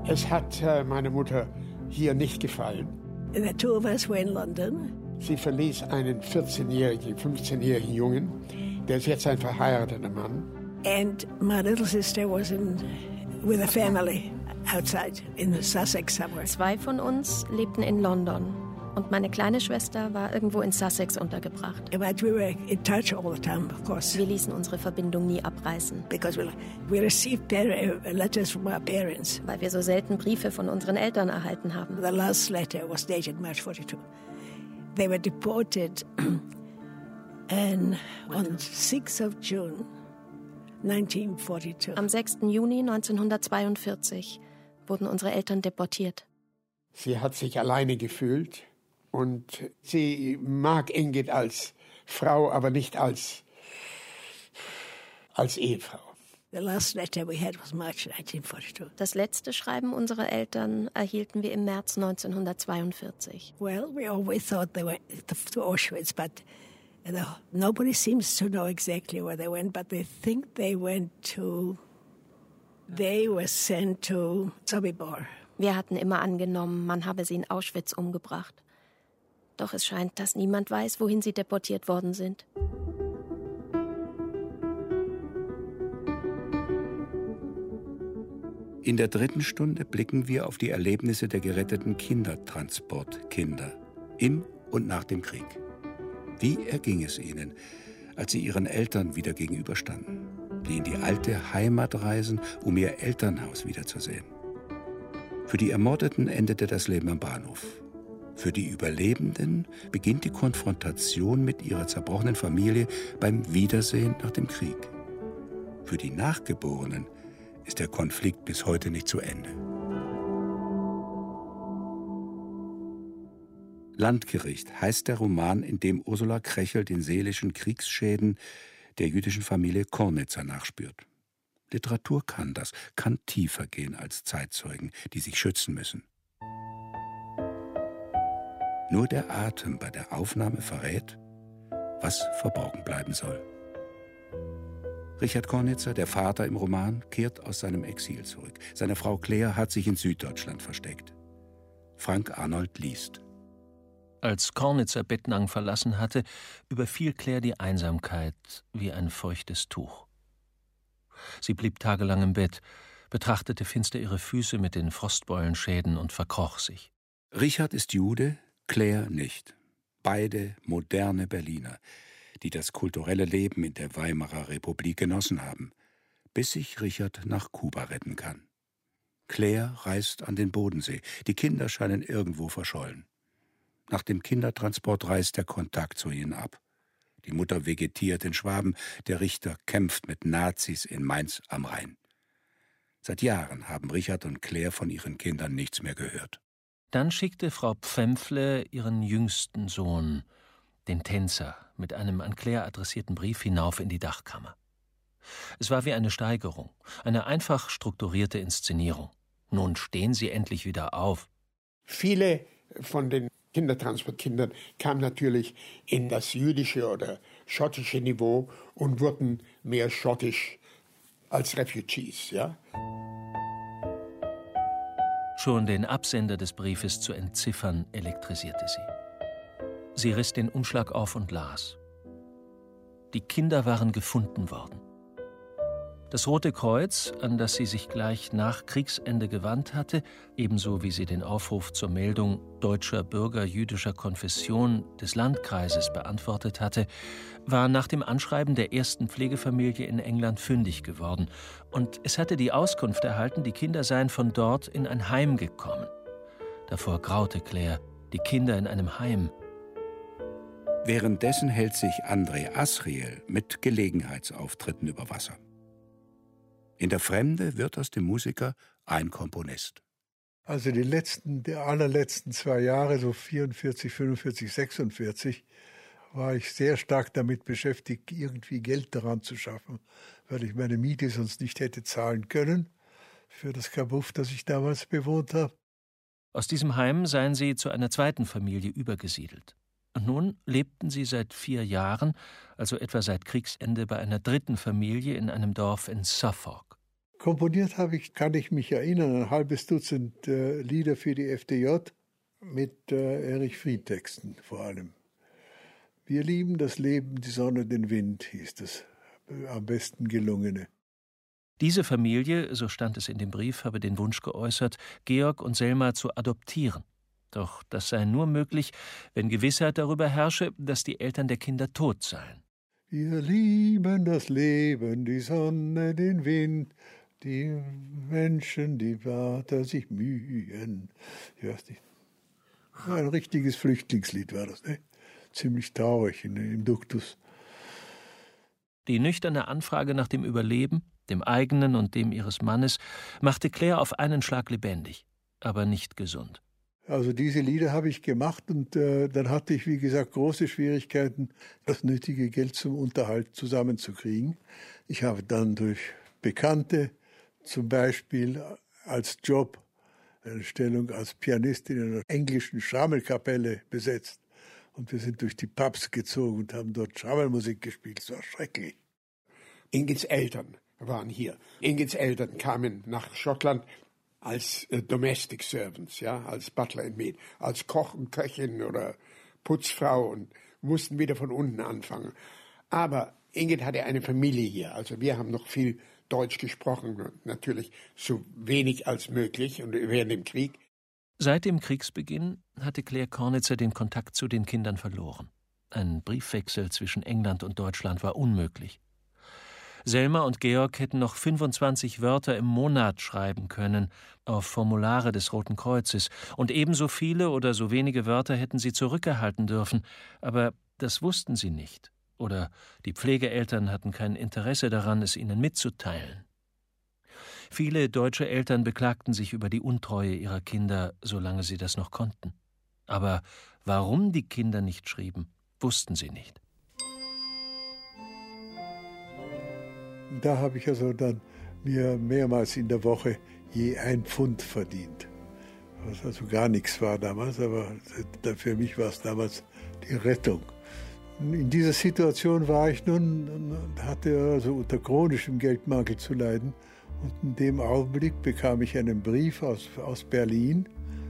Es hat meiner Mutter hier nicht gefallen. The two of us were in London. Sie verließ einen 14-jährigen, 15-jährigen Jungen, der ist jetzt ein verheirateter Mann. And my little sister was with a family outside in Sussex somewhere. 2 von uns lebten in London und meine kleine Schwester war irgendwo in Sussex untergebracht. But we were in touch all the time, of course. Wir ließen unsere Verbindung nie abreißen. Because we received letters from our parents. Weil wir so selten Briefe von unseren Eltern erhalten haben. The last letter was dated March 42. They were deported on 6th of June 1942. Am 6. Juni 1942 wurden unsere Eltern deportiert. Sie hat sich alleine gefühlt und sie mag Ingrid als Frau, aber nicht als Ehefrau. The last letter we had was March 1942. Das letzte Schreiben unserer Eltern erhielten wir im März 1942. Well, we always thought they went to Auschwitz, but nobody seems to know exactly where they went, but they think they were sent to Sobibor. Wir hatten immer angenommen, man habe sie in Auschwitz umgebracht. Doch es scheint, dass niemand weiß, wohin sie deportiert worden sind. In der 3. Stunde blicken wir auf die Erlebnisse der geretteten Kindertransportkinder in und nach dem Krieg. Wie erging es ihnen, als sie ihren Eltern wieder gegenüberstanden, die in die alte Heimat reisen, um ihr Elternhaus wiederzusehen? Für die Ermordeten endete das Leben am Bahnhof. Für die Überlebenden beginnt die Konfrontation mit ihrer zerbrochenen Familie beim Wiedersehen nach dem Krieg. Für die Nachgeborenen ist der Konflikt bis heute nicht zu Ende. Landgericht heißt der Roman, in dem Ursula Krechel den seelischen Kriegsschäden der jüdischen Familie Kornitzer nachspürt. Literatur kann das, kann tiefer gehen als Zeitzeugen, die sich schützen müssen. Nur der Atem bei der Aufnahme verrät, was verborgen bleiben soll. Richard Kornitzer, der Vater im Roman, kehrt aus seinem Exil zurück. Seine Frau Claire hat sich in Süddeutschland versteckt. Frank Arnold liest. Als Kornitzer Bettnang verlassen hatte, überfiel Claire die Einsamkeit wie ein feuchtes Tuch. Sie blieb tagelang im Bett, betrachtete finster ihre Füße mit den Frostbeulenschäden und verkroch sich. Richard ist Jude, Claire nicht. Beide moderne Berliner, die das kulturelle Leben in der Weimarer Republik genossen haben, bis sich Richard nach Kuba retten kann. Claire reist an den Bodensee. Die Kinder scheinen irgendwo verschollen. Nach dem Kindertransport reißt der Kontakt zu ihnen ab. Die Mutter vegetiert in Schwaben, der Richter kämpft mit Nazis in Mainz am Rhein. Seit Jahren haben Richard und Claire von ihren Kindern nichts mehr gehört. Dann schickte Frau Pfämpfle ihren jüngsten Sohn, den Tänzer, mit einem an Claire adressierten Brief hinauf in die Dachkammer. Es war wie eine Steigerung, eine einfach strukturierte Inszenierung. Nun stehen sie endlich wieder auf. Viele von den Kindertransportkindern kamen natürlich in das jüdische oder schottische Niveau und wurden mehr schottisch als Refugees, ja? Schon den Absender des Briefes zu entziffern, elektrisierte sie. Sie riss den Umschlag auf und las. Die Kinder waren gefunden worden. Das Rote Kreuz, an das sie sich gleich nach Kriegsende gewandt hatte, ebenso wie sie den Aufruf zur Meldung deutscher Bürger jüdischer Konfession des Landkreises beantwortet hatte, war nach dem Anschreiben der ersten Pflegefamilie in England fündig geworden. Und es hatte die Auskunft erhalten, die Kinder seien von dort in ein Heim gekommen. Davor graute Claire, die Kinder in einem Heim. Währenddessen hält sich André Asriel mit Gelegenheitsauftritten über Wasser. In der Fremde wird aus dem Musiker ein Komponist. Also die allerletzten 2 Jahre, so 44, 45, 46, war ich sehr stark damit beschäftigt, irgendwie Geld daran zu schaffen, weil ich meine Miete sonst nicht hätte zahlen können für das Kabuff, das ich damals bewohnt habe. Aus diesem Heim seien sie zu einer zweiten Familie übergesiedelt. Und nun lebten sie seit 4 Jahren, also etwa seit Kriegsende, bei einer dritten Familie in einem Dorf in Suffolk. Komponiert kann ich mich erinnern, ein halbes Dutzend Lieder für die FDJ mit Erich Fried-Texten vor allem. Wir lieben das Leben, die Sonne, den Wind, hieß das am besten gelungene. Diese Familie, so stand es in dem Brief, habe den Wunsch geäußert, Georg und Selma zu adoptieren. Doch das sei nur möglich, wenn Gewissheit darüber herrsche, dass die Eltern der Kinder tot seien. Wir lieben das Leben, die Sonne, den Wind, die Menschen, die Vater sich mühen. Ich weiß nicht. Ein richtiges Flüchtlingslied war das, ne? Ziemlich traurig im Duktus. Die nüchterne Anfrage nach dem Überleben, dem eigenen und dem ihres Mannes, machte Claire auf einen Schlag lebendig, aber nicht gesund. Also diese Lieder habe ich gemacht und dann hatte ich, wie gesagt, große Schwierigkeiten, das nötige Geld zum Unterhalt zusammenzukriegen. Ich habe dann durch Bekannte zum Beispiel als Job eine Stellung als Pianist in einer englischen Schrammelkapelle besetzt. Und wir sind durch die Pubs gezogen und haben dort Schrammelmusik gespielt. Das war schrecklich. Ingits Eltern waren hier. Ingits Eltern kamen nach Schottland als Domestic Servants, ja, als Butler and Maid, als Koch und Köchin oder Putzfrau und mussten wieder von unten anfangen. Aber Ingrid hatte eine Familie hier. Also wir haben noch viel Deutsch gesprochen, natürlich so wenig als möglich und während dem Krieg. Seit dem Kriegsbeginn hatte Claire Cornitzer den Kontakt zu den Kindern verloren. Ein Briefwechsel zwischen England und Deutschland war unmöglich. Selma und Georg hätten noch 25 Wörter im Monat schreiben können, auf Formulare des Roten Kreuzes, und ebenso viele oder so wenige Wörter hätten sie zurückerhalten dürfen, aber das wussten sie nicht, oder die Pflegeeltern hatten kein Interesse daran, es ihnen mitzuteilen. Viele deutsche Eltern beklagten sich über die Untreue ihrer Kinder, solange sie das noch konnten. Aber warum die Kinder nicht schrieben, wussten sie nicht. Da habe ich also dann mir mehrmals in der Woche je 1 Pfund verdient. Was also gar nichts war damals, aber für mich war es damals die Rettung. In dieser Situation war ich nun und hatte also unter chronischem Geldmangel zu leiden. Und in dem Augenblick bekam ich einen Brief aus Berlin,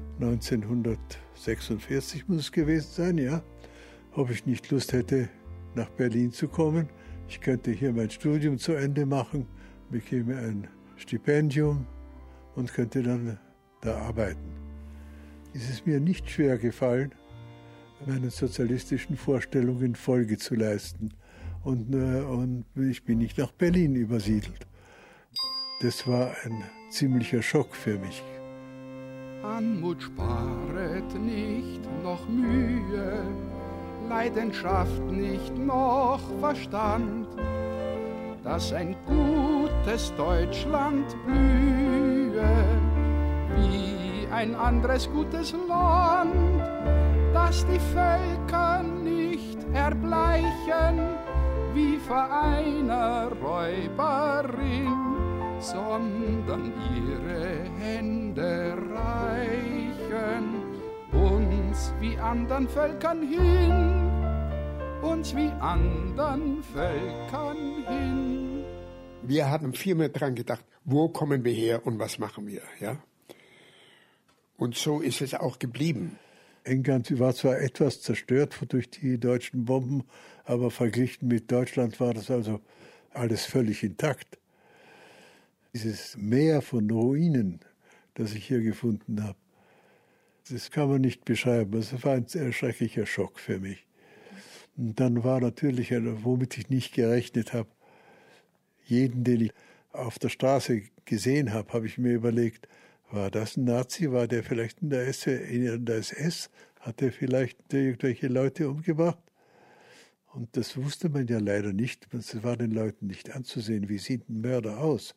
1946 muss es gewesen sein, ja, ob ich nicht Lust hätte, nach Berlin zu kommen. Ich könnte hier mein Studium zu Ende machen, bekäme ein Stipendium und könnte dann da arbeiten. Es ist mir nicht schwer gefallen, meinen sozialistischen Vorstellungen Folge zu leisten. Und ich bin nicht nach Berlin übersiedelt. Das war ein ziemlicher Schock für mich. Anmut sparet nicht noch Mühe, Leidenschaft nicht noch Verstand, dass ein gutes Deutschland blühe, wie ein anderes gutes Land, dass die Völker nicht erbleichen, wie vor einer Räuberin, sondern ihre Hände reichen uns wie anderen Völkern hin, uns wie anderen Völkern hin. Wir hatten vielmehr dran gedacht, wo kommen wir her und was machen wir, ja? Und so ist es auch geblieben. England war zwar etwas zerstört durch die deutschen Bomben, aber verglichen mit Deutschland war das also alles völlig intakt. Dieses Meer von Ruinen, das ich hier gefunden habe, das kann man nicht beschreiben. Das war ein sehr schrecklicher Schock für mich. Und dann war natürlich, womit ich nicht gerechnet habe, jeden, den ich auf der Straße gesehen habe, habe ich mir überlegt, war das ein Nazi? War der vielleicht in der SS? Hat er vielleicht irgendwelche Leute umgebracht? Und das wusste man ja leider nicht. Es war den Leuten nicht anzusehen. Wie sieht ein Mörder aus?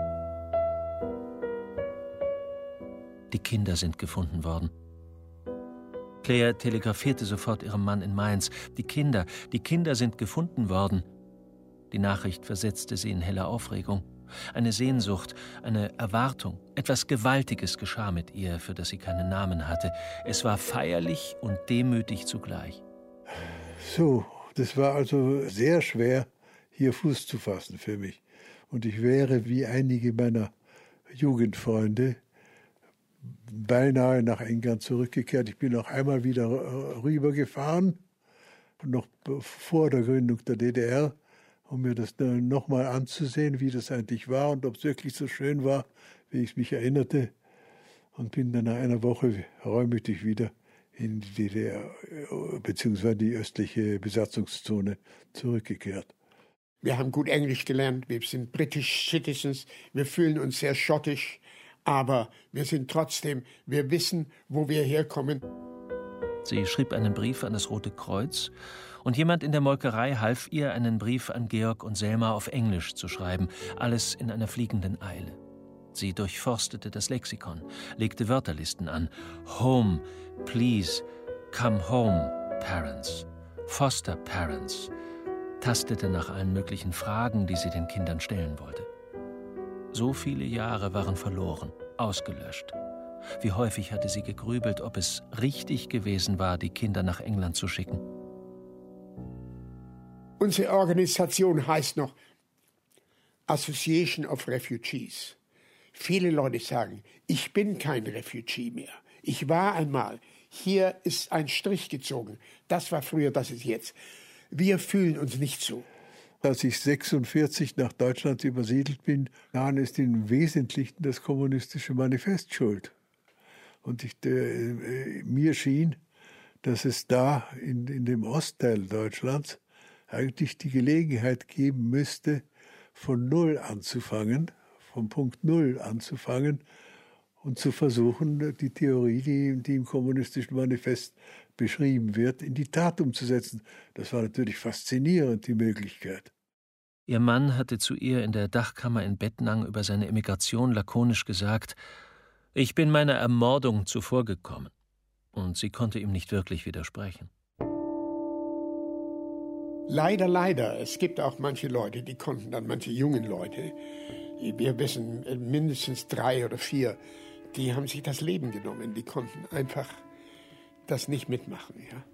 Die Kinder sind gefunden worden. Claire telegrafierte sofort ihrem Mann in Mainz. Die Kinder sind gefunden worden. Die Nachricht versetzte sie in helle Aufregung. Eine Sehnsucht, eine Erwartung, etwas Gewaltiges geschah mit ihr, für das sie keinen Namen hatte. Es war feierlich und demütig zugleich. So, das war also sehr schwer, hier Fuß zu fassen für mich. Und ich wäre wie einige meiner Jugendfreunde beinahe nach England zurückgekehrt. Ich bin auch einmal wieder rübergefahren, noch vor der Gründung der DDR, um mir das nochmal anzusehen, wie das eigentlich war und ob es wirklich so schön war, wie ich mich erinnerte. Und bin dann nach einer Woche reumütig wieder in die DDR bzw. die östliche Besatzungszone zurückgekehrt. Wir haben gut Englisch gelernt, wir sind British Citizens, wir fühlen uns sehr schottisch, aber wir sind trotzdem, wir wissen, wo wir herkommen. Sie schrieb einen Brief an das Rote Kreuz und jemand in der Molkerei half ihr, einen Brief an Georg und Selma auf Englisch zu schreiben, alles in einer fliegenden Eile. Sie durchforstete das Lexikon, legte Wörterlisten an. Home, please, come home, parents, foster parents. Tastete nach allen möglichen Fragen, die sie den Kindern stellen wollte. So viele Jahre waren verloren, ausgelöscht. Wie häufig hatte sie gegrübelt, ob es richtig gewesen war, die Kinder nach England zu schicken. Unsere Organisation heißt noch Association of Refugees. Viele Leute sagen, ich bin kein Refugee mehr. Ich war einmal. Hier ist ein Strich gezogen. Das war früher, das ist jetzt. Wir fühlen uns nicht so. Als ich 1946 nach Deutschland übersiedelt bin, daran ist im Wesentlichen das kommunistische Manifest schuld. Und mir schien, dass es da in dem Ostteil Deutschlands eigentlich die Gelegenheit geben müsste, von Null anzufangen, vom Punkt Null anzufangen und zu versuchen, die Theorie, die im kommunistischen Manifest beschrieben wird, in die Tat umzusetzen. Das war natürlich faszinierend, die Möglichkeit. Ihr Mann hatte zu ihr in der Dachkammer in Bettnang über seine Emigration lakonisch gesagt: Ich bin meiner Ermordung zuvorgekommen. Und sie konnte ihm nicht wirklich widersprechen. Leider, leider. Es gibt auch manche Leute, die konnten dann, manche jungen Leute, wir wissen mindestens 3 oder 4, die haben sich das Leben genommen. Die konnten einfach das nicht mitmachen. Ja?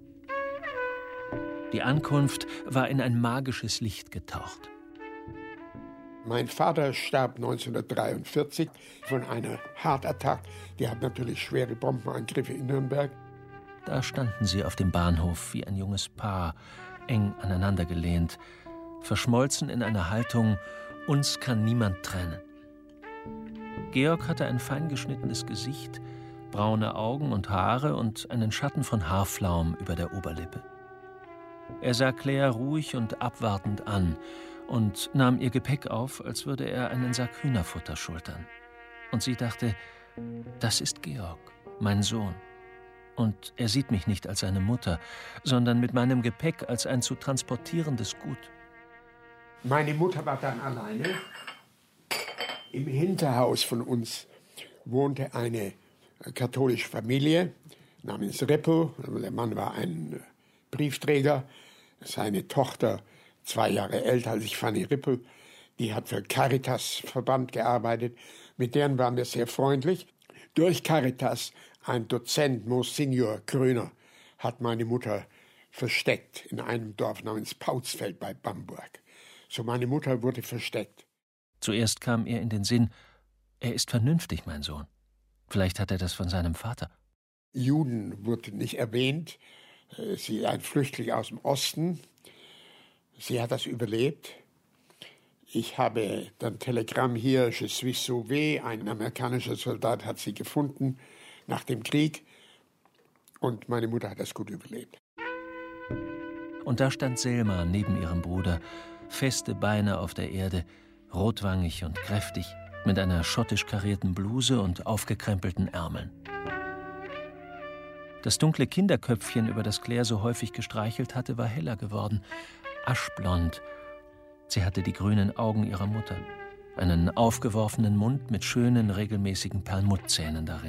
Die Ankunft war in ein magisches Licht getaucht. Mein Vater starb 1943 von einer Heart-Attack. Die hat natürlich schwere Bombenangriffe in Nürnberg. Da standen sie auf dem Bahnhof wie ein junges Paar, eng aneinandergelehnt, verschmolzen in einer Haltung, uns kann niemand trennen. Georg hatte ein fein geschnittenes Gesicht, braune Augen und Haare und einen Schatten von Haarflaum über der Oberlippe. Er sah Claire ruhig und abwartend an und nahm ihr Gepäck auf, als würde er einen Sack Hühnerfutter schultern. Und sie dachte, das ist Georg, mein Sohn. Und er sieht mich nicht als seine Mutter, sondern mit meinem Gepäck als ein zu transportierendes Gut. Meine Mutter war dann alleine. Im Hinterhaus von uns wohnte eine katholische Familie namens Rippel. Der Mann war ein Briefträger. Seine Tochter, 2 Jahre älter als ich, Fanny Rippel, die hat für Caritas-Verband gearbeitet. Mit deren waren wir sehr freundlich. Durch Caritas, ein Dozent, Monsignor Kröner, hat meine Mutter versteckt in einem Dorf namens Pautzfeld bei Bamberg. So meine Mutter wurde versteckt. Zuerst kam ihr in den Sinn, er ist vernünftig, mein Sohn. Vielleicht hat er das von seinem Vater. Juden wurde nicht erwähnt. Sie ist ein Flüchtling aus dem Osten. Sie hat das überlebt. Ich habe dann Telegramm hier, je suis sauvé, ein amerikanischer Soldat hat sie gefunden nach dem Krieg. Und meine Mutter hat das gut überlebt. Und da stand Selma neben ihrem Bruder, feste Beine auf der Erde, rotwangig und kräftig, mit einer schottisch karierten Bluse und aufgekrempelten Ärmeln. Das dunkle Kinderköpfchen, über das Claire so häufig gestreichelt hatte, war heller geworden, aschblond. Sie hatte die grünen Augen ihrer Mutter, einen aufgeworfenen Mund mit schönen, regelmäßigen Perlmuttzähnen darin.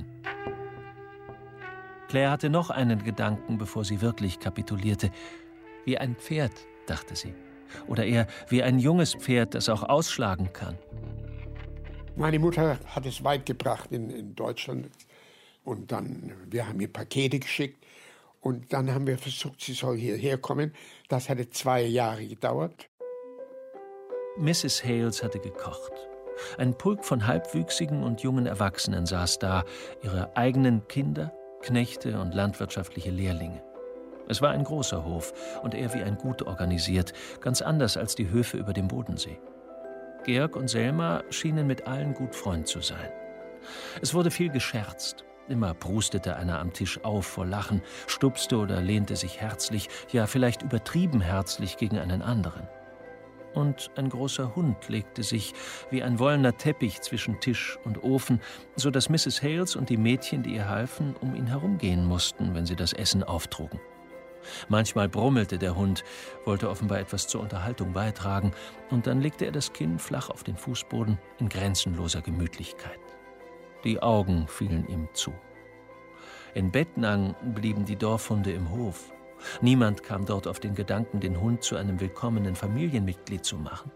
Claire hatte noch einen Gedanken, bevor sie wirklich kapitulierte. Wie ein Pferd, dachte sie. Oder eher wie ein junges Pferd, das auch ausschlagen kann. Meine Mutter hat es weit gebracht in Deutschland. Und dann, wir haben ihr Pakete geschickt. Und dann haben wir versucht, sie soll hierher kommen. Das hatte 2 Jahre gedauert. Mrs. Hales hatte gekocht. Ein Pulk von halbwüchsigen und jungen Erwachsenen saß da, ihre eigenen Kinder, Knechte und landwirtschaftliche Lehrlinge. Es war ein großer Hof und eher wie ein Gut organisiert, ganz anders als die Höfe über dem Bodensee. Georg und Selma schienen mit allen gut Freund zu sein. Es wurde viel gescherzt. Immer prustete einer am Tisch auf vor Lachen, stupste oder lehnte sich herzlich, ja vielleicht übertrieben herzlich gegen einen anderen. Und ein großer Hund legte sich wie ein wollener Teppich zwischen Tisch und Ofen, so dass Mrs. Hales und die Mädchen, die ihr halfen, um ihn herumgehen mussten, wenn sie das Essen auftrugen. Manchmal brummelte der Hund, wollte offenbar etwas zur Unterhaltung beitragen, und dann legte er das Kinn flach auf den Fußboden in grenzenloser Gemütlichkeit. Die Augen fielen ihm zu. In Bettnang blieben die Dorfhunde im Hof. Niemand kam dort auf den Gedanken, den Hund zu einem willkommenen Familienmitglied zu machen.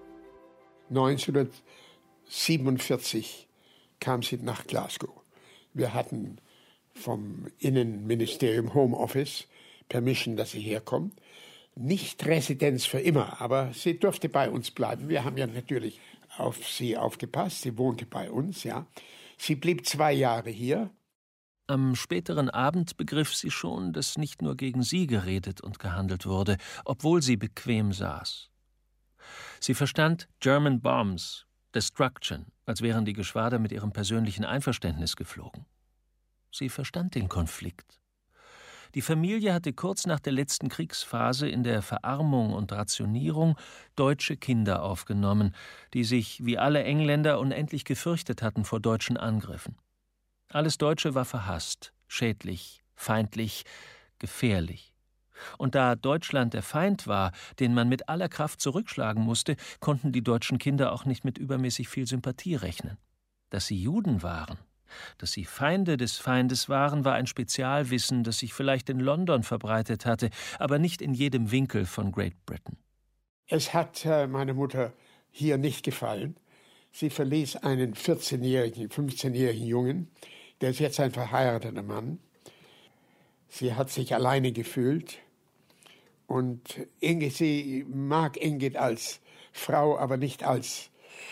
1947 kam sie nach Glasgow. Wir hatten vom Innenministerium Home Office Permission, dass sie herkommt. Nicht Residenz für immer, aber sie durfte bei uns bleiben. Wir haben ja natürlich auf sie aufgepasst. Sie wohnte bei uns, ja. Sie blieb 2 Jahre hier. Am späteren Abend begriff sie schon, dass nicht nur gegen sie geredet und gehandelt wurde, obwohl sie bequem saß. Sie verstand German Bombs, Destruction, als wären die Geschwader mit ihrem persönlichen Einverständnis geflogen. Sie verstand den Konflikt. Die Familie hatte kurz nach der letzten Kriegsphase in der Verarmung und Rationierung deutsche Kinder aufgenommen, die sich, wie alle Engländer, unendlich gefürchtet hatten vor deutschen Angriffen. Alles Deutsche war verhasst, schädlich, feindlich, gefährlich. Und da Deutschland der Feind war, den man mit aller Kraft zurückschlagen musste, konnten die deutschen Kinder auch nicht mit übermäßig viel Sympathie rechnen. Dass sie Juden waren, dass sie Feinde des Feindes waren, war ein Spezialwissen, das sich vielleicht in London verbreitet hatte, aber nicht in jedem Winkel von Great Britain. Es hat meiner Mutter hier nicht gefallen. Sie verließ einen 14-jährigen, 15-jährigen Jungen, der ist jetzt ein verheirateter Mann. Sie hat sich alleine gefühlt. Und sie mag Ingrid als Frau, aber nicht als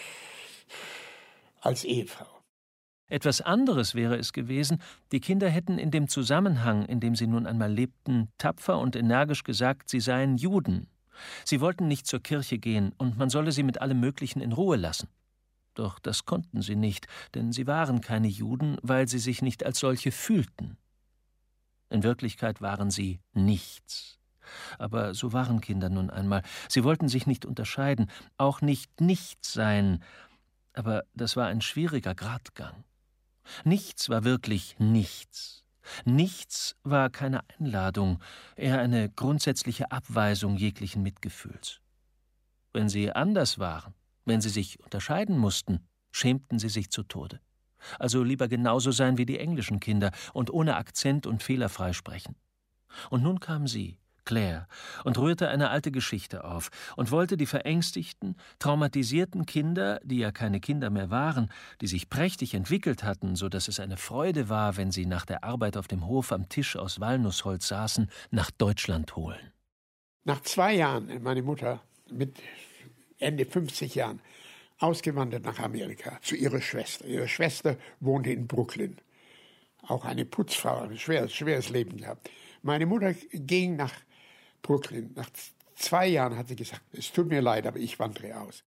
Ehefrau. Etwas anderes wäre es gewesen, die Kinder hätten in dem Zusammenhang, in dem sie nun einmal lebten, tapfer und energisch gesagt, sie seien Juden. Sie wollten nicht zur Kirche gehen und man solle sie mit allem Möglichen in Ruhe lassen. Doch das konnten sie nicht, denn sie waren keine Juden, weil sie sich nicht als solche fühlten. In Wirklichkeit waren sie nichts. Aber so waren Kinder nun einmal. Sie wollten sich nicht unterscheiden, auch nicht nichts sein. Aber das war ein schwieriger Gratgang. Nichts war wirklich nichts. Nichts war keine Einladung, eher eine grundsätzliche Abweisung jeglichen Mitgefühls. Wenn sie anders waren, wenn sie sich unterscheiden mussten, schämten sie sich zu Tode. Also lieber genauso sein wie die englischen Kinder und ohne Akzent und fehlerfrei sprechen. Und nun kam sie, Claire, und rührte eine alte Geschichte auf und wollte die verängstigten, traumatisierten Kinder, die ja keine Kinder mehr waren, die sich prächtig entwickelt hatten, so dass es eine Freude war, wenn sie nach der Arbeit auf dem Hof am Tisch aus Walnussholz saßen, nach Deutschland holen. Nach 2 Jahren, meine Mutter mit Ende 50 Jahren, ausgewandert nach Amerika zu ihrer Schwester. Ihre Schwester wohnte in Brooklyn. Auch eine Putzfrau, ein schweres Leben gehabt. Meine Mutter ging nach Brooklyn. Nach 2 Jahren hat sie gesagt, es tut mir leid, aber ich wandere aus.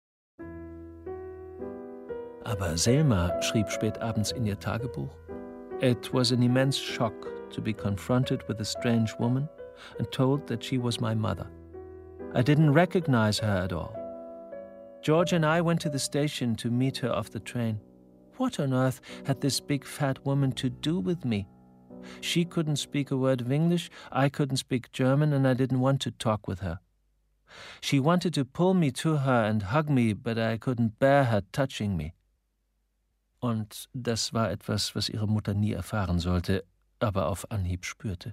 Aber Selma schrieb spät abends in ihr Tagebuch: It was an immense shock to be confronted with a strange woman and told that she was my mother. I didn't recognize her at all. George and I went to the station to meet her off the train. What on earth had this big fat woman to do with me? She couldn't speak a word of English, I couldn't speak German, and I didn't want to talk with her. She wanted to pull me to her and hug me, but I couldn't bear her touching me. Und das war etwas, was ihre Mutter nie erfahren sollte, aber auf Anhieb spürte.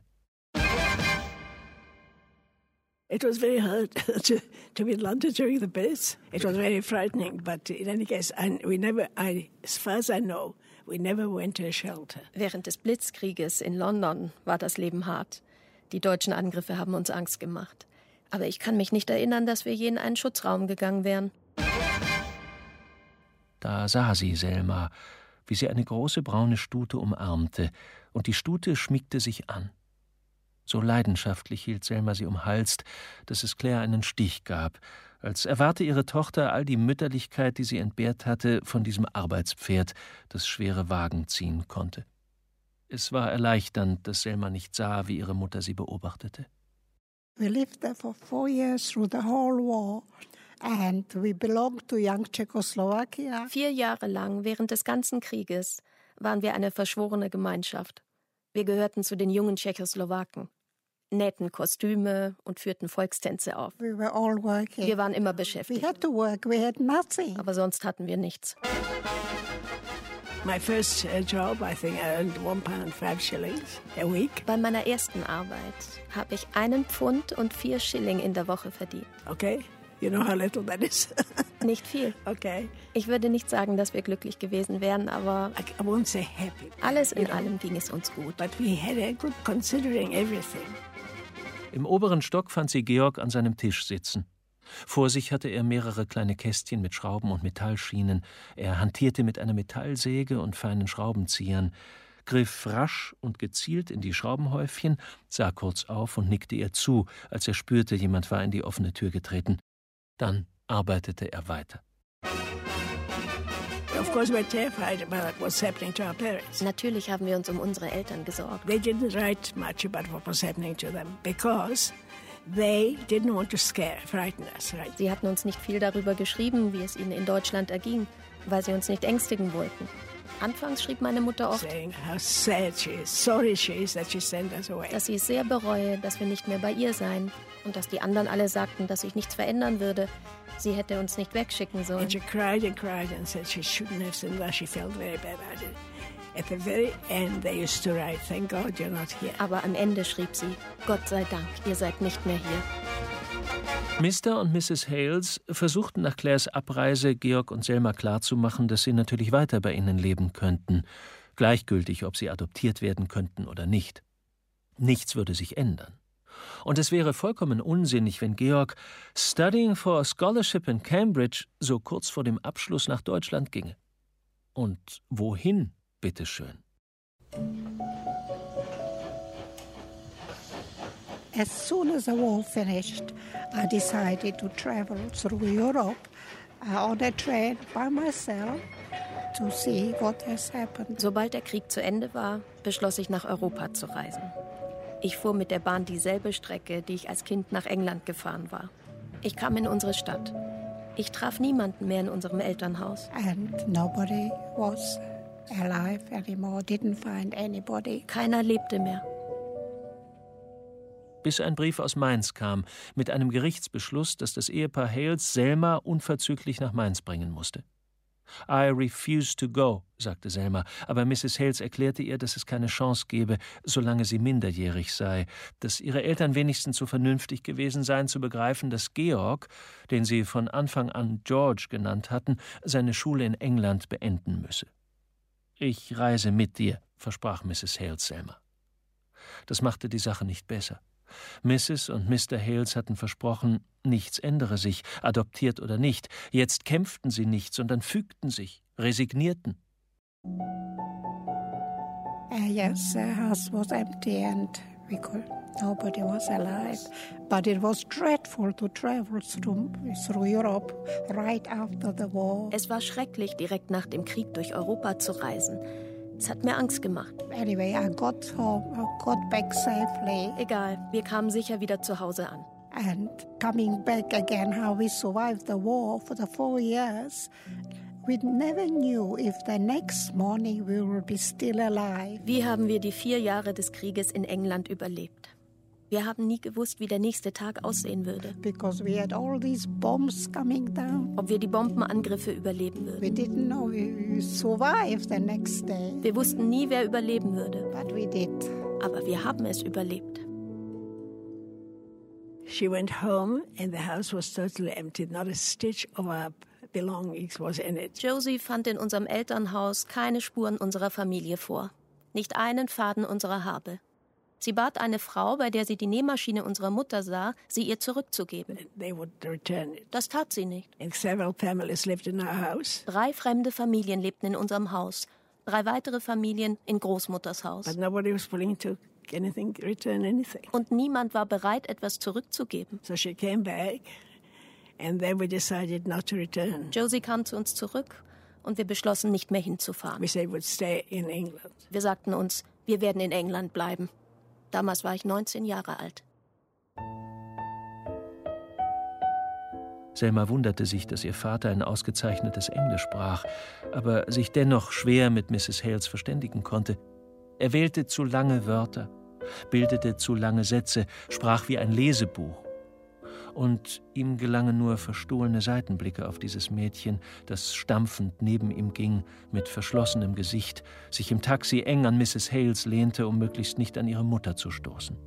It was very hard to be in London during the births. It was very frightening, but in any case, as far as I know, we never went to a shelter. Während des Blitzkrieges in London war das Leben hart. Die deutschen Angriffe haben uns Angst gemacht. Aber ich kann mich nicht erinnern, dass wir je in einen Schutzraum gegangen wären. Da sah sie Selma, wie sie eine große braune Stute umarmte, und die Stute schmiegte sich an. So leidenschaftlich hielt Selma sie umhalst, dass es Claire einen Stich gab, als erwarte ihre Tochter all die Mütterlichkeit, die sie entbehrt hatte, von diesem Arbeitspferd, das schwere Wagen ziehen konnte. Es war erleichternd, dass Selma nicht sah, wie ihre Mutter sie beobachtete. We lived there for 4 years through the whole war. And we belonged to young Czechoslovakia. 4 Jahre lang, während des ganzen Krieges, waren wir eine verschworene Gemeinschaft. Wir gehörten zu den jungen Tschechoslowaken, nähten Kostüme und führten Volkstänze auf. We were all working. Wir waren immer beschäftigt. We had to work, we had nothing. Aber sonst hatten wir nichts. My first job, I think I earned £1.05 a week. Bei meiner ersten Arbeit habe ich 1 Pfund und 4 Schilling in der Woche verdient. Okay, you know how little that is. Nicht viel. Okay. Ich würde nicht sagen, dass wir glücklich gewesen wären, aber I won't say happy. Alles in allem ging es uns gut. But we had a good considering everything. Im oberen Stock fand sie Georg an seinem Tisch sitzen. Vor sich hatte er mehrere kleine Kästchen mit Schrauben und Metallschienen. Er hantierte mit einer Metallsäge und feinen Schraubenziehern, griff rasch und gezielt in die Schraubenhäufchen, sah kurz auf und nickte ihr zu, als er spürte, jemand war in die offene Tür getreten. Dann arbeitete er weiter. Of course, we're terrified about what's happening to our parents. Natürlich haben wir uns um unsere Eltern gesorgt. They didn't write much about what was happening to them because they didn't want to frighten us, right? Sie hatten uns nicht viel darüber geschrieben, wie es ihnen in Deutschland erging, weil sie uns nicht ängstigen wollten. Anfangs schrieb meine Mutter oft, saying how sad she is, sorry she is that she sent us away. Dass sie es sehr bereue, dass wir nicht mehr bei ihr seien und dass die anderen alle sagten, dass sich nichts verändern würde. Sie hätte uns nicht wegschicken sollen. And she cried and said she shouldn't have sent us. She felt very bad about it. At the very end they used to write, thank God you're not here. Aber am Ende schrieb sie, Gott sei Dank, ihr seid nicht mehr hier. Mr. und Mrs. Hales versuchten nach Claires Abreise Georg und Selma klarzumachen, dass sie natürlich weiter bei ihnen leben könnten, gleichgültig, ob sie adoptiert werden könnten oder nicht. Nichts würde sich ändern. Und es wäre vollkommen unsinnig, wenn Georg, studying for a scholarship in Cambridge, so kurz vor dem Abschluss nach Deutschland ginge. Und wohin, bitteschön? As soon as the war finished, I decided to travel through Europe on a train by myself to see what has happened. Sobald der Krieg zu Ende war, beschloss ich, nach Europa zu reisen. Ich fuhr mit der Bahn dieselbe Strecke, die ich als Kind nach England gefahren war. Ich kam in unsere Stadt. Ich traf niemanden mehr in unserem Elternhaus. And nobody was alive anymore, didn't find anybody. Keiner lebte mehr. Bis ein Brief aus Mainz kam, mit einem Gerichtsbeschluss, dass das Ehepaar Hales Selma unverzüglich nach Mainz bringen musste. I refuse to go, sagte Selma, aber Mrs. Hales erklärte ihr, dass es keine Chance gebe, solange sie minderjährig sei, dass ihre Eltern wenigstens so vernünftig gewesen seien, zu begreifen, dass Georg, den sie von Anfang an George genannt hatten, seine Schule in England beenden müsse. »Ich reise mit dir«, versprach Mrs. Hales Selma. Das machte die Sache nicht besser. Mrs. und Mr. Hales hatten versprochen, nichts ändere sich, adoptiert oder nicht. Jetzt kämpften sie nicht, sondern fügten sich, resignierten. Yes, the house was empty and nobody was alive. But it was dreadful to travel through Europe right after the war. Es war schrecklich, direkt nach dem Krieg durch Europa zu reisen. Es hat mir Angst gemacht. Anyway, I got home, I got back safely. Egal, wir kamen sicher wieder zu Hause an. And coming back again, how we survived the war for the 4 years. We never knew if the next morning we will be still alive. Wie haben wir die 4 Jahre des Krieges in England überlebt? Wir haben nie gewusst, wie der nächste Tag aussehen würde. Because we had all these bombs coming down. Ob wir die Bombenangriffe überleben würden. We didn't know we survived the next day. Wir wussten nie, wer überleben würde. But we did. Aber wir haben es überlebt. She went home and the house was totally empty. Not a stitch of our belongings was in it. Josie fand in unserem Elternhaus keine Spuren unserer Familie vor. Nicht einen Faden unserer Habe. Sie bat eine Frau, bei der sie die Nähmaschine unserer Mutter sah, sie ihr zurückzugeben. Das tat sie nicht. 3 fremde Familien lebten in unserem Haus. 3 weitere Familien in Großmutters Haus. Und niemand war bereit, etwas zurückzugeben. Josie kam zu uns zurück und wir beschlossen, nicht mehr hinzufahren. Wir sagten uns, wir werden in England bleiben. Damals war ich 19 Jahre alt. Selma wunderte sich, dass ihr Vater ein ausgezeichnetes Englisch sprach, aber sich dennoch schwer mit Mrs. Hales verständigen konnte. Er wählte zu lange Wörter, bildete zu lange Sätze, sprach wie ein Lesebuch. Und ihm gelangen nur verstohlene Seitenblicke auf dieses Mädchen, das stampfend neben ihm ging, mit verschlossenem Gesicht, sich im Taxi eng an Mrs. Hales lehnte, um möglichst nicht an ihre Mutter zu stoßen.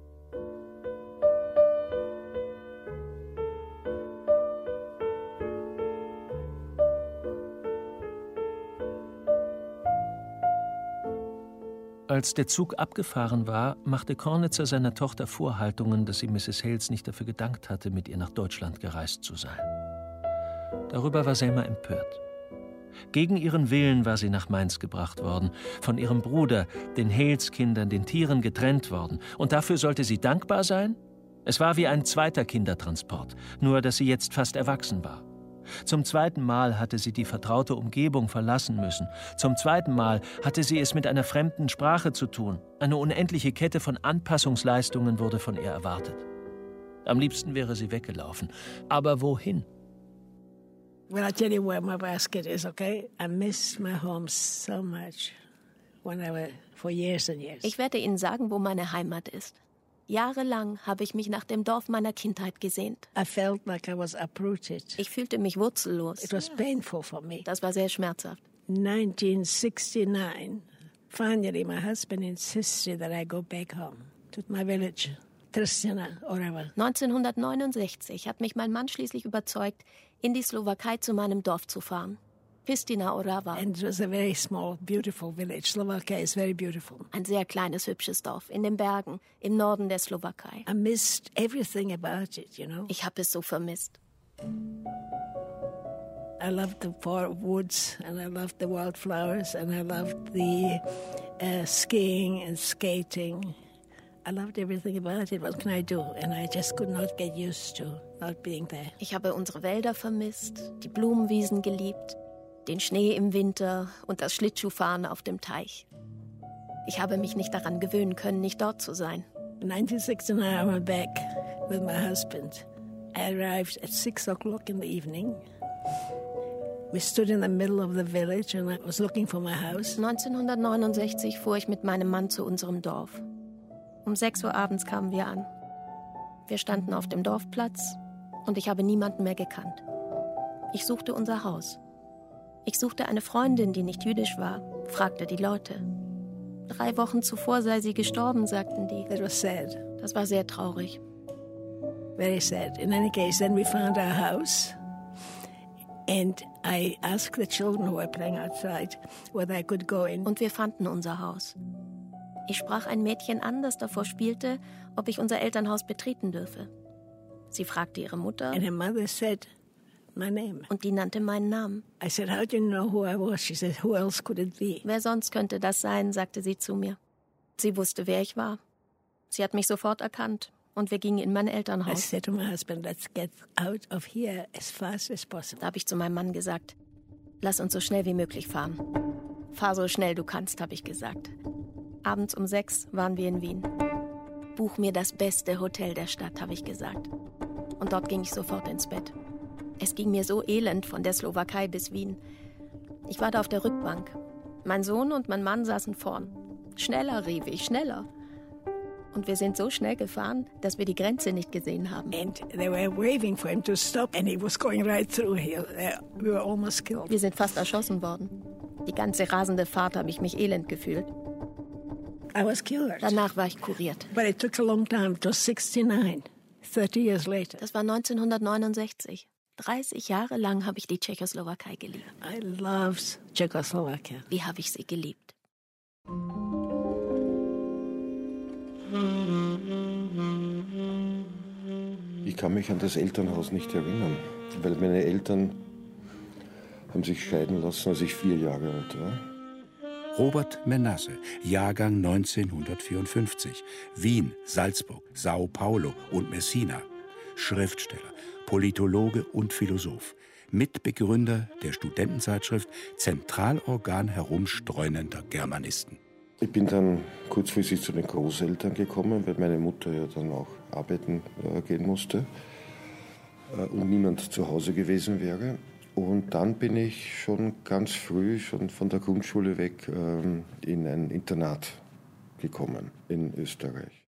Als der Zug abgefahren war, machte Cornitzer seiner Tochter Vorhaltungen, dass sie Mrs. Hales nicht dafür gedankt hatte, mit ihr nach Deutschland gereist zu sein. Darüber war Selma empört. Gegen ihren Willen war sie nach Mainz gebracht worden, von ihrem Bruder, den Hales-Kindern, den Tieren getrennt worden. Und dafür sollte sie dankbar sein? Es war wie ein zweiter Kindertransport, nur dass sie jetzt fast erwachsen war. Zum 2. Mal hatte sie die vertraute Umgebung verlassen müssen. Zum 2. Mal hatte sie es mit einer fremden Sprache zu tun. Eine unendliche Kette von Anpassungsleistungen wurde von ihr erwartet. Am liebsten wäre sie weggelaufen. Aber wohin? Well, I'll tell you where my basket is, okay? I miss my home so much for years and years. Ich werde Ihnen sagen, wo meine Heimat ist. Jahrelang habe ich mich nach dem Dorf meiner Kindheit gesehnt. I felt like I was uprooted. Ich fühlte mich wurzellos. It was painful for me. Das war sehr schmerzhaft. 1969, finally my husband insisted that I go back home to my village, Trstina, Orava. 1969 hat mich mein Mann schließlich überzeugt, in die Slowakei zu meinem Dorf zu fahren. Pistina Orava. And it was a very small, beautiful village. Slovakia is very beautiful. Ein sehr kleines, hübsches Dorf in den Bergen im Norden der Slowakei. I missed everything about it, you know. Ich habe es so vermisst. I loved the woods and I loved the wildflowers and I loved the skiing and skating. I loved everything about it. What can I do? And I just could not get used to not being there. Ich habe unsere Wälder vermisst, die Blumenwiesen geliebt, den Schnee im Winter und das Schlittschuhfahren auf dem Teich. Ich habe mich nicht daran gewöhnen können, nicht dort zu sein. In 1969, I went back with my husband. I arrived at 6 o'clock in the evening. We stood in the middle of the village and I was looking for my house. 1969 fuhr ich mit meinem Mann zu unserem Dorf. Um 6 Uhr abends kamen wir an. Wir standen auf dem Dorfplatz und ich habe niemanden mehr gekannt. Ich suchte unser Haus. Ich suchte eine Freundin, die nicht jüdisch war, fragte die Leute. 3 Wochen zuvor sei sie gestorben, sagten die. That was sad. Das war sehr traurig. Very sad. In any case, then we found our house. And I asked the children who were playing outside whether I could go in. Und wir fanden unser Haus. Ich sprach ein Mädchen an, das davor spielte, ob ich unser Elternhaus betreten dürfe. Sie fragte ihre Mutter. And her mother said my name. Und die nannte meinen Namen. I said, how do you know who I was? She said, who else could it be? Wer sonst könnte das sein, sagte sie zu mir. Sie wusste, wer ich war. Sie hat mich sofort erkannt und wir gingen in mein Elternhaus. I said to my husband, let's get out of here as fast as possible. Da habe ich zu meinem Mann gesagt, lass uns so schnell wie möglich fahren. Fahr so schnell du kannst, habe ich gesagt. Abends um 6 waren wir in Wien. Buch mir das beste Hotel der Stadt, habe ich gesagt. Und dort ging ich sofort ins Bett. Es ging mir so elend von der Slowakei bis Wien. Ich war da auf der Rückbank. Mein Sohn und mein Mann saßen vorn. Schneller, rief ich, schneller. Und wir sind so schnell gefahren, dass wir die Grenze nicht gesehen haben. And they were waving for him to stop and he was going right through here. We were almost killed. Wir sind fast erschossen worden. Die ganze rasende Fahrt habe ich mich elend gefühlt. I was cured. Danach war ich kuriert. But it took a long time. It was 69, 30 years later. Das war 1969. 30 Jahre lang habe ich die Tschechoslowakei geliebt. I loved Czechoslovakia. Wie habe ich sie geliebt? Ich kann mich an das Elternhaus nicht erinnern, weil meine Eltern haben sich scheiden lassen, als ich 4 Jahre alt war. Robert Menasse, Jahrgang 1954, Wien, Salzburg, Sao Paulo und Messina. Schriftsteller, Politologe und Philosoph. Mitbegründer der Studentenzeitschrift Zentralorgan herumstreunender Germanisten. Ich bin dann kurzfristig zu den Großeltern gekommen, weil meine Mutter ja dann auch arbeiten gehen musste und niemand zu Hause gewesen wäre. Und dann bin ich schon ganz früh, schon von der Grundschule weg, in ein Internat gekommen in Österreich.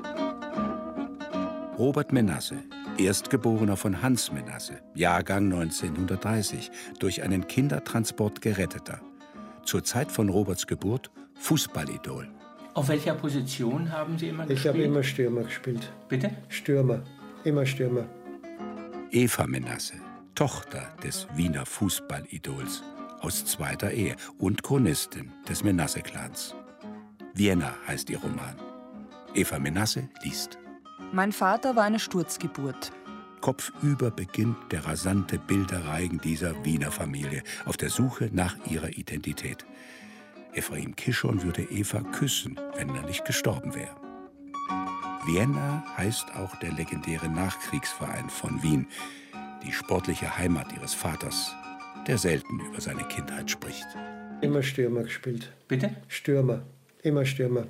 Robert Menasse, Erstgeborener von Hans Menasse, Jahrgang 1930, durch einen Kindertransport geretteter. Zur Zeit von Roberts Geburt Fußballidol. Auf welcher Position haben Sie immer gespielt? Ich habe immer Stürmer gespielt. Bitte? Stürmer, immer Stürmer. Eva Menasse, Tochter des Wiener Fußballidols, aus zweiter Ehe und Chronistin des Menasse-Clans. Vienna heißt ihr Roman. Eva Menasse liest. Mein Vater war eine Sturzgeburt. Kopfüber beginnt der rasante Bilderreigen dieser Wiener Familie auf der Suche nach ihrer Identität. Ephraim Kishon würde Eva küssen, wenn er nicht gestorben wäre. Vienna heißt auch der legendäre Nachkriegsverein von Wien, die sportliche Heimat ihres Vaters, der selten über seine Kindheit spricht. Immer Stürmer gespielt. Bitte? Stürmer, immer Stürmer.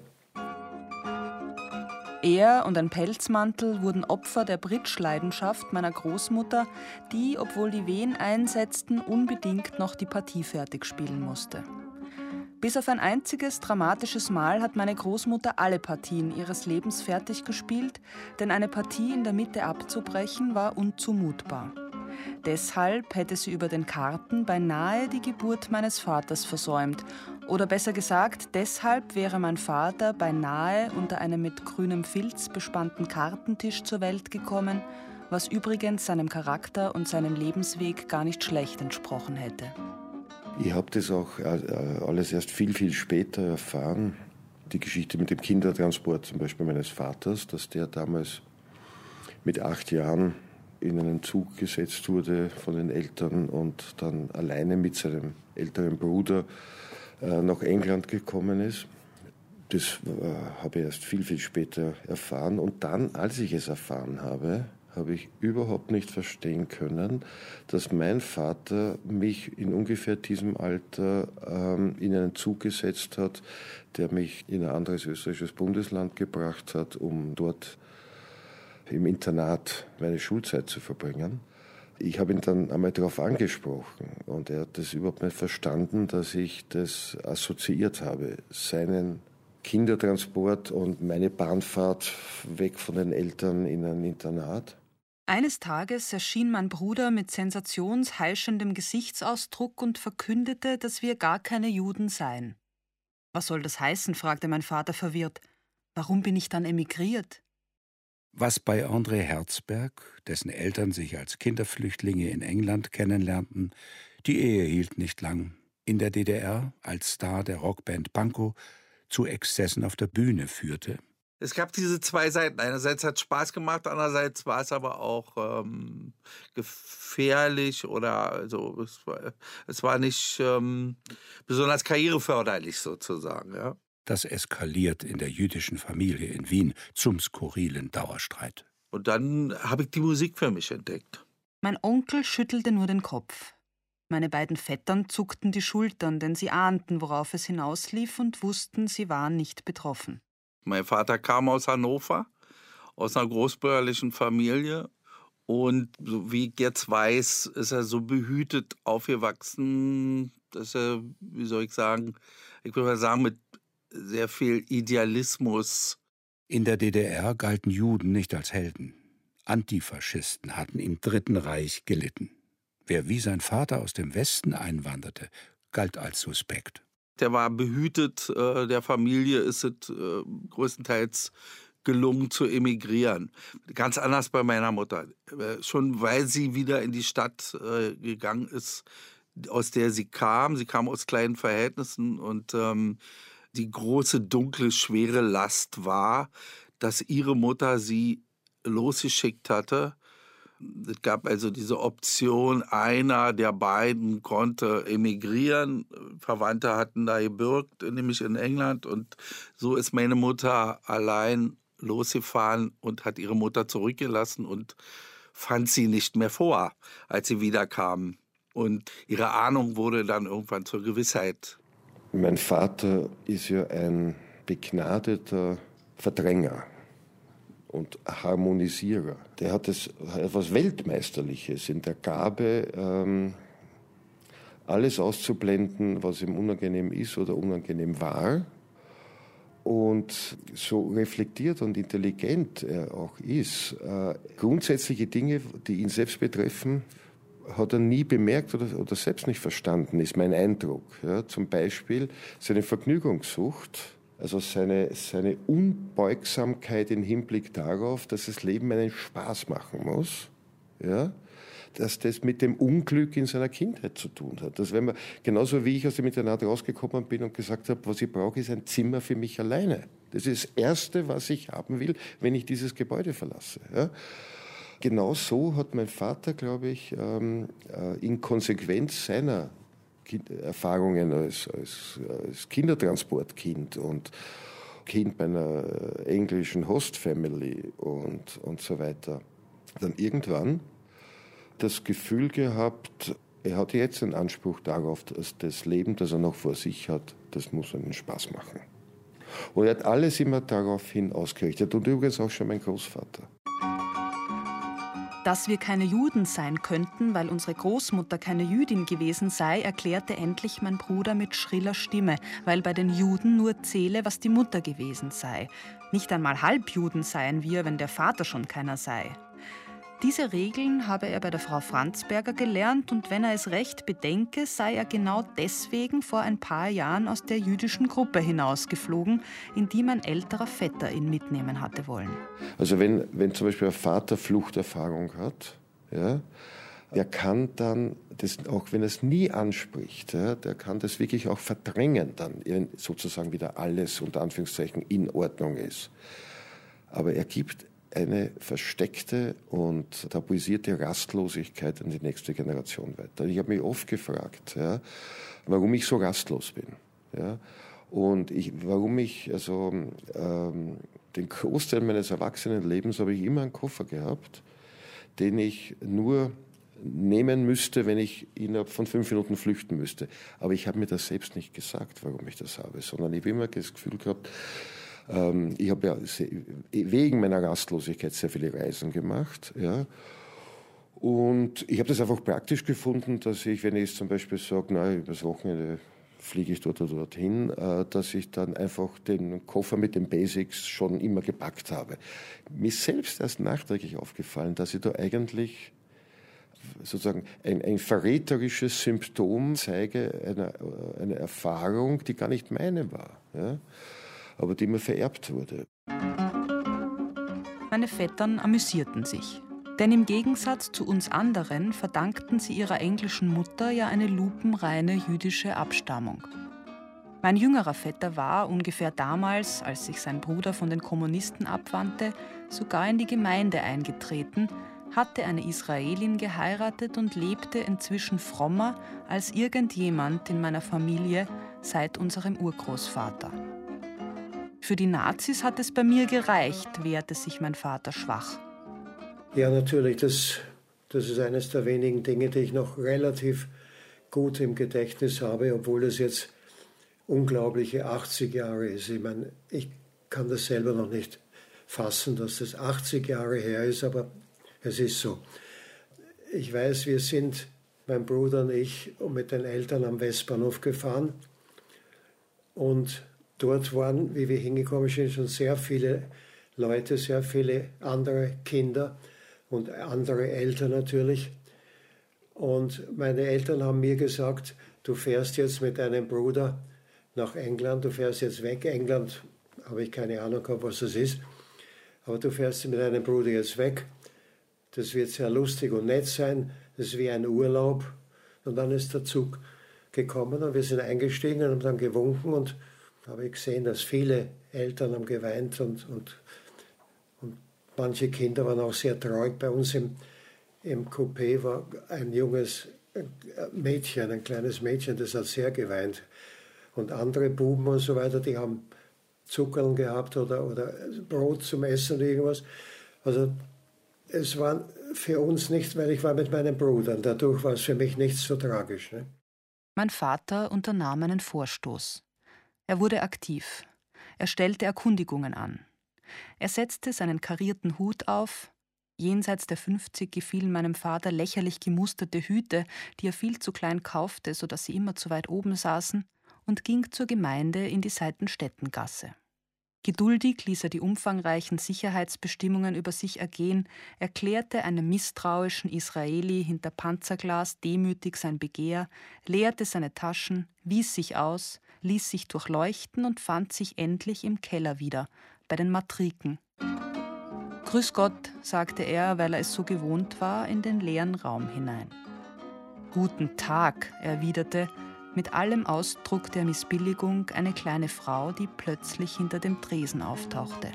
Er und ein Pelzmantel wurden Opfer der Bridge-Leidenschaft meiner Großmutter, die, obwohl die Wehen einsetzten, unbedingt noch die Partie fertig spielen musste. Bis auf ein einziges dramatisches Mal hat meine Großmutter alle Partien ihres Lebens fertig gespielt, denn eine Partie in der Mitte abzubrechen war unzumutbar. Deshalb hätte sie über den Karten beinahe die Geburt meines Vaters versäumt. Oder besser gesagt, deshalb wäre mein Vater beinahe unter einem mit grünem Filz bespannten Kartentisch zur Welt gekommen, was übrigens seinem Charakter und seinem Lebensweg gar nicht schlecht entsprochen hätte. Ich habe das auch alles erst viel später erfahren. Die Geschichte mit dem Kindertransport zum Beispiel meines Vaters, dass der damals mit 8 Jahren in einen Zug gesetzt wurde von den Eltern und dann alleine mit seinem älteren Bruder nach England gekommen ist. Das habe ich erst viel später erfahren. Und dann, als ich es erfahren habe, habe ich überhaupt nicht verstehen können, dass mein Vater mich in ungefähr diesem Alter in einen Zug gesetzt hat, der mich in ein anderes österreichisches Bundesland gebracht hat, um dort im Internat meine Schulzeit zu verbringen. Ich habe ihn dann einmal darauf angesprochen und er hat das überhaupt nicht verstanden, dass ich das assoziiert habe, seinen Kindertransport und meine Bahnfahrt weg von den Eltern in ein Internat. Eines Tages erschien mein Bruder mit sensationsheischendem Gesichtsausdruck und verkündete, dass wir gar keine Juden seien. »Was soll das heißen?« fragte mein Vater verwirrt. »Warum bin ich dann emigriert?« Was bei André Herzberg, dessen Eltern sich als Kinderflüchtlinge in England kennenlernten, die Ehe hielt nicht lang, in der DDR als Star der Rockband Pankow zu Exzessen auf der Bühne führte. Es gab diese zwei Seiten. Einerseits hat es Spaß gemacht, andererseits war es aber auch gefährlich oder also es war nicht besonders karriereförderlich sozusagen. Ja. Das eskaliert in der jüdischen Familie in Wien zum skurrilen Dauerstreit. Und dann habe ich die Musik für mich entdeckt. Mein Onkel schüttelte nur den Kopf. Meine beiden Vettern zuckten die Schultern, denn sie ahnten, worauf es hinauslief und wussten, sie waren nicht betroffen. Mein Vater kam aus Hannover, aus einer großbürgerlichen Familie. Und so wie ich jetzt weiß, ist er so behütet aufgewachsen, dass er, wie soll ich sagen, ich würde mal sagen, mit sehr viel Idealismus. In der DDR galten Juden nicht als Helden. Antifaschisten hatten im Dritten Reich gelitten. Wer wie sein Vater aus dem Westen einwanderte, galt als suspekt. Der war behütet, der Familie ist es größtenteils gelungen zu emigrieren. Ganz anders bei meiner Mutter. Schon weil sie wieder in die Stadt gegangen ist, aus der sie kam. Sie kam aus kleinen Verhältnissen und die große, dunkle, schwere Last war, dass ihre Mutter sie losgeschickt hatte. Es gab also diese Option, einer der beiden konnte emigrieren. Verwandte hatten da gebürgt, nämlich in England. Und so ist meine Mutter allein losgefahren und hat ihre Mutter zurückgelassen und fand sie nicht mehr vor, als sie wiederkam. Und ihre Ahnung wurde dann irgendwann zur Gewissheit. Mein Vater ist ja ein begnadeter Verdränger und Harmonisierer. Der hat etwas Weltmeisterliches in der Gabe, alles auszublenden, was ihm unangenehm ist oder unangenehm war. Und so reflektiert und intelligent er auch ist, grundsätzliche Dinge, die ihn selbst betreffen, hat er nie bemerkt oder selbst nicht verstanden, ist mein Eindruck. Ja, zum Beispiel seine Vergnügungssucht, also seine Unbeugsamkeit im Hinblick darauf, dass das Leben einen Spaß machen muss, ja, dass das mit dem Unglück in seiner Kindheit zu tun hat. Dass wenn man, genauso wie ich aus dem Internat rausgekommen bin und gesagt habe, was ich brauche, ist ein Zimmer für mich alleine. Das ist das Erste, was ich haben will, wenn ich dieses Gebäude verlasse. Ja. Genau so hat mein Vater, glaube ich, in Konsequenz seiner Erfahrungen als Kindertransportkind und Kind bei einer englischen Host-Family und so weiter, dann irgendwann das Gefühl gehabt, er hat jetzt einen Anspruch darauf, dass das Leben, das er noch vor sich hat, das muss einen Spaß machen. Und er hat alles immer daraufhin ausgerichtet und übrigens auch schon mein Großvater. Dass wir keine Juden sein könnten, weil unsere Großmutter keine Jüdin gewesen sei, erklärte endlich mein Bruder mit schriller Stimme, weil bei den Juden nur zähle, was die Mutter gewesen sei. Nicht einmal Halbjuden seien wir, wenn der Vater schon keiner sei. Diese Regeln habe er bei der Frau Franzberger gelernt und wenn er es recht bedenke, sei er genau deswegen vor ein paar Jahren aus der jüdischen Gruppe hinausgeflogen, in die mein älterer Vetter ihn mitnehmen hatte wollen. Also wenn zum Beispiel ein Vater Fluchterfahrung hat, ja, der kann dann, das, auch wenn er es nie anspricht, ja, der kann das wirklich auch verdrängen, dann sozusagen wieder alles unter Anführungszeichen in Ordnung ist. Aber er gibt eine versteckte und tabuisierte Rastlosigkeit an die nächste Generation weiter. Ich habe mich oft gefragt, ja, warum ich so rastlos bin. Ja, und warum ich, also den Großteil meines Erwachsenenlebens habe ich immer einen Koffer gehabt, den ich nur nehmen müsste, wenn ich innerhalb von 5 Minuten flüchten müsste. Aber ich habe mir das selbst nicht gesagt, warum ich das habe, sondern ich habe immer das Gefühl gehabt, ich habe ja wegen meiner Rastlosigkeit sehr viele Reisen gemacht. Ja. Und ich habe das einfach praktisch gefunden, dass ich, wenn ich jetzt zum Beispiel sage, übers Wochenende fliege ich dort oder dorthin, dass ich dann einfach den Koffer mit den Basics schon immer gepackt habe. Mir ist selbst erst nachträglich aufgefallen, dass ich da eigentlich sozusagen ein verräterisches Symptom zeige einer Erfahrung, die gar nicht meine war. Ja. Aber die mir vererbt wurde. Meine Vettern amüsierten sich. Denn im Gegensatz zu uns anderen verdankten sie ihrer englischen Mutter ja eine lupenreine jüdische Abstammung. Mein jüngerer Vetter war ungefähr damals, als sich sein Bruder von den Kommunisten abwandte, sogar in die Gemeinde eingetreten, hatte eine Israelin geheiratet und lebte inzwischen frommer als irgendjemand in meiner Familie seit unserem Urgroßvater. Für die Nazis hat es bei mir gereicht, wehrte sich mein Vater schwach. Ja, natürlich, das ist eines der wenigen Dinge, die ich noch relativ gut im Gedächtnis habe, obwohl es jetzt unglaubliche 80 Jahre ist. Ich meine, ich kann das selber noch nicht fassen, dass das 80 Jahre her ist, aber es ist so. Ich weiß, wir sind, mein Bruder und ich, mit den Eltern am Westbahnhof gefahren und dort waren, wie wir hingekommen sind, schon sehr viele Leute, sehr viele andere Kinder und andere Eltern natürlich. Und meine Eltern haben mir gesagt, du fährst jetzt mit deinem Bruder nach England, du fährst jetzt weg. England, habe ich keine Ahnung gehabt, was das ist, aber du fährst mit deinem Bruder jetzt weg. Das wird sehr lustig und nett sein, das ist wie ein Urlaub. Und dann ist der Zug gekommen und wir sind eingestiegen und haben dann gewunken und habe ich gesehen, dass viele Eltern haben geweint und Manche Kinder waren auch sehr traurig. Bei uns im Coupé war ein junges Mädchen, ein kleines Mädchen, das hat sehr geweint. Und andere Buben und so weiter, die haben Zuckerl gehabt oder Brot zum Essen oder irgendwas. Also es war für uns nicht, weil ich war mit meinen Brüdern. Dadurch war es für mich nicht so tragisch. Ne? Mein Vater unternahm einen Vorstoß. Er wurde aktiv. Er stellte Erkundigungen an. Er setzte seinen karierten Hut auf. Jenseits der 50 gefielen meinem Vater lächerlich gemusterte Hüte, die er viel zu klein kaufte, sodass sie immer zu weit oben saßen, und ging zur Gemeinde in die Seitenstättengasse. Geduldig ließ er die umfangreichen Sicherheitsbestimmungen über sich ergehen, erklärte einem misstrauischen Israeli hinter Panzerglas demütig sein Begehr, leerte seine Taschen, wies sich aus, ließ sich durchleuchten und fand sich endlich im Keller wieder, bei den Matriken. »Grüß Gott«, sagte er, weil er es so gewohnt war, in den leeren Raum hinein. »Guten Tag«, erwiderte, mit allem Ausdruck der Missbilligung, eine kleine Frau, die plötzlich hinter dem Tresen auftauchte.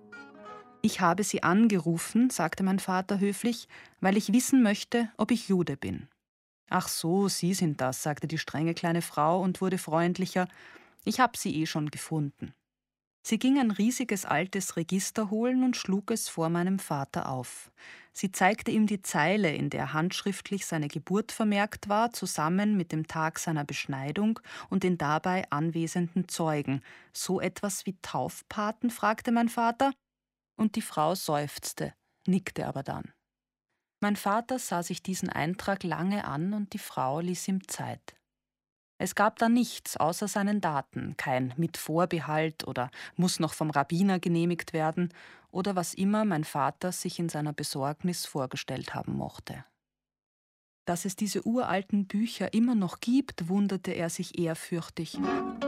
»Ich habe Sie angerufen«, sagte mein Vater höflich, »weil ich wissen möchte, ob ich Jude bin.« »Ach so, Sie sind das«, sagte die strenge kleine Frau und wurde freundlicher. »Ich habe Sie eh schon gefunden.« Sie ging ein riesiges altes Register holen und schlug es vor meinem Vater auf. Sie zeigte ihm die Zeile, in der handschriftlich seine Geburt vermerkt war, zusammen mit dem Tag seiner Beschneidung und den dabei anwesenden Zeugen. »So etwas wie Taufpaten?« fragte mein Vater. Und die Frau seufzte, nickte aber dann. Mein Vater sah sich diesen Eintrag lange an und die Frau ließ ihm Zeit. Es gab da nichts außer seinen Daten, kein mit Vorbehalt oder muss noch vom Rabbiner genehmigt werden oder was immer mein Vater sich in seiner Besorgnis vorgestellt haben mochte. Dass es diese uralten Bücher immer noch gibt, wunderte er sich ehrfürchtig.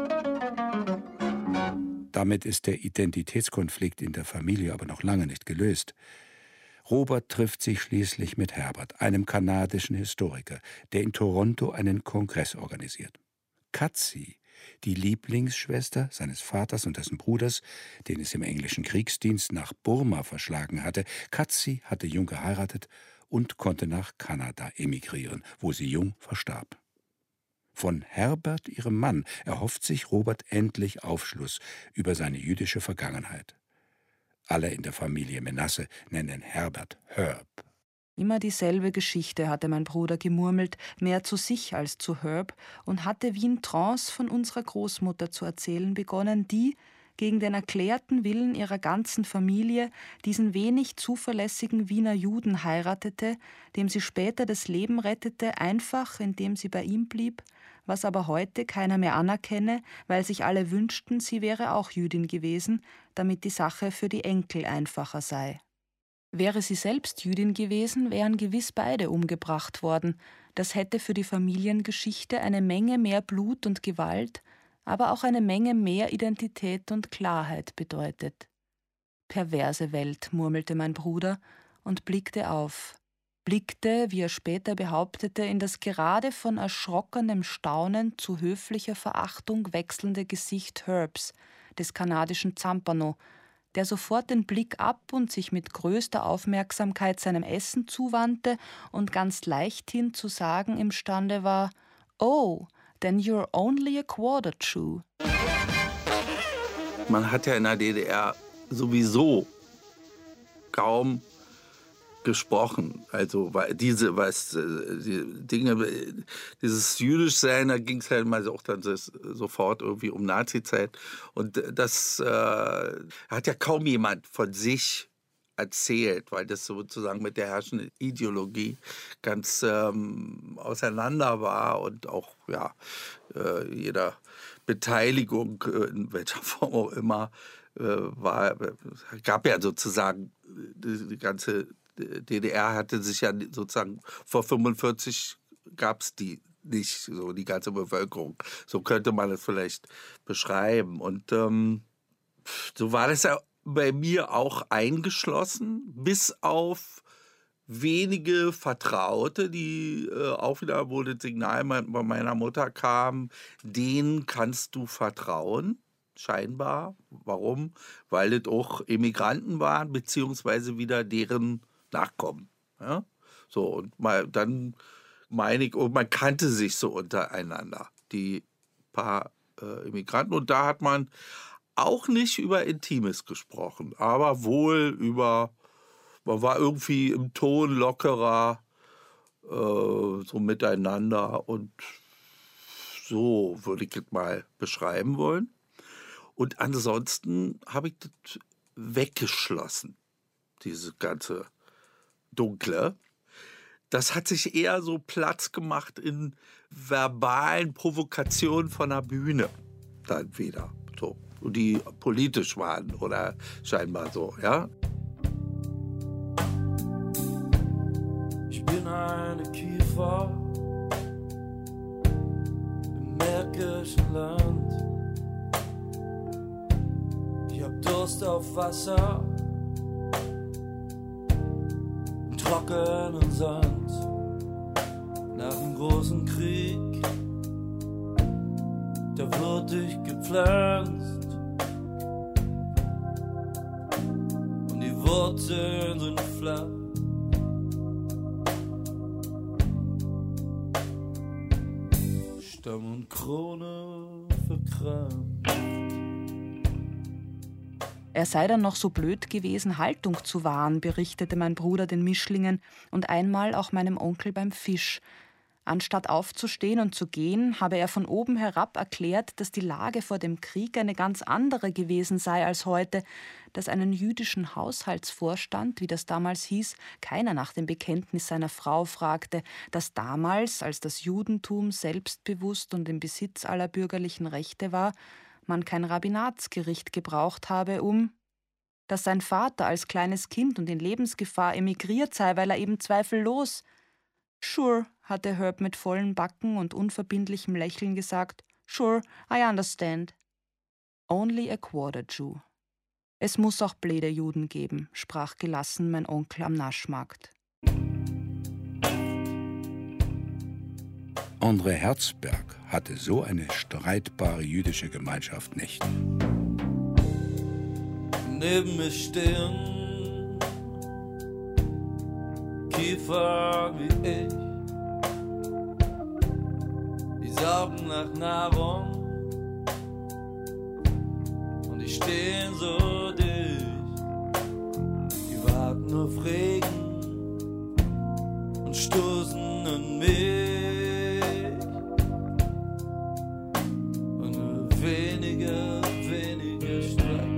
Damit ist der Identitätskonflikt in der Familie aber noch lange nicht gelöst. Robert trifft sich schließlich mit Herbert, einem kanadischen Historiker, der in Toronto einen Kongress organisiert. Katzi, die Lieblingsschwester seines Vaters und dessen Bruders, den es im englischen Kriegsdienst nach Burma verschlagen hatte, Katzi hatte jung geheiratet und konnte nach Kanada emigrieren, wo sie jung verstarb. Von Herbert, ihrem Mann, erhofft sich Robert endlich Aufschluss über seine jüdische Vergangenheit. Alle in der Familie Menasse nennen Herbert Herb. Immer dieselbe Geschichte, hatte mein Bruder gemurmelt, mehr zu sich als zu Herb, und hatte wie in Trance von unserer Großmutter zu erzählen begonnen, die, gegen den erklärten Willen ihrer ganzen Familie, diesen wenig zuverlässigen Wiener Juden heiratete, dem sie später das Leben rettete, einfach indem sie bei ihm blieb, was aber heute keiner mehr anerkenne, weil sich alle wünschten, sie wäre auch Jüdin gewesen, damit die Sache für die Enkel einfacher sei. Wäre sie selbst Jüdin gewesen, wären gewiss beide umgebracht worden. Das hätte für die Familiengeschichte eine Menge mehr Blut und Gewalt, aber auch eine Menge mehr Identität und Klarheit bedeutet. »Perverse Welt«, murmelte mein Bruder und blickte auf. Blickte, wie er später behauptete, in das gerade von erschrockenem Staunen zu höflicher Verachtung wechselnde Gesicht Herbs, des kanadischen Zampano, der sofort den Blick ab und sich mit größter Aufmerksamkeit seinem Essen zuwandte und ganz leichthin zu sagen imstande war: »Oh, then you're only a quarter Jew.« Man hat ja in der DDR sowieso kaum gesprochen. Also dieses Jüdischsein, da ging es halt mal auch dann sofort irgendwie um Nazizeit. Und das hat ja kaum jemand von sich erzählt, weil das sozusagen mit der herrschenden Ideologie ganz auseinander war und auch jeder Beteiligung, in welcher Form auch immer, gab ja sozusagen die ganze DDR hatte sich ja sozusagen vor 45 gab es die nicht, so die ganze Bevölkerung. So könnte man es vielleicht beschreiben. Und so war das ja bei mir auch eingeschlossen, bis auf wenige Vertraute, die auch wieder, wo das Signal bei meiner Mutter kam, denen kannst du vertrauen. scheinbar. Warum? Weil es auch Immigranten waren, beziehungsweise wieder deren Nachkommen. Ja? So, und dann meine ich, und man kannte sich so untereinander, die paar Immigranten. Und da hat man auch nicht über Intimes gesprochen, aber wohl man war irgendwie im Ton lockerer, so miteinander, und so würde ich es mal beschreiben wollen. Und ansonsten habe ich das weggeschlossen, diese ganze Dunkle. Das hat sich eher so Platz gemacht in verbalen Provokationen von der Bühne dann wieder, so, die politisch waren oder scheinbar so, ja. Ich bin eine Kiefer im märkischen Land. Ich hab Durst auf Wasser, im trockenen Sand. Nach dem großen Krieg, da wurde ich gepflanzt. Und die Wurzeln sind flach. Stamm und Krone verkrampft. Er sei dann noch so blöd gewesen, Haltung zu wahren, berichtete mein Bruder den Mischlingen und einmal auch meinem Onkel beim Fisch. Anstatt aufzustehen und zu gehen, habe er von oben herab erklärt, dass die Lage vor dem Krieg eine ganz andere gewesen sei als heute, dass einen jüdischen Haushaltsvorstand, wie das damals hieß, keiner nach dem Bekenntnis seiner Frau fragte, dass damals, als das Judentum selbstbewusst und im Besitz aller bürgerlichen Rechte war, man kein Rabbinatsgericht gebraucht habe, dass sein Vater als kleines Kind und in Lebensgefahr emigriert sei, weil er eben zweifellos »Sure«, hatte Herb mit vollen Backen und unverbindlichem Lächeln gesagt. »Sure, I understand.« »Only a quarter Jew.« »Es muss auch bläde Juden geben«, sprach gelassen mein Onkel am Naschmarkt. André Herzberg hatte so eine streitbare jüdische Gemeinschaft nicht. Neben mir stehen Kiefer wie ich, die saugen nach Nahrung und die stehen so dicht, die warten auf Regen und stoßen an mich und weniger Streit.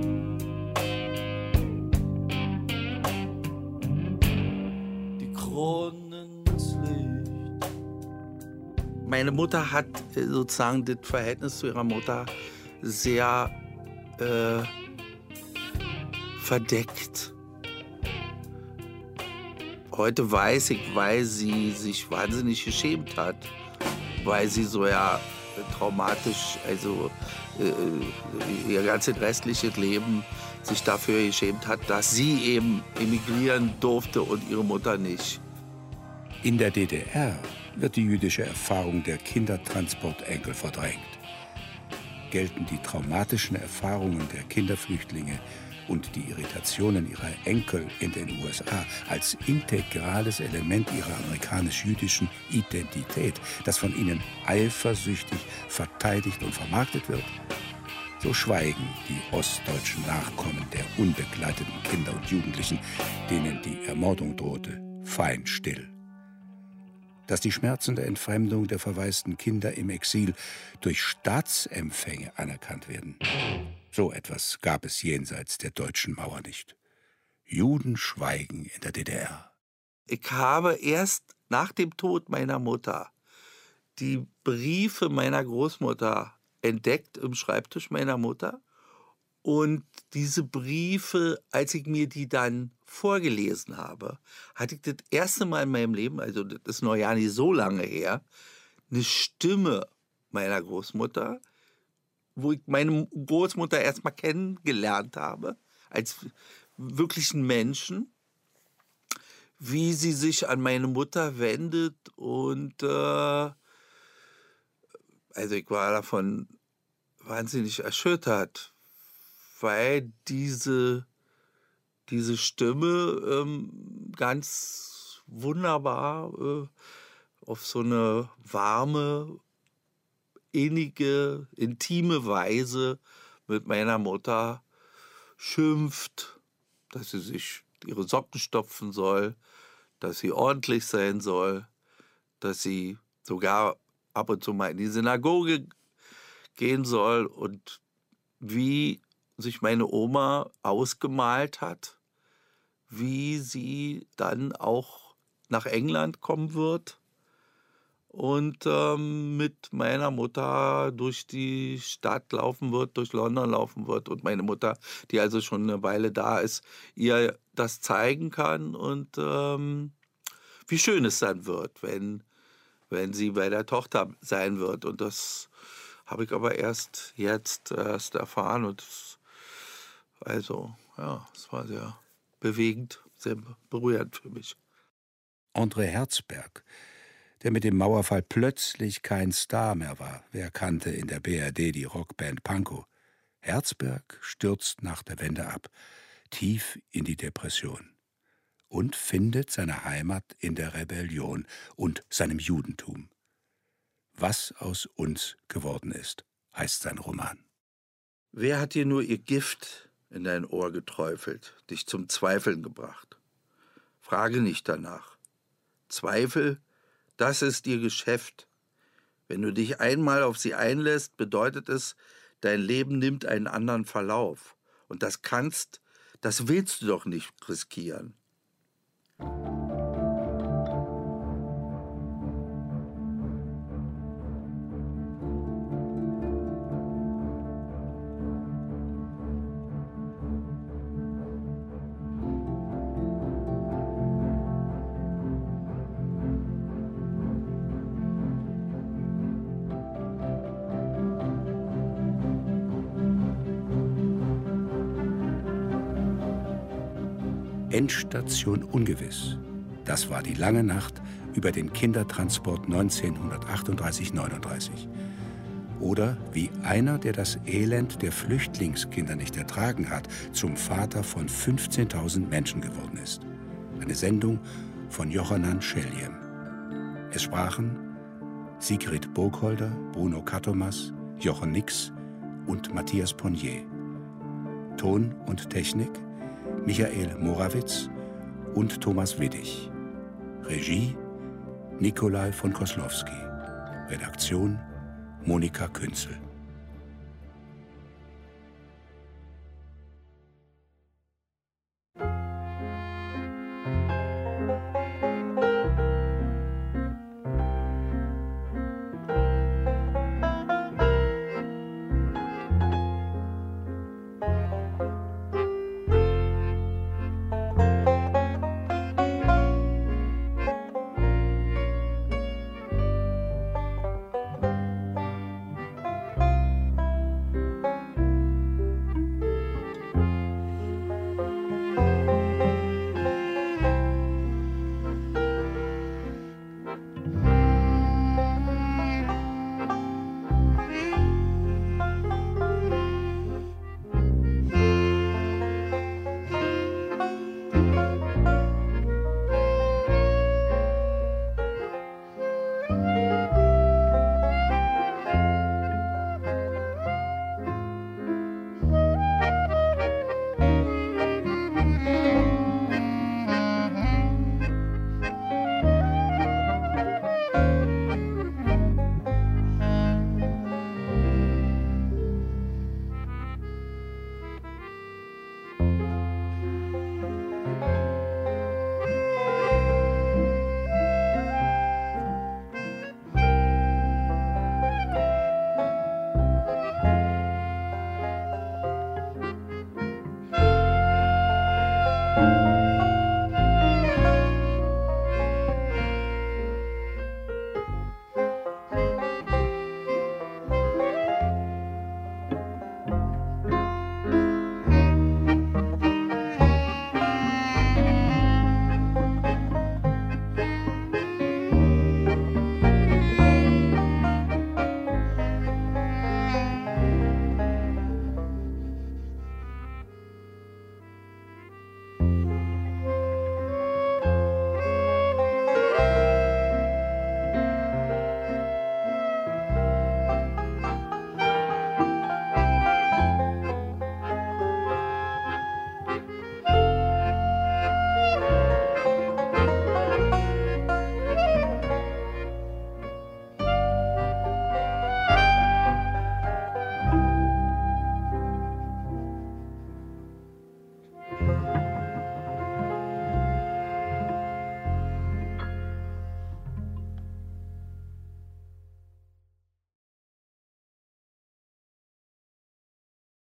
Meine Mutter hat sozusagen das Verhältnis zu ihrer Mutter sehr verdeckt. Heute weiß ich, weil sie sich wahnsinnig geschämt hat, weil sie so traumatisch, also ihr ganzes restliches Leben sich dafür geschämt hat, dass sie eben emigrieren durfte und ihre Mutter nicht. In der DDR wird die jüdische Erfahrung der Kindertransportenkel verdrängt. Gelten die traumatischen Erfahrungen der Kinderflüchtlinge und die Irritationen ihrer Enkel in den USA als integrales Element ihrer amerikanisch-jüdischen Identität, das von ihnen eifersüchtig verteidigt und vermarktet wird? So schweigen die ostdeutschen Nachkommen der unbegleiteten Kinder und Jugendlichen, denen die Ermordung drohte, fein still. Dass die Schmerzen der Entfremdung der verwaisten Kinder im Exil durch Staatsempfänge anerkannt werden. So etwas gab es jenseits der deutschen Mauer nicht. Juden schweigen in der DDR. Ich habe erst nach dem Tod meiner Mutter die Briefe meiner Großmutter entdeckt im Schreibtisch meiner Mutter. Und diese Briefe, als ich mir die dann vorgelesen habe, hatte ich das erste Mal in meinem Leben, also das ist noch ja nicht so lange her, eine Stimme meiner Großmutter, wo ich meine Großmutter erstmal kennengelernt habe, als wirklichen Menschen, wie sie sich an meine Mutter wendet. Und also ich war davon wahnsinnig erschüttert, weil diese Stimme ganz wunderbar auf so eine warme, innige, intime Weise mit meiner Mutter schimpft, dass sie sich ihre Socken stopfen soll, dass sie ordentlich sein soll, dass sie sogar ab und zu mal in die Synagoge gehen soll und wie sich meine Oma ausgemalt hat, wie sie dann auch nach England kommen wird und mit meiner Mutter durch die Stadt laufen wird, durch London laufen wird und meine Mutter, die also schon eine Weile da ist, ihr das zeigen kann und wie schön es dann wird, wenn sie bei der Tochter sein wird. Und das habe ich aber erst jetzt erfahren und es war sehr bewegend, sehr berührend für mich. André Herzberg, der mit dem Mauerfall plötzlich kein Star mehr war. Wer kannte in der BRD die Rockband Pankow? Herzberg stürzt nach der Wende ab, tief in die Depression und findet seine Heimat in der Rebellion und seinem Judentum. Was aus uns geworden ist, heißt sein Roman. Wer hat dir nur ihr Gift in dein Ohr geträufelt, dich zum Zweifeln gebracht? Frage nicht danach. Zweifel, das ist ihr Geschäft. Wenn du dich einmal auf sie einlässt, bedeutet es, dein Leben nimmt einen anderen Verlauf. Und das willst du doch nicht riskieren. Endstation ungewiss. Das war die lange Nacht über den Kindertransport 1938-39. Oder wie einer, der das Elend der Flüchtlingskinder nicht ertragen hat, zum Vater von 15.000 Menschen geworden ist. Eine Sendung von Johanan Scheljem. Es sprachen Sigrid Burgholder, Bruno Katomas, Jochen Nix und Matthias Ponnier. Ton und Technik Michael Morawitz und Thomas Widdig. Regie Nikolai von Koslowski. Redaktion Monika Künzel.